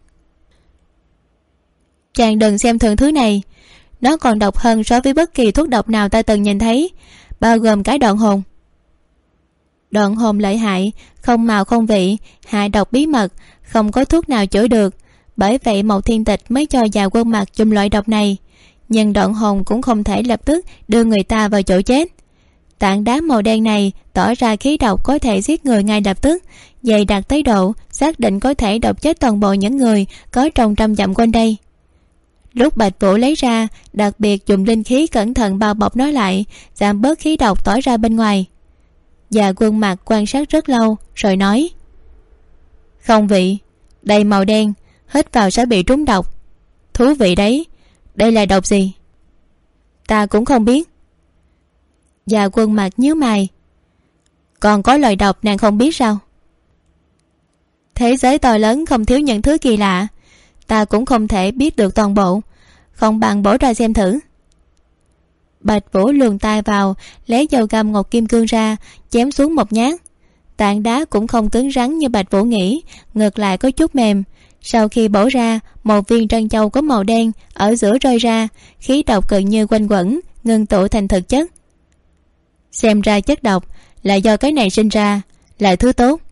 Chàng đừng xem thường thứ này, nó còn độc hơn so với bất kỳ thuốc độc nào ta từng nhìn thấy, bao gồm cái đoạn hồn. Đoạn hồn lợi hại, không màu không vị, hại độc bí mật, không có thuốc nào chữa được. Bởi vậy Mộc Thiên Tịch mới cho Dạ Quân Mặc dùng loại độc này. Nhưng đoạn hồn cũng không thể lập tức đưa người ta vào chỗ chết. Tảng đá màu đen này tỏ ra khí độc có thể giết người ngay lập tức, dày đặc tới độ xác định có thể độc chết toàn bộ những người có trong 100 dặm quanh đây. Lúc Bạch Vũ lấy ra, đặc biệt dùng linh khí cẩn thận bao bọc nó lại, giảm bớt khí độc tỏa ra bên ngoài. Dạ Quân Mặc quan sát rất lâu rồi nói: không vị, đầy màu đen, hít vào sẽ bị trúng độc. Thú vị đấy, đây là độc gì? Ta cũng không biết. Dạ Quân Mặc nhíu mày: còn có loại độc nàng không biết sao? Thế giới to lớn không thiếu những thứ kỳ lạ, ta cũng không thể biết được toàn bộ, không bằng bổ ra xem thử. Bạch Vũ luồn tay vào, lấy dầu găm ngọc kim cương ra, chém xuống một nhát. Tảng đá cũng không cứng rắn như Bạch Vũ nghĩ, ngược lại có chút mềm. Sau khi bổ ra, một viên trân châu có màu đen ở giữa rơi ra, khí độc gần như quanh quẩn, ngưng tụ thành thực chất. Xem ra chất độc là do cái này sinh ra, là thứ tốt.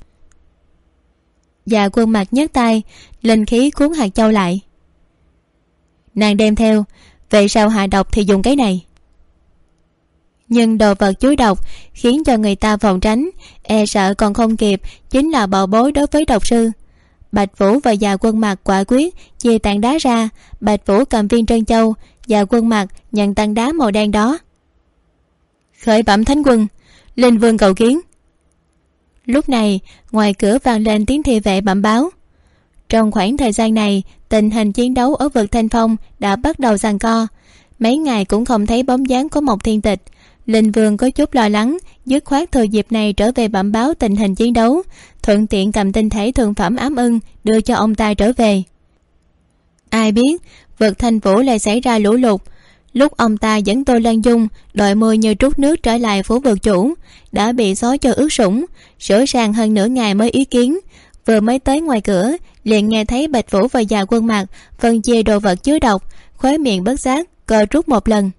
Dạ Quân Mặc nhấc tay, linh khí cuốn hạt châu lại. Nàng đem theo, vậy sao hạ độc thì dùng cái này. Nhưng đồ vật chuối độc khiến cho người ta phòng tránh, e sợ còn không kịp, chính là bảo bối đối với độc sư. Bạch Vũ và Dạ Quân Mặc quả quyết chia tảng đá ra. Bạch Vũ cầm viên trân châu, Dạ Quân Mặc nhận tảng đá màu đen đó. Khởi bẩm thánh quân, linh vương cầu kiến. Lúc này ngoài cửa vang lên tiếng thị vệ bẩm báo. Trong khoảng thời gian này, tình hình chiến đấu ở vực Thanh Phong đã bắt đầu giằng co. Mấy ngày cũng không thấy bóng dáng của Mộc Thiên Tịch. Linh vương có chút lo lắng, dứt khoát thừa dịp này trở về bẩm báo tình hình chiến đấu, thuận tiện cầm tinh thể thượng phẩm ám ưng đưa cho ông ta trở về. Ai biết vực Thanh Vũ lại xảy ra lũ lụt. Lúc ông ta dẫn Tô Lan Dung đội mưa như trút nước trở lại phủ vực chủ, đã bị gió cho ướt sũng, sửa sang hơn nửa ngày mới ý kiến. Vừa mới tới ngoài cửa, liền nghe thấy Bạch Vũ và Dạ Quân Mặc phân chia đồ vật chứa độc, khóe miệng bất giác co rút một lần.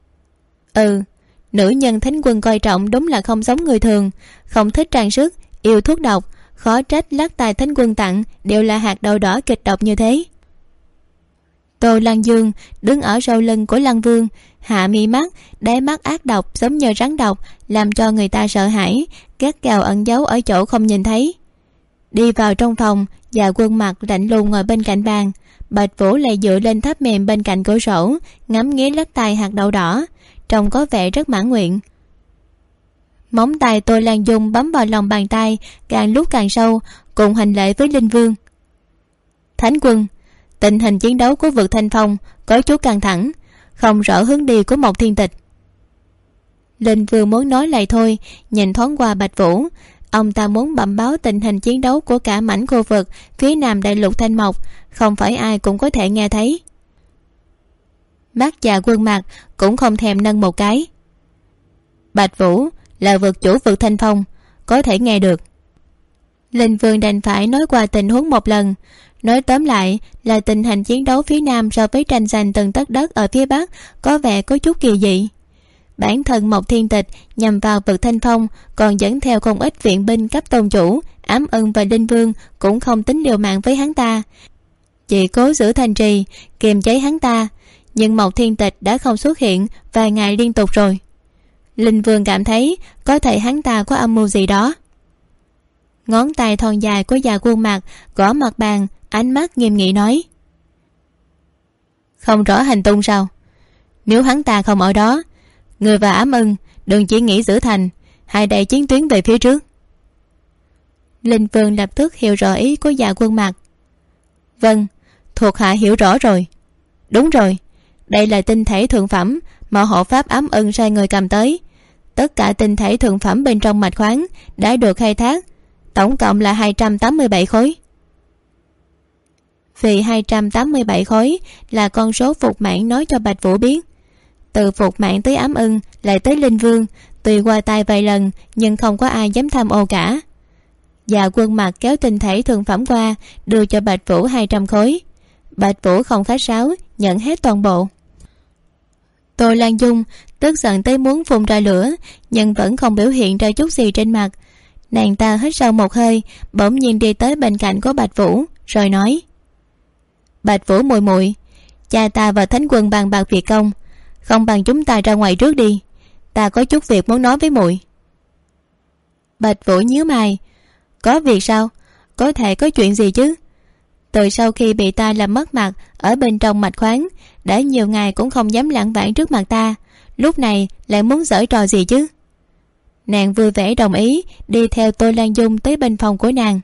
Nữ nhân thánh quân coi trọng đúng là không giống người thường, không thích trang sức, yêu thuốc độc, khó trách lắc tài thánh quân tặng đều là hạt đậu đỏ kịch độc như thế. Tô Lăng Dương đứng ở sau lưng của Lăng Vương, hạ mi mắt, đáy mắt ác độc giống như rắn độc, làm cho người ta sợ hãi, gắt gao ẩn giấu ở chỗ không nhìn thấy. Đi vào trong phòng, Dạ Quân Mặc lạnh lùng ngồi bên cạnh bàn. Bạch Vũ lại dựa lên tháp mềm bên cạnh cửa sổ, ngắm nghía lắc tay hạt đậu đỏ, trông có vẻ rất mãn nguyện. Móng tay Tô Lan Dung bấm vào lòng bàn tay, càng lúc càng sâu, cùng hành lễ với Linh Vương. Thánh quân, tình hình chiến đấu của vực Thanh Phong có chút căng thẳng, không rõ hướng đi của Mộc Thiên Tịch. Linh Vương muốn nói lại thôi, nhìn thoáng qua Bạch Vũ. Ông ta muốn bẩm báo tình hình chiến đấu của cả mảnh khu vực phía nam đại lục Thanh Mộc, không phải ai cũng có thể nghe thấy. Mắt Dạ Quân Mặc cũng không thèm nâng một cái. Bạch Vũ là vực chủ vực Thanh Phong, có thể nghe được. Linh Vương đành phải nói qua tình huống một lần. Nói tóm lại là tình hình chiến đấu phía nam so với tranh giành từng tấc đất ở phía bắc có vẻ có chút kỳ dị. Bản thân Mộc Thiên Tịch nhằm vào vực Thanh Phong còn dẫn theo không ít viện binh cấp tôn chủ, Ám Ưng và Linh Vương cũng không tính liều mạng với hắn ta, chỉ cố giữ thành trì kiềm chế hắn ta. Nhưng Mộc Thiên Tịch đã không xuất hiện vài ngày liên tục rồi. Linh Vương cảm thấy có thể hắn ta có âm mưu gì đó. Ngón tay thon dài của Dạ Quân Mặc gõ mặt bàn, ánh mắt nghiêm nghị nói: không rõ hành tung sao? Nếu hắn ta không ở đó, người và Ám Ưng đừng chỉ nghĩ giữ thành, hãy đẩy chiến tuyến về phía trước. Linh Vương lập tức hiểu rõ ý của Dạ Quân Mặc. Vâng, thuộc hạ hiểu rõ rồi. Đúng rồi, đây là tinh thể thượng phẩm mà hộ pháp Ám Ưng sai người cầm tới. Tất cả tinh thể thượng phẩm bên trong mạch khoáng đã được khai thác, tổng cộng là 287 khối. Vì 287 khối là con số Phục Mãn nói cho Bạch Vũ biết. Từ Phục Mãn tới Ám Ưng lại tới Linh Vương, tuy qua tay vài lần nhưng không có ai dám tham ô cả. Dạ Quân Mặc kéo tinh thể thương phẩm qua, đưa cho Bạch Vũ 200 khối. Bạch Vũ không khách sáo, nhận hết toàn bộ. Tô Lan Dung tức giận tới muốn phun ra lửa, nhưng vẫn không biểu hiện ra chút gì trên mặt. Nàng ta hít sâu một hơi, bỗng nhiên đi tới bên cạnh của Bạch Vũ, rồi nói: Bạch Vũ muội muội, cha ta và Thánh Quân bàn bạc việc công, không bằng chúng ta ra ngoài trước đi, ta có chút việc muốn nói với muội. Bạch Vũ nhíu mày: Có việc sao? Có thể có chuyện gì chứ? Từ sau khi bị ta làm mất mặt ở bên trong mạch khoáng, đã nhiều ngày cũng không dám lảng vảng trước mặt ta, lúc này lại muốn giở trò gì chứ? Nàng vui vẻ đồng ý, đi theo Tô Lan Dung tới bên phòng của nàng.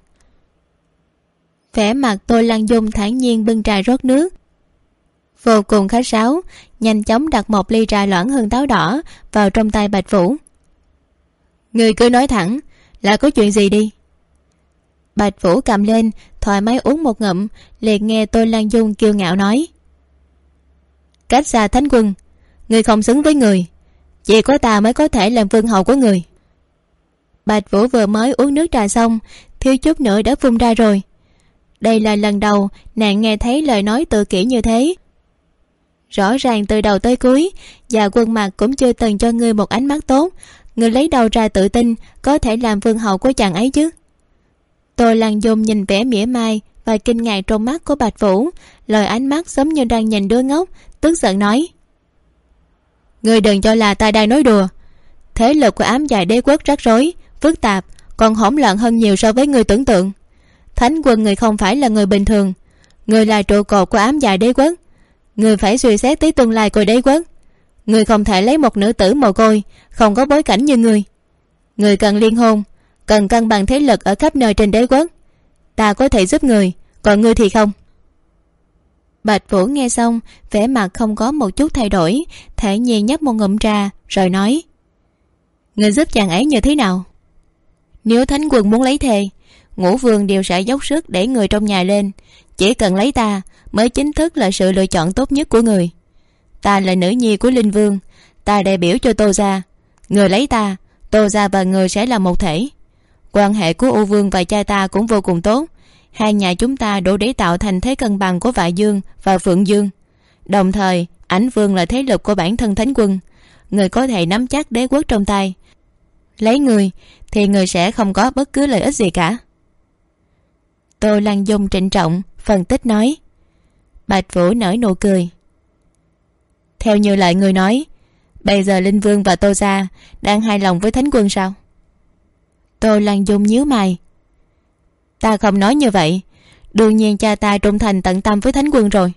Vẻ mặt Tô Lan Dung thản nhiên bưng trà rót nước, vô cùng khách sáo, nhanh chóng đặt một ly trà loãng hương táo đỏ vào trong tay Bạch Vũ. Người cứ nói thẳng, là có chuyện gì đi. Bạch Vũ cầm lên, thoải mái uống một ngụm, liền nghe Tô Lan Dung kiêu ngạo nói: Cách xa Thánh Quân, người không xứng với người, chỉ có ta mới có thể làm vương hậu của người. Bạch Vũ vừa mới uống nước trà xong, thiếu chút nữa đã phun ra rồi. Đây là lần đầu nàng nghe thấy lời nói tự kỷ như thế. Rõ ràng từ đầu tới cuối, Dạ Quân Mặc cũng chưa từng cho ngươi một ánh mắt tốt, ngươi lấy đâu ra tự tin có thể làm vương hậu của chàng ấy chứ? Tô Lan Dung nhìn vẻ mỉa mai và kinh ngạc trong mắt của Bạch Vũ, lời ánh mắt giống như đang nhìn đứa ngốc, tức giận nói: Ngươi đừng cho là ta đang nói đùa. Thế lực của Ám Dạ Đế quốc rắc rối, phức tạp, còn hỗn loạn hơn nhiều so với ngươi tưởng tượng. Thánh Quân người không phải là người bình thường, người là trụ cột của Ám Dạ Đế quốc. Người phải suy xét tới tương lai của đế quốc. Người không thể lấy một nữ tử mồ côi, không có bối cảnh như người. Người cần liên hôn, cần cân bằng thế lực ở khắp nơi trên đế quốc. Ta có thể giúp người, còn ngươi thì không. Bạch Vũ nghe xong, vẻ mặt không có một chút thay đổi, thản nhiên nhấp một ngụm trà, rồi nói: Người giúp chàng ấy như thế nào? Nếu Thánh Quân muốn lấy thề, Ngũ Vương đều sẽ dốc sức để người trong nhà lên. Chỉ cần lấy ta mới chính thức là sự lựa chọn tốt nhất của người. Ta là nữ nhi của Linh Vương, ta đại biểu cho Tô gia. Người lấy ta, Tô gia và người sẽ là một thể. Quan hệ của U Vương và cha ta cũng vô cùng tốt. Hai nhà chúng ta đủ để tạo thành thế cân bằng của Vạ Dương và Phượng Dương. Đồng thời, Ảnh Vương là thế lực của bản thân Thánh Quân. Người có thể nắm chắc đế quốc trong tay. Lấy người thì người sẽ không có bất cứ lợi ích gì cả. Tô Lan Dung trịnh trọng phân tích nói. Bạch Vũ nở nụ cười. Theo như lời người nói, bây giờ Linh Vương và Tô gia đang hài lòng với Thánh Quân sao? Tô Lan Dung nhíu mày. Ta không nói như vậy. Đương nhiên cha ta trung thành tận tâm với Thánh Quân rồi.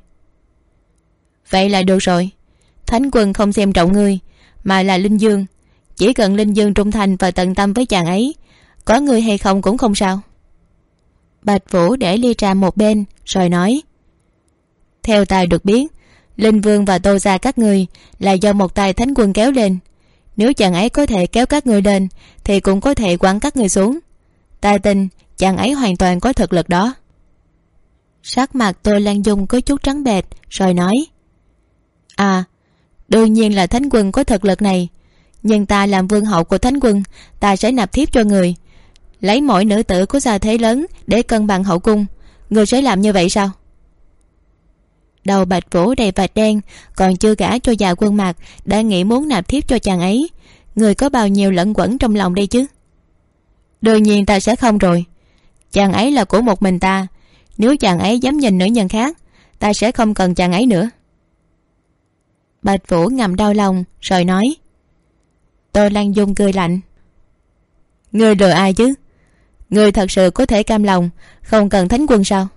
Vậy là được rồi. Thánh Quân không xem trọng ngươi, mà là Linh Dương. Chỉ cần Linh Dương trung thành và tận tâm với chàng ấy, có ngươi hay không cũng không sao. Bạch Vũ để ly trà một bên, rồi nói. Theo ta được biết, Linh Vương và Tô gia các ngươi là do một tay Thánh Quân kéo lên. Nếu chàng ấy có thể kéo các ngươi lên, thì cũng có thể quẳng các ngươi xuống. Ta tin chàng ấy hoàn toàn có thực lực đó. Sắc mặt Tô Lan Dung có chút trắng bệch, rồi nói. À, đương nhiên là Thánh Quân có thực lực này. Nhưng ta làm vương hậu của Thánh Quân, ta sẽ nạp thiếp cho người, lấy mỗi nữ tử có gia thế lớn để cân bằng hậu cung. Người sẽ làm như vậy sao? Đầu Bạch Vũ đầy vạch đen, còn chưa gả cho Dạ Quân Mặc đã nghĩ muốn nạp thiếp cho chàng ấy. Người có bao nhiêu lẫn quẩn trong lòng đây chứ? Đương nhiên ta sẽ không rồi. Chàng ấy là của một mình ta. Nếu chàng ấy dám nhìn nữ nhân khác, ta sẽ không cần chàng ấy nữa. Bạch Vũ ngầm đau lòng, rồi nói. Tô Lan Dung cười lạnh. Ngươi lừa ai chứ? Ngươi thật sự có thể cam lòng không cần Thánh Quân sao?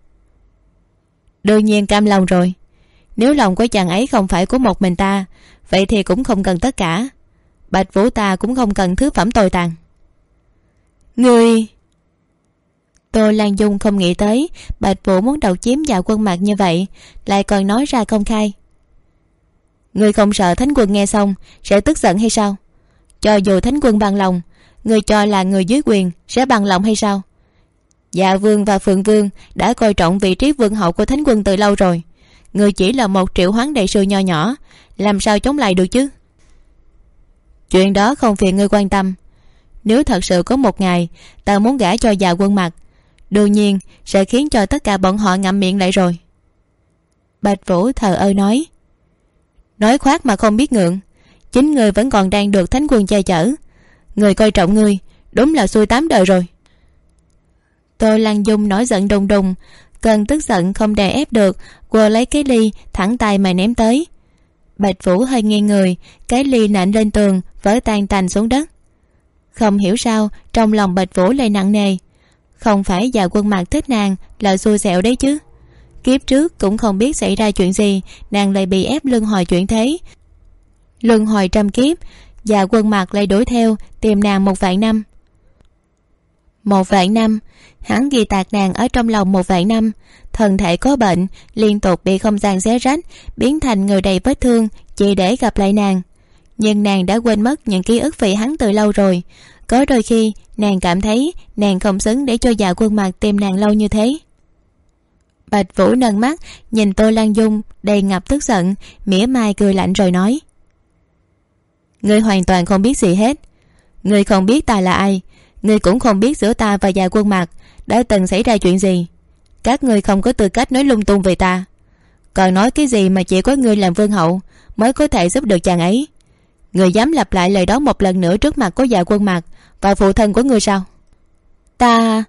Đương nhiên cam lòng rồi. Nếu lòng của chàng ấy không phải của một mình ta, vậy thì cũng không cần tất cả. Bạch Vũ ta cũng không cần thứ phẩm tồi tàn. Ngươi... Tô Lan Dung không nghĩ tới Bạch Vũ muốn độc chiếm Dạ Quân Mặc như vậy, lại còn nói ra công khai. Ngươi không sợ Thánh Quân nghe xong sẽ tức giận hay sao? Cho dù Thánh Quân bằng lòng, ngươi cho là người dưới quyền sẽ bằng lòng hay sao? Dạ vương và Phượng vương đã coi trọng vị trí vương hậu của Thánh Quân từ lâu rồi. Người chỉ là một triệu hoán đại sư nho nhỏ, làm sao chống lại được chứ? Chuyện đó không phiền ngươi quan tâm. Nếu thật sự có một ngày ta muốn gả cho già Quân Mặt, đương nhiên sẽ khiến cho tất cả bọn họ ngậm miệng lại rồi. Bạch Vũ thờ ơ nói khoác mà không biết ngượng. Chính ngươi vẫn còn đang được Thánh Quân che chở. Người coi trọng ngươi đúng là xui 8 đời rồi. Tô Lăng Dung nổi giận đùng đùng, cơn tức giận không đè ép được, quơ lấy cái ly thẳng tay mà ném tới. Bạch Vũ hơi nghiêng người, cái ly nện lên tường vỡ tan tành xuống đất. Không hiểu sao trong lòng Bạch Vũ lại nặng nề. Không phải già Quân Mặt thích nàng là xui xẻo đấy chứ. Kiếp trước cũng không biết xảy ra chuyện gì, nàng lại bị ép luân hồi chuyện thế. Luân hồi trăm kiếp, già Quân Mặt lại đuổi theo tìm nàng 1.000 năm. 1.000 năm, hắn ghi tạc nàng ở trong lòng 1.000 năm. Thân thể có bệnh, liên tục bị không gian xé rách, biến thành người đầy vết thương chỉ để gặp lại nàng. Nhưng nàng đã quên mất những ký ức về hắn từ lâu rồi. Có đôi khi nàng cảm thấy nàng không xứng để cho già Quân Mặt tìm nàng lâu như thế. Bạch Vũ nâng mắt nhìn Tô Lan Dung đầy ngập tức giận, mỉa mai cười lạnh rồi nói: Ngươi hoàn toàn không biết gì hết. Ngươi không biết ta là ai, ngươi cũng không biết giữa ta và già Quân Mặt đã từng xảy ra chuyện gì. Các ngươi không có tư cách nói lung tung về ta. Còn nói cái gì mà chỉ có ngươi làm vương hậu mới có thể giúp được chàng ấy. Ngươi dám lặp lại lời đó một lần nữa trước mặt của già Quân Mặt và phụ thân của ngươi sao? Ta...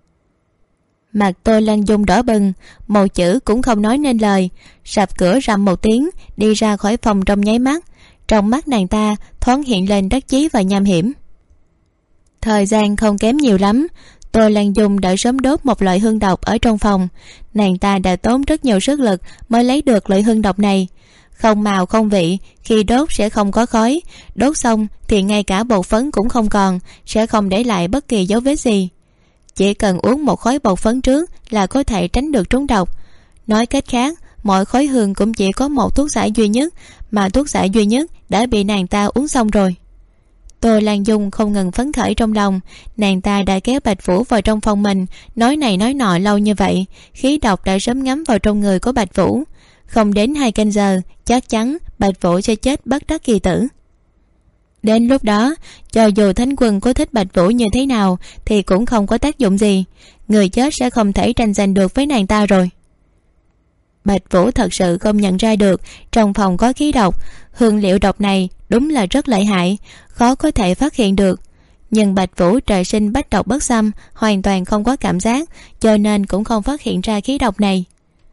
Mặt Tô Lan Dung đỏ bừng, một chữ cũng không nói nên lời, sập cửa rầm một tiếng đi ra khỏi phòng trong nháy mắt. Trong mắt nàng ta thoáng hiện lên đắc chí và nham hiểm. Thời gian không kém nhiều lắm, Tô Lan Dung đã sớm đốt một loại hương độc ở trong phòng. Nàng ta đã tốn rất nhiều sức lực mới lấy được loại hương độc này. Không màu không vị, khi đốt sẽ không có khói, đốt xong thì ngay cả bột phấn cũng không còn, sẽ không để lại bất kỳ dấu vết gì. Chỉ cần uống một khói bột phấn trước là có thể tránh được trúng độc. Nói cách khác, mỗi khói hương cũng chỉ có một thuốc giải duy nhất, mà thuốc giải duy nhất đã bị nàng ta uống xong rồi. Tô Lan Dung không ngừng phấn khởi trong lòng. Nàng ta đã kéo Bạch Vũ vào trong phòng mình, nói này nói nọ lâu như vậy, khí độc đã sớm ngấm vào trong người của Bạch Vũ. Không đến 2 canh giờ, chắc chắn Bạch Vũ sẽ chết bất đắc kỳ tử. Đến lúc đó, cho dù Thánh Quân có thích Bạch Vũ như thế nào thì cũng không có tác dụng gì. Người chết sẽ không thể tranh giành được với nàng ta rồi. Bạch Vũ thật sự không nhận ra được trong phòng có khí độc. Hương liệu độc này đúng là rất lợi hại, khó có thể phát hiện được. Nhưng Bạch Vũ trời sinh bách độc bất xâm, hoàn toàn không có cảm giác, cho nên cũng không phát hiện ra khí độc này.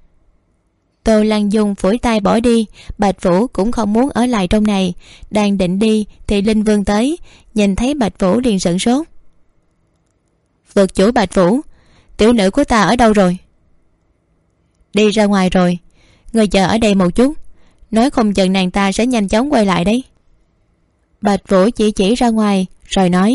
Tô Lan Dung phủi tay bỏ đi. Bạch Vũ cũng không muốn ở lại trong này. Đang định đi thì Linh Vương tới, nhìn thấy Bạch Vũ liền sửng sốt. Vực chủ Bạch Vũ, tiểu nữ của ta ở đâu rồi? Đi ra ngoài rồi. Người chờ ở đây một chút, nói không chừng nàng ta sẽ nhanh chóng quay lại đấy. Bạch Vũ chỉ ra ngoài rồi nói: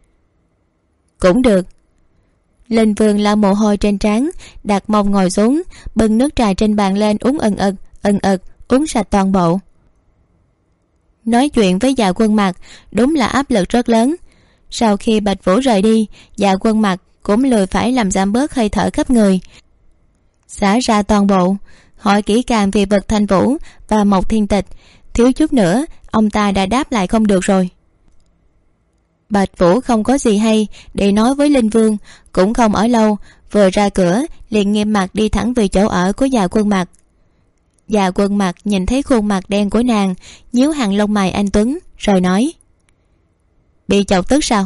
Cũng được. Linh Vương lau mồ hôi trên trán, đặt mông ngồi xuống, bưng nước trà trên bàn lên uống ừng ực, uống sạch toàn bộ. Nói chuyện với già Quân Mặt đúng là áp lực rất lớn. Sau khi Bạch Vũ rời đi, già Quân Mặt cũng lười phải làm giảm bớt hơi thở khắp người, xả ra toàn bộ, hỏi kỹ càng về vật Thanh Vũ và Mộc Thiên Tịch. Thiếu chút nữa ông ta đã đáp lại không được rồi. Bạch Vũ không có gì hay để nói với Linh Vương, cũng không ở lâu, vừa ra cửa liền nghiêm mặt đi thẳng về chỗ ở của già Quân Mặt. Già Quân Mặt nhìn thấy khuôn mặt đen của nàng, nhíu hàng lông mày anh tuấn rồi nói: Bị chọc tức sao?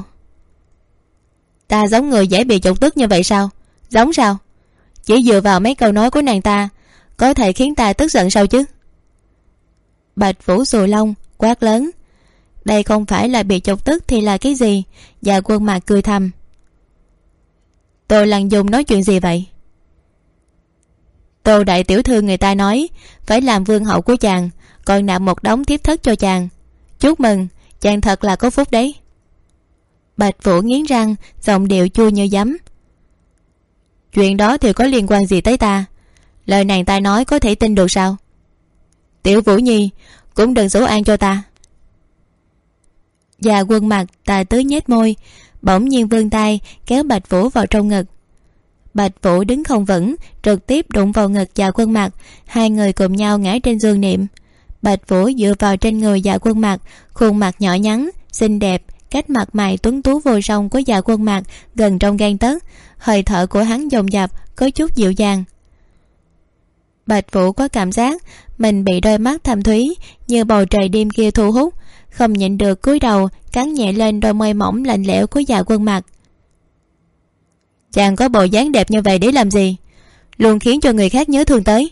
Ta giống người dễ bị chọc tức như vậy sao? Giống sao? Chỉ dựa vào mấy câu nói của nàng ta có thể khiến ta tức giận sao chứ? Bạch Vũ xù lông quát lớn: Đây không phải là bị chọc tức thì là cái gì? Già Quân Mặt cười thầm: Tô Lan Dung nói chuyện gì vậy? Tô đại tiểu thư người ta nói phải làm vương hậu của chàng, còn nạp một đống thiếp thất cho chàng. Chúc mừng, chàng thật là có phúc đấy. Bạch Vũ nghiến răng, giọng điệu chua như giấm: Chuyện đó thì có liên quan gì tới ta? Lời nàng ta nói có thể tin được sao? Tiểu Vũ Nhi cũng đừng xấu an cho ta. Già Quân Mặt tà tứ nhếch môi, bỗng nhiên vươn tay kéo Bạch Vũ vào trong ngực. Bạch Vũ đứng không vững, trực tiếp đụng vào ngực Dạ Quân Mặc. Hai người cùng nhau ngã trên giường niệm. Bạch Vũ dựa vào trên người Dạ Quân Mặc, khuôn mặt nhỏ nhắn xinh đẹp, cách mặt mày tuấn tú vô song của Dạ Quân Mặc gần trong gang tấc. Hơi thở của hắn dồn dập, có chút dịu dàng. Bạch Vũ có cảm giác mình bị đôi mắt thâm thúy như bầu trời đêm kia thu hút, không nhịn được cúi đầu cắn nhẹ lên đôi môi mỏng lạnh lẽo của Dạ Quân Mặc. Chàng có bộ dáng đẹp như vậy để làm gì? Luôn khiến cho người khác nhớ thương tới.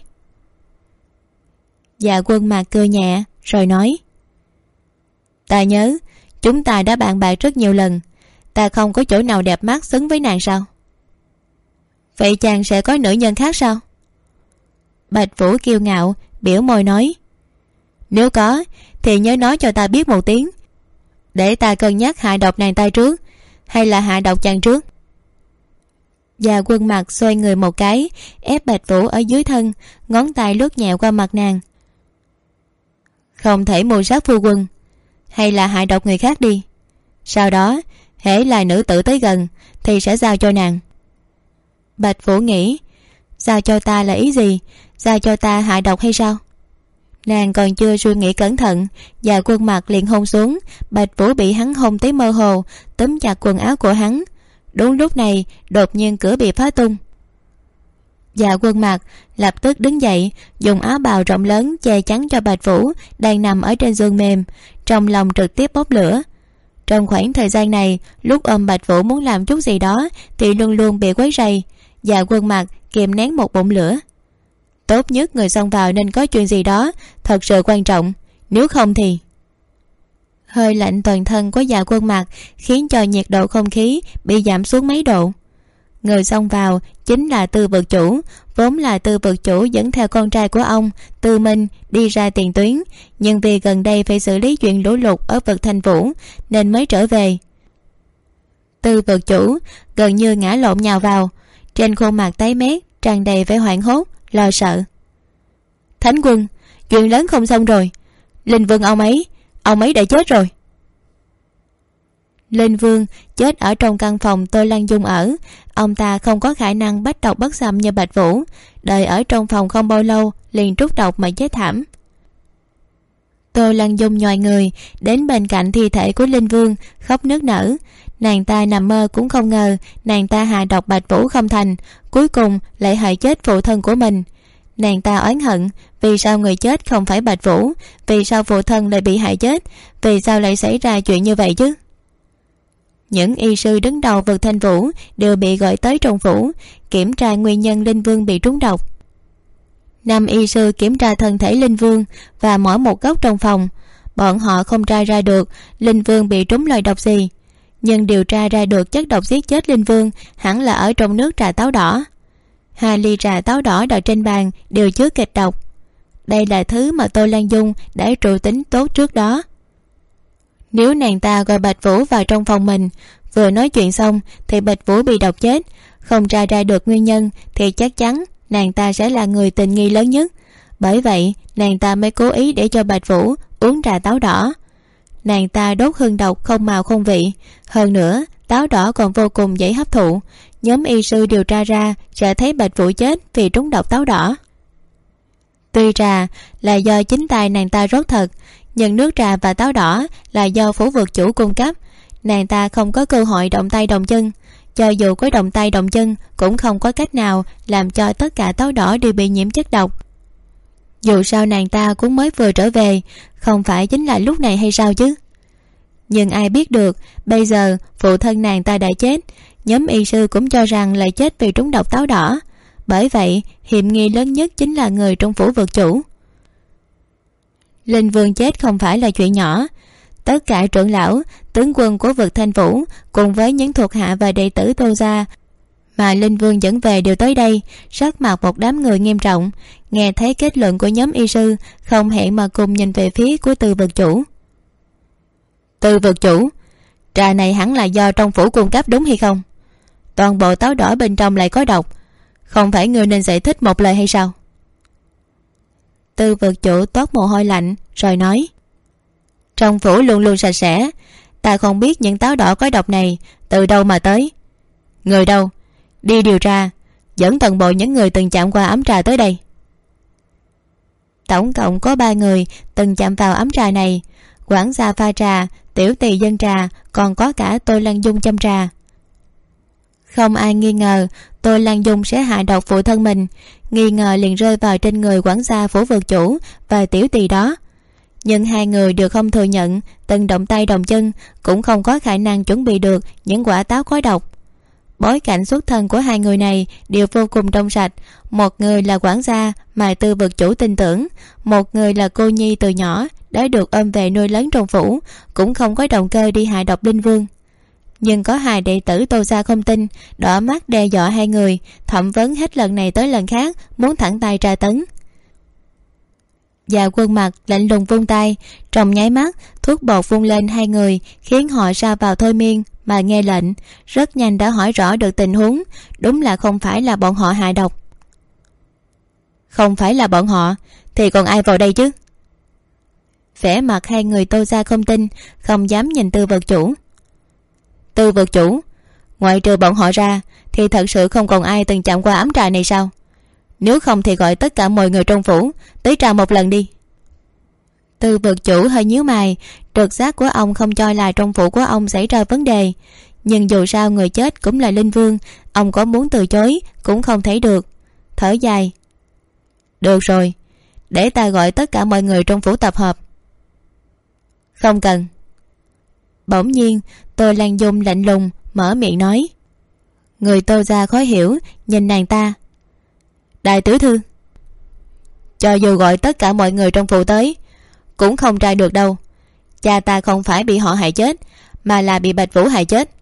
Dạ Quân Mặc cười nhẹ rồi nói: Ta nhớ chúng ta đã bàn bạc rất nhiều lần, ta không có chỗ nào đẹp mắt xứng với nàng sao? Vậy chàng sẽ có nữ nhân khác sao? Bạch Vũ kiêu ngạo biểu môi nói: Nếu có thì nhớ nói cho ta biết một tiếng, để ta cân nhắc hạ độc nàng ta trước hay là hạ độc chàng trước. Dạ Quân Mặc xoay người một cái, ép Bạch Vũ ở dưới thân, ngón tay lướt nhẹ qua mặt nàng. Không thể mưu sát phu quân, hay là hạ độc người khác đi. Sau đó hễ là nữ tử tới gần thì sẽ giao cho nàng. Bạch Vũ nghĩ, giao cho ta là ý gì? Giao cho ta hạ độc hay sao? Nàng còn chưa suy nghĩ cẩn thận, Dạ Quân Mặc liền hôn xuống. Bạch Vũ bị hắn hôn tới mơ hồ, túm chặt quần áo của hắn. Đúng lúc này đột nhiên cửa bị phá tung. Dạ Quân Mặc lập tức đứng dậy, dùng áo bào rộng lớn che chắn cho Bạch Vũ đang nằm ở trên giường mềm, trong lòng trực tiếp bốc lửa. Trong khoảng thời gian này, lúc ôm Bạch Vũ muốn làm chút gì đó thì luôn luôn bị quấy rầy. Dạ Quân Mặc kìm nén một bụng lửa. Tốt nhất người xông vào nên có chuyện gì đó thật sự quan trọng, nếu không thì... Hơi lạnh toàn thân của Dạ Quân Mặc khiến cho nhiệt độ không khí bị giảm xuống mấy độ. Người xông vào chính là Tư vực chủ. Vốn là Tư vực chủ dẫn theo con trai của ông Tư Minh đi ra tiền tuyến, nhưng vì gần đây phải xử lý chuyện lũ lụt ở vực Thanh Vũ nên mới trở về. Tư vực chủ gần như ngã lộn nhào vào, trên khuôn mặt tái mét tràn đầy vẻ hoảng hốt lo sợ. Thánh quân, chuyện lớn không xong rồi. Linh Vương ông ấy đã chết rồi. Linh Vương chết ở trong căn phòng Tô Lăng Dung ở. Ông ta không có khả năng bách độc bất xâm như Bạch Vũ, đợi ở trong phòng không bao lâu liền trút độc mà chết thảm. Tô Lăng Dung nhòi người đến bên cạnh thi thể của Linh Vương, khóc nức nở. Nàng ta nằm mơ cũng không ngờ nàng ta hạ độc Bạch Vũ không thành, cuối cùng lại hại chết phụ thân của mình. Nàng ta oán hận, vì sao người chết không phải Bạch Vũ, vì sao phụ thân lại bị hại chết, vì sao lại xảy ra chuyện như vậy chứ? Những y sư đứng đầu vực Thanh Vũ đều bị gọi tới trong phủ kiểm tra nguyên nhân Linh Vương bị trúng độc. 5 y sư kiểm tra thân thể Linh Vương và mỗi một góc trong phòng. Bọn họ không tra ra được Linh Vương bị trúng loại độc gì, nhưng điều tra ra được chất độc giết chết Linh Vương hẳn là ở trong nước trà táo đỏ. 2 ly trà táo đỏ đặt trên bàn đều chứa kịch độc. Đây là thứ mà Tô Lan Dung đã trụ tính tốt trước đó. Nếu nàng ta gọi Bạch Vũ vào trong phòng mình, vừa nói chuyện xong thì Bạch Vũ bị độc chết, không tra ra được nguyên nhân thì chắc chắn nàng ta sẽ là người tình nghi lớn nhất. Bởi vậy nàng ta mới cố ý để cho Bạch Vũ uống trà táo đỏ. Nàng ta đốt hương độc không màu không vị, hơn nữa táo đỏ còn vô cùng dễ hấp thụ. Nhóm y sư điều tra ra sẽ thấy Bạch Vũ chết vì trúng độc táo đỏ. Tuy trà là do chính tay nàng ta rót thật, nhưng nước trà và táo đỏ là do phủ vực chủ cung cấp. Nàng ta không có cơ hội động tay động chân, cho dù có động tay động chân cũng không có cách nào làm cho tất cả táo đỏ đều bị nhiễm chất độc. Dù sao nàng ta cũng mới vừa trở về, không phải chính là lúc này hay sao chứ? Nhưng ai biết được, bây giờ phụ thân nàng ta đã chết, nhóm y sư cũng cho rằng là chết vì trúng độc táo đỏ. Bởi vậy hiểm nghi lớn nhất chính là người trong phủ vực chủ. Linh Vương chết không phải là chuyện nhỏ. Tất cả trưởng lão, tướng quân của vực Thanh Vũ cùng với những thuộc hạ và đệ tử Tô gia mà Linh Vương dẫn về đều tới đây. Sắc mặt một đám người nghiêm trọng. Nghe thấy kết luận của nhóm y sư, không hẹn mà cùng nhìn về phía của Từ vực chủ. Từ vực chủ, trà này hẳn là do trong phủ cung cấp đúng hay không? Toàn bộ táo đỏ bên trong lại có độc, không phải ngươi nên giải thích một lời hay sao? Từ vực chủ toát mồ hôi lạnh rồi nói: trong phủ luôn luôn sạch sẽ, ta không biết những táo đỏ có độc này từ đâu mà tới. Người đâu? Đi điều tra, dẫn toàn bộ những người từng chạm qua ấm trà tới đây. Tổng cộng có 3 người từng chạm vào ấm trà này: quản gia pha trà, tiểu tỳ dân trà, còn có cả Tô Lan Dung chăm trà. Không ai nghi ngờ Tô Lan Dung sẽ hại độc phụ thân mình, nghi ngờ liền rơi vào trên người quản gia phủ vực chủ và tiểu tỳ đó. Nhưng hai người đều không thừa nhận từng động tay động chân, cũng không có khả năng chuẩn bị được những quả táo khói độc. Bối cảnh xuất thân của hai người này đều vô cùng trong sạch. Một người là quản gia mà Tư vực chủ tin tưởng, một người là cô nhi từ nhỏ đã được ôm về nuôi lớn trong phủ, cũng không có động cơ đi hại độc Linh Vương. Nhưng có hai đệ tử Tô gia không tin, đỏ mắt đe dọa hai người, thẩm vấn hết lần này tới lần khác, muốn thẳng tay tra tấn. Và Quân Mặt lạnh lùng vung tay, trong nháy mắt thuốc bột vung lên hai người, khiến họ sa vào thôi miên mà nghe lệnh. Rất nhanh đã hỏi rõ được tình huống, đúng là không phải là bọn họ hại độc. Không phải là bọn họ thì còn ai vào đây chứ? Vẻ mặt hai người Tô gia không tin, không dám nhìn Tư vực chủ. Tư vực chủ, ngoại trừ bọn họ ra thì thật sự không còn ai từng chạm qua ấm trà này sao? Nếu không thì gọi tất cả mọi người trong phủ tới trà một lần đi. Tư vực chủ hơi nhíu mày, trực giác của ông không cho là trong phủ của ông xảy ra vấn đề, nhưng dù sao người chết cũng là Linh Vương, ông có muốn từ chối cũng không thể được. Thở dài: được rồi, để ta gọi tất cả mọi người trong phủ tập hợp. Không cần. Bỗng nhiên Tô Lan Dung lạnh lùng mở miệng nói. Người Tô gia khó hiểu nhìn nàng ta. Đại tiểu thư, cho dù gọi tất cả mọi người trong phủ tới cũng không tra được đâu. Cha ta không phải bị họ hại chết, mà là bị Bạch Vũ hại chết.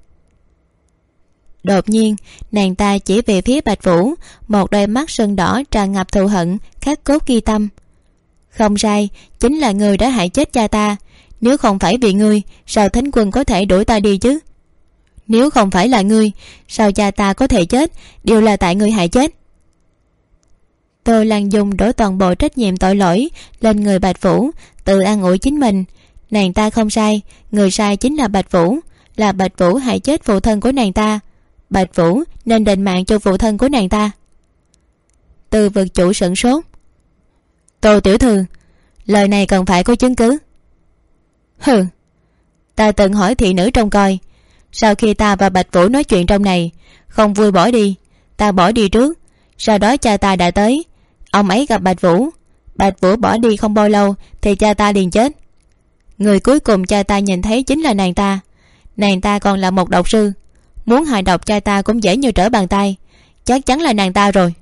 Đột nhiên nàng ta chỉ về phía Bạch Vũ, một đôi mắt sưng đỏ tràn ngập thù hận khắc cốt ghi tâm. Không sai, chính là người đã hại chết cha ta. Nếu không phải vì ngươi, sao Thánh Quân có thể đuổi ta đi chứ? Nếu không phải là ngươi, sao cha ta có thể chết? Đều là tại ngươi hại chết. Tô Lan Dung đổ toàn bộ trách nhiệm tội lỗi lên người Bạch Vũ, tự an ủi chính mình. Nàng ta không sai, người sai chính là Bạch Vũ. Là Bạch Vũ hại chết phụ thân của nàng ta. Bạch Vũ nên đền mạng cho phụ thân của nàng ta. Tư vực chủ sửng sốt. Tô tiểu thư, lời này cần phải có chứng cứ. Hừ, ta từng hỏi thị nữ trông coi, sau khi ta và Bạch Vũ nói chuyện trong này, không vui bỏ đi, ta bỏ đi trước. Sau đó cha ta đã tới, ông ấy gặp Bạch Vũ. Bạch Vũ bỏ đi không bao lâu thì cha ta liền chết. Người cuối cùng cha ta nhìn thấy chính là nàng ta. Nàng ta còn là một độc sư, muốn hại độc cha ta cũng dễ như trở bàn tay. Chắc chắn là nàng ta rồi.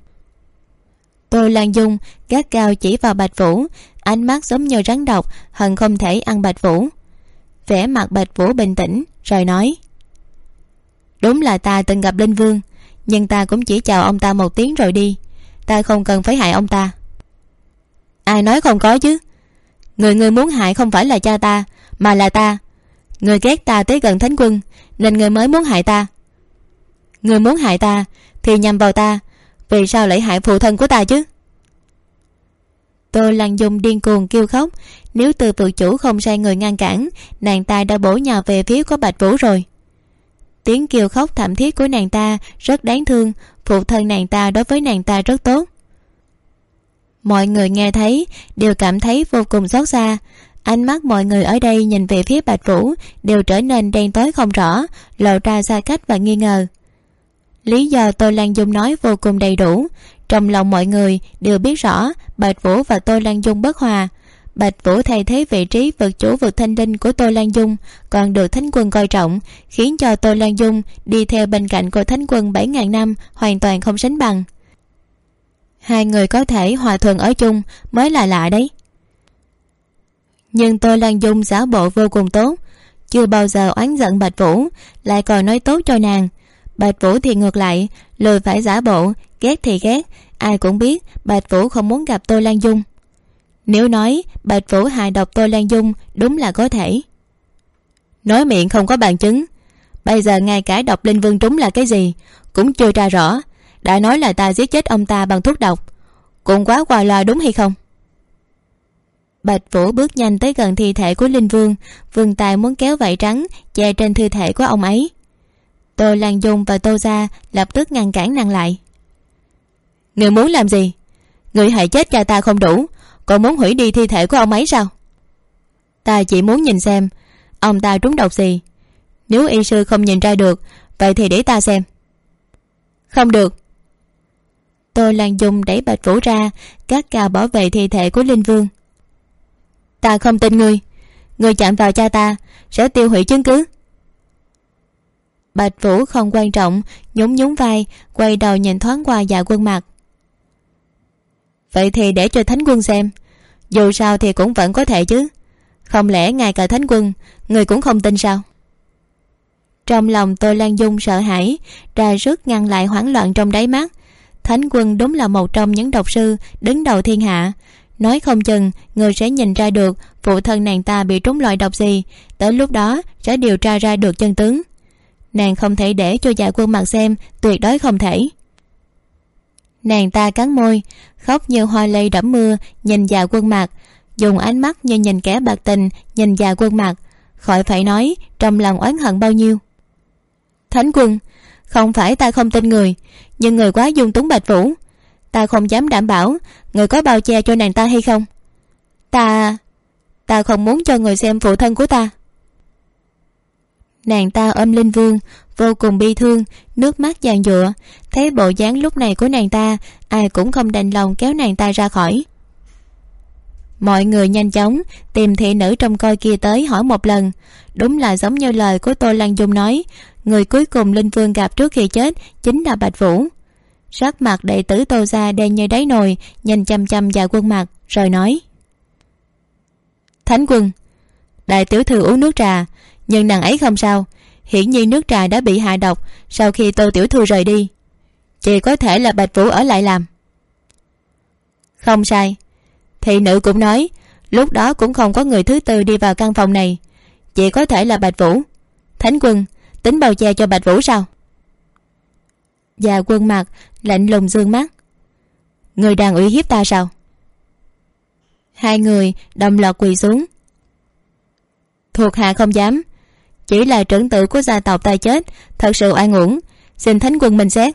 Tô Lan Dung gắt gao chỉ vào Bạch Vũ, ánh mắt giống như rắn độc, hận không thể ăn Bạch Vũ. Vẻ mặt Bạch Vũ bình tĩnh rồi nói. Đúng là ta từng gặp Linh Vương, nhưng ta cũng chỉ chào ông ta một tiếng rồi đi. Ta không cần phải hại ông ta. Ai nói không có chứ? Người muốn hại không phải là cha ta, mà là ta. Người ghét ta tới gần Thánh Quân, nên người mới muốn hại ta. Người muốn hại ta thì nhằm vào ta, vì sao lại hại phụ thân của ta chứ? Tô Lan Dung điên cuồng kêu khóc. Nếu Từ vực chủ không sai người ngăn cản, nàng ta đã bổ nhào về phía của Bạch Vũ rồi. Tiếng kêu khóc thảm thiết của nàng ta rất đáng thương. Phụ thân nàng ta đối với nàng ta rất tốt. Mọi người nghe thấy đều cảm thấy vô cùng xót xa. Ánh mắt mọi người ở đây nhìn về phía Bạch Vũ đều trở nên đen tối không rõ, lộ ra xa cách và nghi ngờ. Lý do Tô Lan Dung nói vô cùng đầy đủ. Trong lòng mọi người đều biết rõ Bạch Vũ và Tô Lan Dung bất hòa. Bạch Vũ thay thế vị trí vực chủ vực thanh linh của Tô Lan Dung, còn được Thánh Quân coi trọng, khiến cho Tô Lan Dung đi theo bên cạnh của Thánh Quân 7.000 năm hoàn toàn không sánh bằng. Hai người có thể hòa thuận ở chung mới là lạ đấy. Nhưng Tô Lan Dung giả bộ vô cùng tốt, chưa bao giờ oán giận Bạch Vũ, lại còn nói tốt cho nàng. Bạch Vũ thì ngược lại, lười phải giả bộ, ghét thì ghét. Ai cũng biết Bạch Vũ không muốn gặp Tô Lan Dung. Nếu nói Bạch Vũ hại độc Tô Lan Dung, đúng là có thể. Nói miệng không có bằng chứng. Bây giờ ngay cả độc Linh Vương trúng là cái gì cũng chưa tra rõ, đã nói là ta giết chết ông ta bằng thuốc độc, cũng quá qua loa đúng hay không? Bạch Vũ bước nhanh tới gần thi thể của Linh Vương, vươn tay muốn kéo vải trắng che trên thi thể của ông ấy. Tô Lan Dung và Tô gia lập tức ngăn cản nàng lại. Người muốn làm gì? Người hại chết cha ta không đủ, còn muốn hủy đi thi thể của ông ấy sao? Ta chỉ muốn nhìn xem ông ta trúng độc gì. Nếu y sư không nhìn ra được, vậy thì để ta xem. Không được. Tô Lan Dung đẩy Bạch Vũ ra, gắt gao bảo vệ thi thể của Linh Vương. Ta không tin ngươi. Ngươi chạm vào cha ta sẽ tiêu hủy chứng cứ. Bạch Vũ không quan trọng, nhún nhún vai, quay đầu nhìn thoáng qua Dạ Quân Mặc. Vậy thì để cho Thánh Quân xem, dù sao thì cũng vẫn có thể chứ. Không lẽ ngay cả Thánh Quân người cũng không tin sao? Trong lòng Tô Lan Dung sợ hãi, ra sức ngăn lại hoảng loạn trong đáy mắt. Thánh Quân đúng là một trong những độc sư đứng đầu thiên hạ, nói không chừng người sẽ nhìn ra được phụ thân nàng ta bị trúng loại độc gì, tới lúc đó sẽ điều tra ra được chân tướng. Nàng không thể để cho Dạ Quân Mặc xem, tuyệt đối không thể. Nàng ta cắn môi, khóc như hoa lê đẫm mưa, nhìn Dạ Quân Mặc, dùng ánh mắt như nhìn kẻ bạc tình nhìn Dạ Quân Mặc, khỏi phải nói trong lòng oán hận bao nhiêu. Thánh Quân, không phải ta không tin người, nhưng người quá dung túng Bạch Vũ. Ta không dám đảm bảo người có bao che cho nàng ta hay không. Ta không muốn cho người xem phụ thân của ta. Nàng ta ôm Linh Vương, vô cùng bi thương, nước mắt giàn giụa. Thấy bộ dáng lúc này của nàng ta, ai cũng không đành lòng kéo nàng ta ra khỏi. Mọi người nhanh chóng tìm thị nữ trong coi kia tới hỏi một lần. Đúng là giống như lời của Tô Lan Dung nói, người cuối cùng Linh Vương gặp trước khi chết chính là Bạch Vũ. Sắc mặt đệ tử Tô gia đen như đáy nồi, nhìn chăm chăm Dạ Quân Mặc rồi nói: Thánh Quân, đại tiểu thư uống nước trà, nhưng nàng ấy không sao. Hiển nhiên nước trà đã bị hạ độc sau khi Tô tiểu thư rời đi. Chỉ có thể là Bạch Vũ ở lại làm. Không sai. Thị nữ cũng nói lúc đó cũng không có người thứ tư đi vào căn phòng này, chỉ có thể là Bạch Vũ. Thánh Quân, tính bao che cho Bạch Vũ sao? Dạ Quân Mặc lạnh lùng dương mắt. Người đang uy hiếp ta sao? Hai người đồng loạt quỳ xuống. Thuộc hạ không dám, chỉ là trưởng tử của gia tộc ta chết, thật sự oan uổng, xin Thánh Quân minh xét.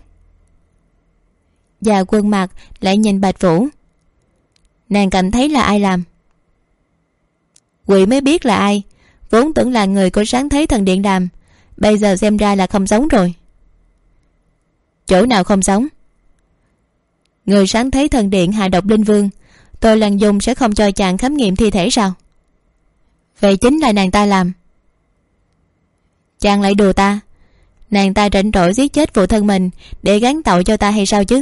Dạ Quân Mặc lại nhìn Bạch Vũ. Nàng cảm thấy là ai làm? Quỷ mới biết là ai, vốn tưởng là người của Sáng Thế Thần Điện Đàm, bây giờ xem ra là không giống rồi. Chỗ nào không giống? Người Sáng Thế Thần Điện hạ độc Linh Vương, Tô Lan Dung sẽ không cho chàng khám nghiệm thi thể sao? Vậy chính là nàng ta làm. Chàng lại đùa ta. Nàng ta rảnh rỗi giết chết phụ thân mình để gán tội cho ta hay sao chứ?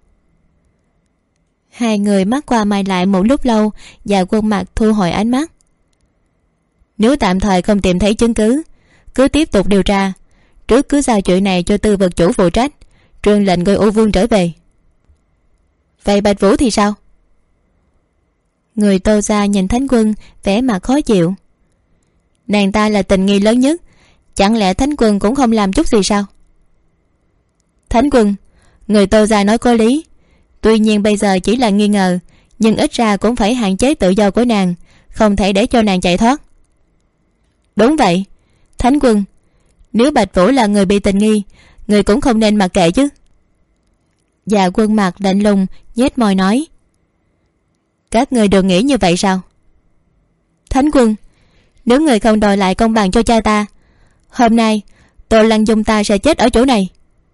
Hai người mắt qua mày lại một lúc lâu, và Quân Mặc thu hồi ánh mắt. Nếu tạm thời không tìm thấy chứng cứ, cứ tiếp tục điều tra, trước cứ giao chuyện này cho tư vật chủ phụ trách, truyền lệnh gọi U Vương trở về. Vậy Bạch Vũ thì sao? Người Tô gia nhìn Thánh Quân vẻ mặt khó chịu. Nàng ta là tình nghi lớn nhất, chẳng lẽ Thánh Quân cũng không làm chút gì sao? Thánh Quân, người Tô gia nói có lý. Tuy nhiên bây giờ chỉ là nghi ngờ, nhưng ít ra cũng phải hạn chế tự do của nàng, không thể để cho nàng chạy thoát. Đúng vậy. Thánh Quân, nếu Bạch Vũ là người bị tình nghi, người cũng không nên mặc kệ chứ. Dạ Quân Mặc lạnh lùng nhếch môi nói. Các người đều nghĩ như vậy sao? Thánh Quân, nếu người không đòi lại công bằng cho cha ta, hôm nay Tô Lan Dung ta sẽ chết ở chỗ này.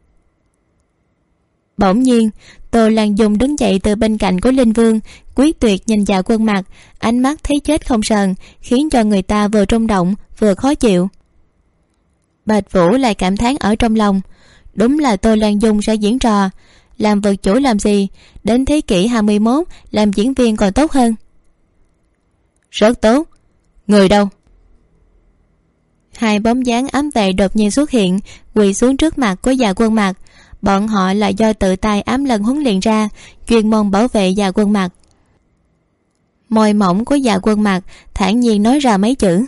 Bỗng nhiên Tô Lan Dung đứng dậy từ bên cạnh của Linh Vương, quyết tuyệt nhìn Dạ Quân Mặc, ánh mắt thấy chết không sờn, khiến cho người ta vừa rung động vừa khó chịu. Bạch Vũ lại cảm thán ở trong lòng, đúng là Tô Lan Dung sẽ diễn trò, làm vật chủ làm gì, đến thế kỷ 21 làm diễn viên còn tốt hơn. Rất tốt. Người đâu? Hai bóng dáng ám vệ đột nhiên xuất hiện, quỳ xuống trước mặt của Dạ Quân Mặc. Bọn họ là do tự tay ám lần huấn luyện ra, chuyên môn bảo vệ Dạ Quân Mặc. Môi mỏng của Dạ Quân Mặc thản nhiên nói ra mấy chữ.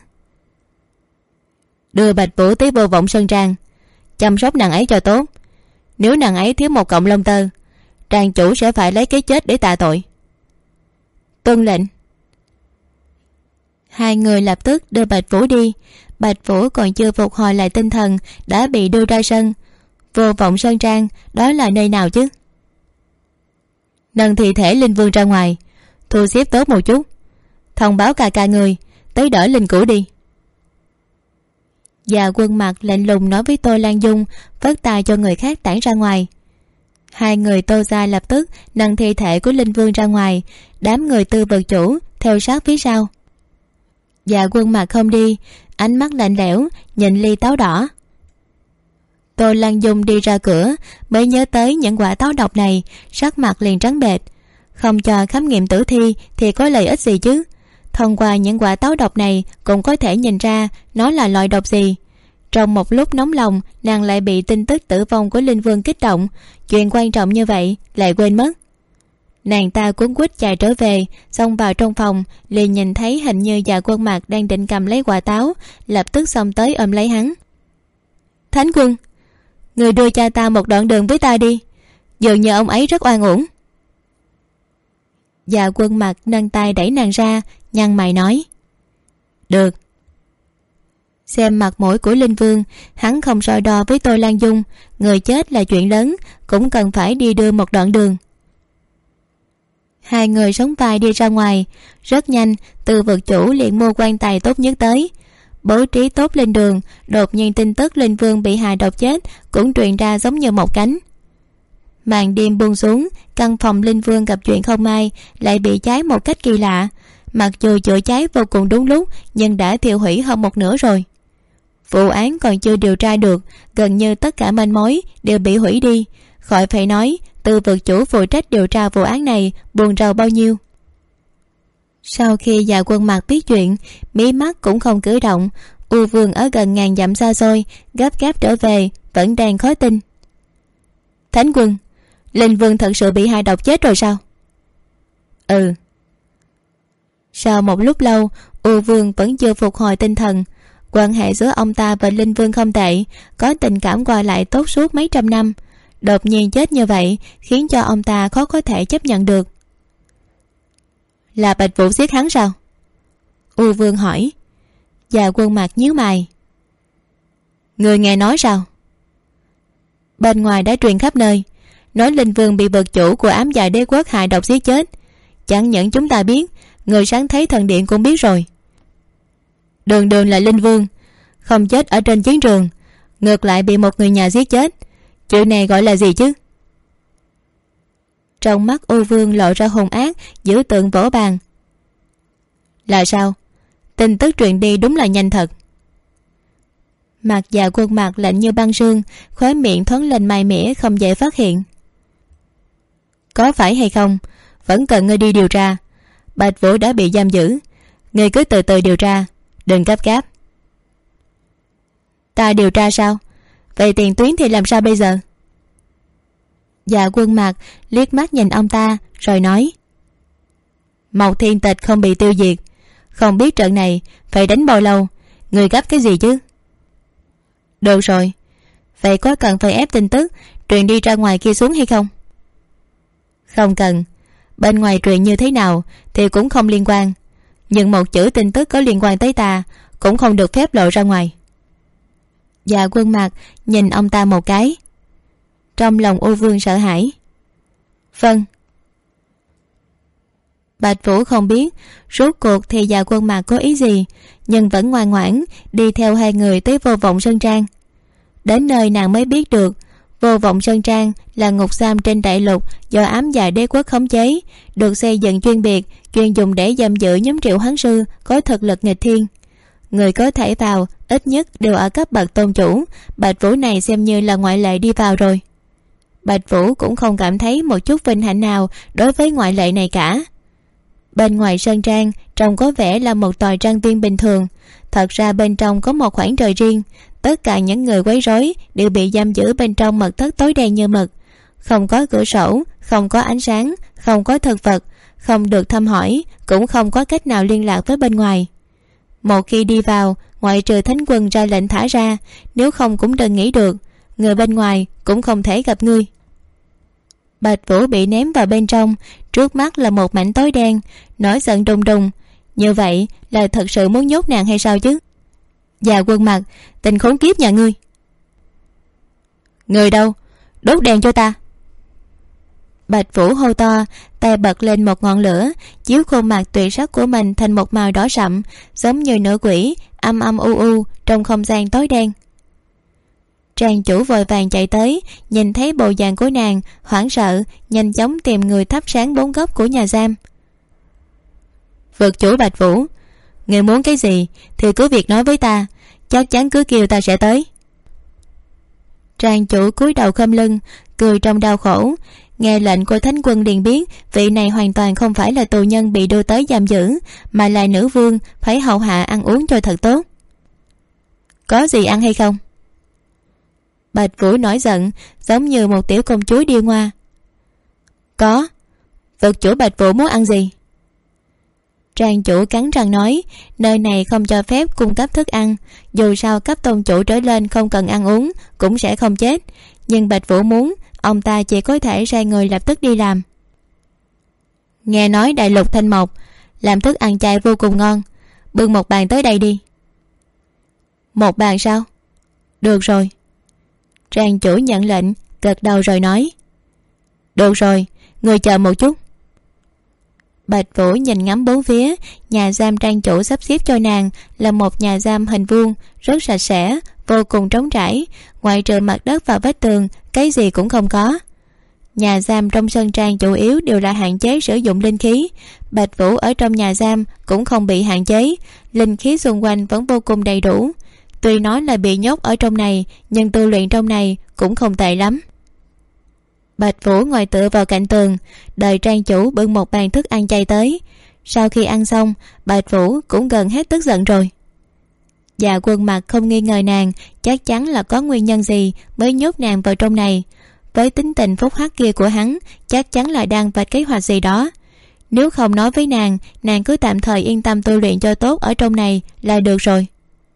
Đưa Bạch Vũ tới Vô Vọng Sơn Trang, chăm sóc nàng ấy cho tốt. Nếu nàng ấy thiếu một cọng lông tơ, trang chủ sẽ phải lấy cái chết để tạ tội. Tuân lệnh. Hai người lập tức đưa Bạch Vũ đi. Bạch Vũ còn chưa phục hồi lại tinh thần đã bị đưa ra sân. Vô Vọng Sơn Trang đó là nơi nào chứ? nâng thi thể linh vương ra ngoài, thu xếp tốt một chút, thông báo ca ca người tới đỡ linh cữu đi. Và Quân Mặc lạnh lùng nói với Tô Lan Dung, vất tay cho người khác tản ra ngoài. Hai người Tô gia lập tức nâng thi thể của linh vương ra ngoài, đám người Tư vật chủ theo sát phía sau. Và Quân Mặc không đi, ánh mắt lạnh lẽo nhìn ly táo đỏ. Tô Lan Dung đi ra cửa mới nhớ tới những quả táo độc này, sắc mặt liền trắng bệch. Không cho khám nghiệm tử thi thì có lợi ích gì chứ? Thông qua những quả táo độc này cũng có thể nhìn ra nó là loại độc gì. Trong một lúc nóng lòng, nàng lại bị tin tức tử vong của linh vương kích động, chuyện quan trọng như vậy lại quên mất. Nàng ta cuống quýt chạy trở về, xông vào trong phòng, liền nhìn thấy hình như Dạ Quân Mặc đang định cầm lấy quả táo, lập tức xông tới ôm lấy hắn. Thánh Quân, người đưa cha ta một đoạn đường với ta đi, dường như ông ấy rất oan uổng. Dạ Quân Mặc nâng tay đẩy nàng ra, nhăn mày nói: Được. Xem mặt mũi của linh vương, hắn không so đo với Tô Lan Dung, người chết là chuyện lớn, cũng cần phải đi đưa một đoạn đường. Hai người sóng vai đi ra ngoài. Rất nhanh, Tư vực chủ liền mua quan tài tốt nhất tới, bố trí tốt lên đường. Đột nhiên tin tức linh vương bị hại độc chết cũng truyền ra giống như một cánh. Màn đêm buông xuống, căn phòng linh vương gặp chuyện không may, lại bị cháy một cách kỳ lạ. Mặc dù chữa cháy vô cùng đúng lúc, nhưng đã thiêu hủy hơn một nửa rồi. Vụ án còn chưa điều tra được, gần như tất cả manh mối đều bị hủy đi. Khỏi phải nói, Tư vực chủ phụ trách điều tra vụ án này buồn rầu bao nhiêu. Sau khi Dạ Quân Mặc biết chuyện, mí mắt cũng không cử động. U Vương ở gần ngàn dặm xa xôi gấp gáp trở về, vẫn đang khó tin. Thánh Quân, linh vương thật sự bị hại độc chết rồi sao? Ừ. Sau một lúc lâu, U Vương vẫn chưa phục hồi tinh thần. Quan hệ giữa ông ta và linh vương không tệ, có tình cảm qua lại tốt suốt mấy trăm năm. Đột nhiên chết như vậy khiến cho ông ta khó có thể chấp nhận được. Là Bạch Vũ giết hắn sao? U Vương hỏi. Dạ Quân Mặc nhíu mày. Người nghe nói sao? Bên ngoài đã truyền khắp nơi, nói linh vương bị vật chủ của ám dạ đế quốc hại độc giết chết. Chẳng những chúng ta biết, người sáng thấy thần điện cũng biết rồi. Đường đường là linh vương, không chết ở trên chiến trường, ngược lại bị một người nhà giết chết. Chuyện này gọi là gì chứ? Trong mắt U Vương lộ ra hung ác, giữ tượng vỗ bàn. Là sao? Tin tức truyền đi đúng là nhanh thật. Mặt Dạ Quân Mặc lạnh như băng sương, khóe miệng thoáng lên mày mỉa không dễ phát hiện. Có phải hay không, vẫn cần ngươi đi điều tra. Bạch Vũ đã bị giam giữ, ngươi cứ từ từ điều tra, đừng gấp gáp. Ta điều tra sao? Vậy tiền tuyến thì làm sao bây giờ? Dạ Quân Mặc liếc mắt nhìn ông ta rồi nói: Mộc Thiên Tịch không bị tiêu diệt, không biết trận này phải đánh bao lâu, người gấp cái gì chứ? Được rồi, vậy có cần phải ép tin tức truyền đi ra ngoài kia xuống hay không? Không cần, bên ngoài truyền như thế nào thì cũng không liên quan, nhưng một chữ tin tức có liên quan tới ta cũng không được phép lộ ra ngoài. Dạ Quân Mặc nhìn ông ta một cái. Trong lòng U Vương sợ hãi. Vâng. Bạch Vũ không biết rốt cuộc thì Dạ Quân Mặc có ý gì, nhưng vẫn ngoan ngoãn đi theo hai người tới Vô Vọng Sơn Trang. Đến nơi nàng mới biết được Vô Vọng Sơn Trang là ngục giam trên đại lục do ám dạ đế quốc khống chế, được xây dựng chuyên biệt, chuyên dùng để giam giữ nhóm triệu hoán sư có thực lực nghịch thiên. Người có thể vào ít nhất đều ở cấp bậc tôn chủ. Bạch Vũ này xem như là ngoại lệ đi vào rồi. Bạch Vũ cũng không cảm thấy một chút vinh hạnh nào đối với ngoại lệ này cả. Bên ngoài sơn trang trông có vẻ là một tòa trang viên bình thường, thật ra bên trong có một khoảng trời riêng. Tất cả những người quấy rối đều bị giam giữ bên trong mật thất tối đen như mực, không có cửa sổ, không có ánh sáng, không có thực vật, không được thăm hỏi, cũng không có cách nào liên lạc với bên ngoài. Một khi đi vào, ngoại trừ Thánh Quân ra lệnh thả ra, nếu không cũng đừng nghĩ được, người bên ngoài cũng không thể gặp ngươi. Bạch Vũ bị ném vào bên trong, trước mắt là một mảnh tối đen, nổi giận đùng đùng. Như vậy là thật sự muốn nhốt nàng hay sao chứ? Dạ Quân Mặc, tình khốn kiếp nhà ngươi. Người đâu? Đốt đèn cho ta. Bạch Vũ hô to, tay bật lên một ngọn lửa, chiếu khuôn mặt tuyệt sắc của mình thành một màu đỏ sậm, giống như nữ quỷ âm âm u u trong không gian tối đen. Trang chủ vội vàng chạy tới, nhìn thấy bộ dạng của nàng, hoảng sợ, nhanh chóng tìm người thắp sáng 4 góc của nhà giam. Vực chủ Bạch Vũ, người muốn cái gì thì cứ việc nói với ta, chắc chắn cứ kêu ta sẽ tới. Trang chủ cúi đầu khom lưng, cười trong đau khổ. Nghe lệnh của thánh quân liền biết vị này hoàn toàn không phải là tù nhân bị đưa tới giam giữ, mà là nữ vương, phải hầu hạ ăn uống cho thật tốt. Có gì ăn hay không? Bạch Vũ nổi giận, giống như một tiểu công chúa điêu ngoa. Có. Vực chủ Bạch Vũ muốn ăn gì? Trang chủ cắn răng nói, nơi này không cho phép cung cấp thức ăn, dù sao cấp tôn chủ trở lên không cần ăn uống cũng sẽ không chết, nhưng Bạch Vũ muốn, ông ta chỉ có thể sai người lập tức đi làm. Nghe nói đại lục Thanh Mộc làm thức ăn chay vô cùng ngon, bưng một bàn tới đây đi. Một bàn sao? Được rồi. Trang chủ nhận lệnh, gật đầu rồi nói, được rồi, người chờ một chút. Bạch Vũ nhìn ngắm bốn phía. Nhà giam trang chủ sắp xếp cho nàng là một nhà giam hình vuông, rất sạch sẽ, vô cùng trống trải, ngoại trừ mặt đất và vách tường, cái gì cũng không có. Nhà giam trong sân trang chủ yếu đều là hạn chế sử dụng linh khí. Bạch Vũ ở trong nhà giam cũng không bị hạn chế, linh khí xung quanh vẫn vô cùng đầy đủ. Tuy nói là bị nhốt ở trong này, nhưng tu luyện trong này cũng không tệ lắm. Bạch Vũ ngồi tựa vào cạnh tường, đợi trang chủ bưng một bàn thức ăn chay tới. Sau khi ăn xong, Bạch Vũ cũng gần hết tức giận rồi. Dạ Quân Mặc không nghi ngờ nàng, chắc chắn là có nguyên nhân gì mới nhốt nàng vào trong này. Với tính tình phúc hắc kia của hắn, chắc chắn là đang vạch kế hoạch gì đó. Nếu không nói với nàng, nàng cứ tạm thời yên tâm tu luyện cho tốt ở trong này là được rồi.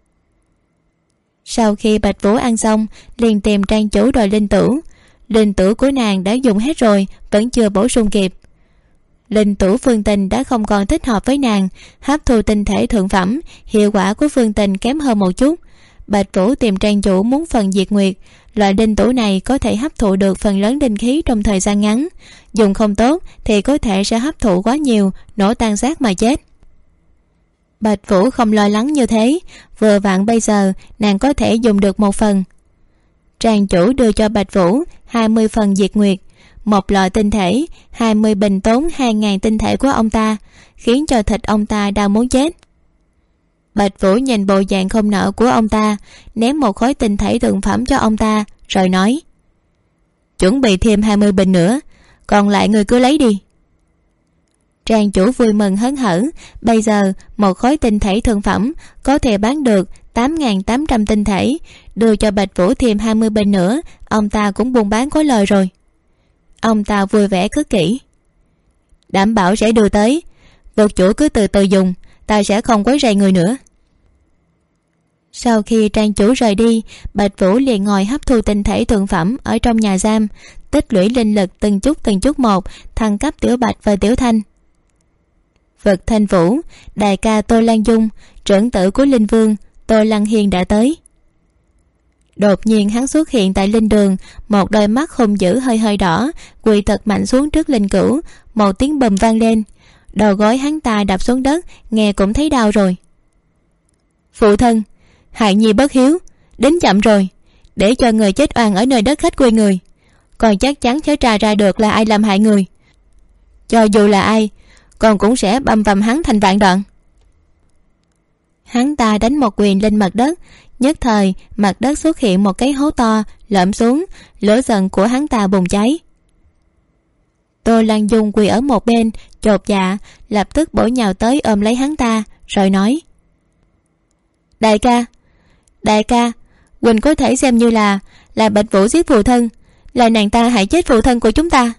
Sau khi Bạch Vũ ăn xong, liền tìm trang chủ đòi linh tửu. Linh tửu của nàng đã dùng hết rồi, vẫn chưa bổ sung kịp. Linh tửu Phương Tình đã không còn thích hợp với nàng, hấp thu tinh thể thượng phẩm, hiệu quả của Phương Tình kém hơn một chút. Bạch Vũ tìm trang chủ muốn phần diệt nguyệt. Loại linh tửu này có thể hấp thụ được phần lớn linh khí trong thời gian ngắn, dùng không tốt thì có thể sẽ hấp thụ quá nhiều, nổ tan xác mà chết. Bạch Vũ không lo lắng như thế, vừa vặn bây giờ nàng có thể dùng được một phần. Trang chủ đưa cho Bạch Vũ 20 phần diệt nguyệt, một lọ tinh thể, 20 bình tốn 2.000 tinh thể của ông ta, khiến cho thịt ông ta đang muốn chết. Bạch Vũ nhìn bộ dạng không nợ của ông ta, ném một khối tinh thể thượng phẩm cho ông ta, rồi nói, chuẩn bị thêm 20 bình nữa, còn lại người cứ lấy đi. Trang chủ vui mừng hớn hở, bây giờ một khối tinh thể thượng phẩm có thể bán được 8.800 tinh thể, đưa cho Bạch Vũ thêm 20 bình nữa, ông ta cũng buôn bán có lời rồi. Ông ta vui vẻ cất kỹ, đảm bảo sẽ đưa tới, vực chủ cứ từ từ dùng, ta sẽ không quấy rầy người nữa. Sau khi trang chủ rời đi, Bạch Vũ liền ngồi hấp thu tinh thể thượng phẩm ở trong nhà giam, tích lũy linh lực từng chút một, thăng cấp Tiểu Bạch và Tiểu Thanh. Vực Thanh Vũ, đại ca Tô Lan Dung, trưởng tử của Linh Vương Tô Lăng Hiên đã tới. Đột nhiên hắn xuất hiện tại linh đường, một đôi mắt hung dữ hơi hơi đỏ, quỳ thật mạnh xuống trước linh cữu, một tiếng bầm vang lên, đầu gối hắn ta đập xuống đất, nghe cũng thấy đau rồi. Phụ thân, hại nhi bất hiếu, đến chậm rồi, để cho người chết oan ở nơi đất khách quê người, còn chắc chắn sẽ tra ra được là ai làm hại người. Cho dù là ai, con cũng sẽ băm vằm hắn thành vạn đoạn. Hắn ta đánh một quyền lên mặt đất, nhất thời mặt đất xuất hiện một cái hố to lõm xuống, lửa giận của hắn ta bùng cháy. Tô Lan Dung quỳ ở một bên chột dạ, lập tức bổ nhào tới ôm lấy hắn ta, rồi nói, đại ca, Quỳnh có thể xem như là Bạch Vũ giết phụ thân, là nàng ta hại chết phụ thân của chúng ta.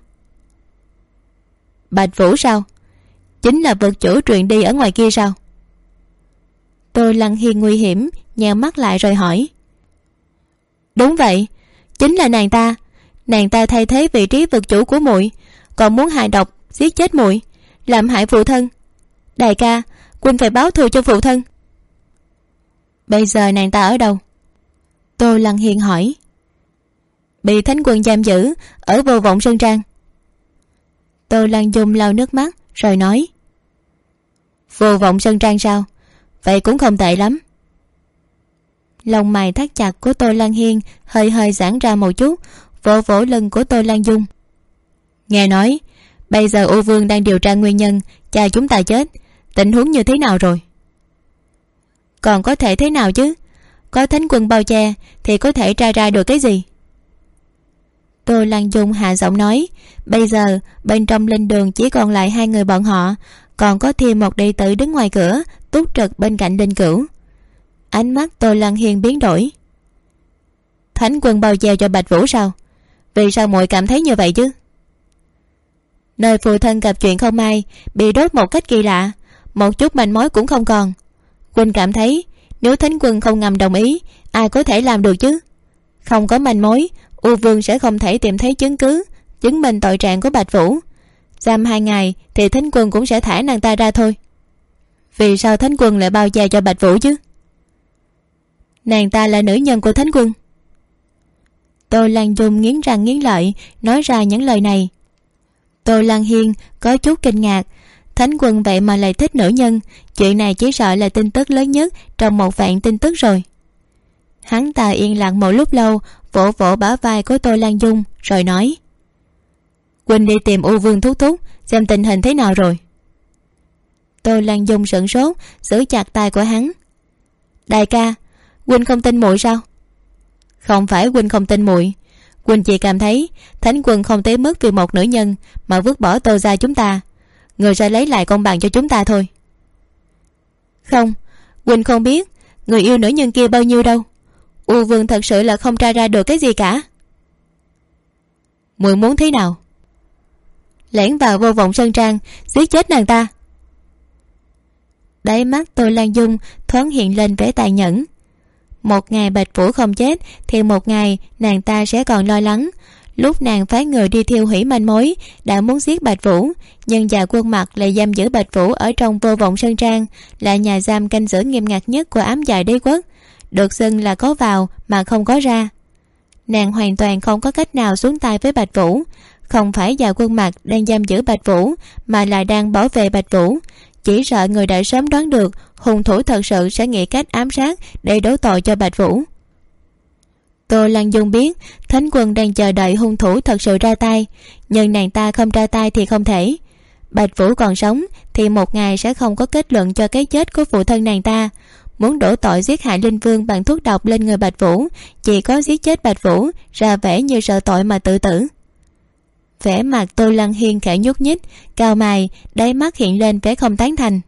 Bạch Vũ sao? Chính là vực chủ truyền đi ở ngoài kia sao? Tô Lăng Hiên nguy hiểm nheo mắt lại rồi hỏi. Đúng vậy, chính là nàng ta thay thế vị trí vực chủ của muội, còn muốn hại độc giết chết muội, làm hại phụ thân. Đại ca, Quỳnh phải báo thù cho phụ thân. Bây giờ nàng ta ở đâu? Tô Lăng Hiên hỏi. Bị thánh quân giam giữ ở Vô Vọng Sơn Trang. Tô Lan Dung lau nước mắt rồi nói: Vô Vọng Sơn Trang sao? Vậy cũng không tệ lắm. Lông mày thắt chặt của Tô Lan Hiên hơi hơi giãn ra một chút, vỗ vỗ lưng của Tô Lan Dung. Nghe nói bây giờ U Vương đang điều tra nguyên nhân cha chúng ta chết, tình huống như thế nào rồi? Còn có thể thế nào chứ, có Thánh Quân bao che thì có thể tra ra được cái gì? Tô Lan Dung hạ giọng nói: Bây giờ bên trong linh đường chỉ còn lại 2 người bọn họ, còn có thêm một đệ tử đứng ngoài cửa túc trực bên cạnh Linh Cửu. Ánh mắt Tô Lan Hiên biến đổi. Thánh Quân bao che cho Bạch Vũ sao? Vì sao muội cảm thấy như vậy chứ? Nơi phụ thân gặp chuyện không may, bị đốt một cách kỳ lạ, một chút manh mối cũng không còn. Huynh cảm thấy nếu Thánh Quân không ngầm đồng ý, ai có thể làm được chứ? Không có manh mối, U Vương sẽ không thể tìm thấy chứng cứ chứng minh tội trạng của Bạch Vũ. Giam 2 ngày thì Thánh Quân cũng sẽ thả nàng ta ra thôi. Vì sao Thánh Quân lại bao che cho Bạch Vũ chứ? Nàng ta là nữ nhân của Thánh Quân. Tô Lan Dung nghiến răng nghiến lợi nói ra những lời này. Tô Lan Hiên có chút kinh ngạc, Thánh Quân vậy mà lại thích nữ nhân, chuyện này chỉ sợ là tin tức lớn nhất trong 1 vạn tin tức rồi. Hắn ta yên lặng một lúc lâu, vỗ vỗ bả vai của Tô Lan Dung rồi nói: Huynh đi tìm U Vương thúc thúc xem tình hình thế nào rồi. Tô Lan Dung sửng sốt, giữ chặt tay của hắn. Đại ca, huynh không tin muội sao? Không phải huynh không tin muội, huynh chỉ cảm thấy Thánh Quân không tới mức vì một nữ nhân mà vứt bỏ Tô gia chúng ta, người sẽ lấy lại công bằng cho chúng ta thôi. Không, huynh không biết người yêu nữ nhân kia bao nhiêu đâu. U Vương thật sự là không tra ra được cái gì cả. Muội muốn thế nào? Lẻn vào Vô Vọng Sơn Trang giết chết nàng ta. Đáy mắt Tô Lan Dung thoáng hiện lên vẻ tàn nhẫn. Một ngày Bạch Vũ không chết thì một ngày nàng ta sẽ còn lo lắng. Lúc nàng phái người đi thiêu hủy manh mối, đã muốn giết Bạch Vũ, nhưng Dạ Quân Mặc lại giam giữ Bạch Vũ ở trong Vô Vọng Sơn Trang, là nhà giam canh giữ nghiêm ngặt nhất của Ám Dạ Đế Quốc, được xưng là có vào mà không có ra. Nàng hoàn toàn không có cách nào xuống tay với Bạch Vũ. Không phải Dạ Quân Mặc đang giam giữ Bạch Vũ, mà là đang bảo vệ Bạch Vũ. Chỉ sợ người đã sớm đoán được hung thủ thật sự sẽ nghĩ cách ám sát để đổ tội cho Bạch Vũ. Tô Lan Dung biết Thánh Quân đang chờ đợi hung thủ thật sự ra tay, nhưng nàng ta không ra tay thì không thể. Bạch Vũ còn sống thì một ngày sẽ không có kết luận cho cái chết của phụ thân nàng ta. Muốn đổ tội giết hại Linh Vương bằng thuốc độc lên người Bạch Vũ, chỉ có giết chết Bạch Vũ, ra vẻ như sợ tội mà tự tử. Vẻ mặt Tô Lan Hiên khẽ nhúc nhích, cau mày, đáy mắt hiện lên vẻ không tán thành.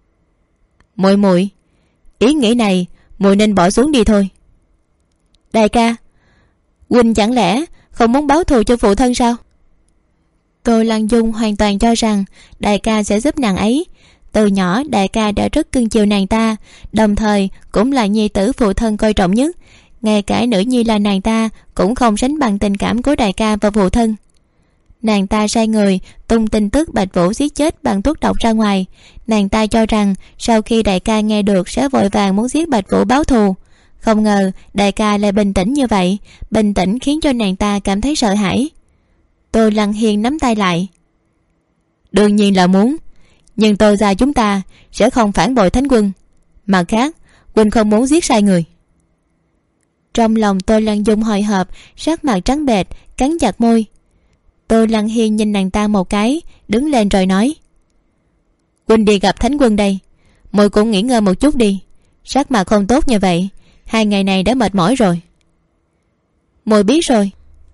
Muội, ý nghĩ này muội nên bỏ xuống đi thôi. Đại ca, huynh chẳng lẽ không muốn báo thù cho phụ thân sao? Tô Lan Dung hoàn toàn cho rằng đại ca sẽ giúp nàng ấy. Từ nhỏ đại ca đã rất cưng chiều nàng ta, đồng thời cũng là nhi tử phụ thân coi trọng nhất. Ngay cả nữ nhi là nàng ta cũng không sánh bằng tình cảm của đại ca và phụ thân. Nàng ta sai người tung tin tức Bạch Vũ giết chết bằng thuốc độc ra ngoài. Nàng ta cho rằng sau khi đại ca nghe được sẽ vội vàng muốn giết Bạch Vũ báo thù. Không ngờ đại ca lại bình tĩnh như vậy, bình tĩnh khiến cho nàng ta cảm thấy sợ hãi. Tô Lan Hiên nắm tay lại. Đương nhiên là muốn, nhưng Tô gia chúng ta sẽ không phản bội Thánh Quân. Mặt khác, huynh không muốn giết sai người. Trong lòng Tô Lan Dung hồi hộp, sắc mặt trắng bệch, cắn chặt môi. Tô Lan Hiên nhìn nàng ta một cái, đứng lên rồi nói: Huynh đi gặp Thánh Quân đây, muội cũng nghỉ ngơi một chút đi. Sắc mặt không tốt như vậy, 2 ngày này đã mệt mỏi rồi. Muội biết rồi.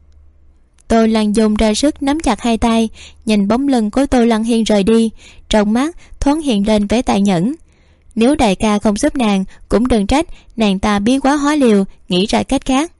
Tô Lan Dung ra sức nắm chặt 2 tay, nhìn bóng lưng của Tô Lan Hiên rời đi, trong mắt thoáng hiện lên vẻ tàn nhẫn. Nếu đại ca không giúp nàng, cũng đừng trách nàng ta bí quá hóa liều, nghĩ ra cách khác.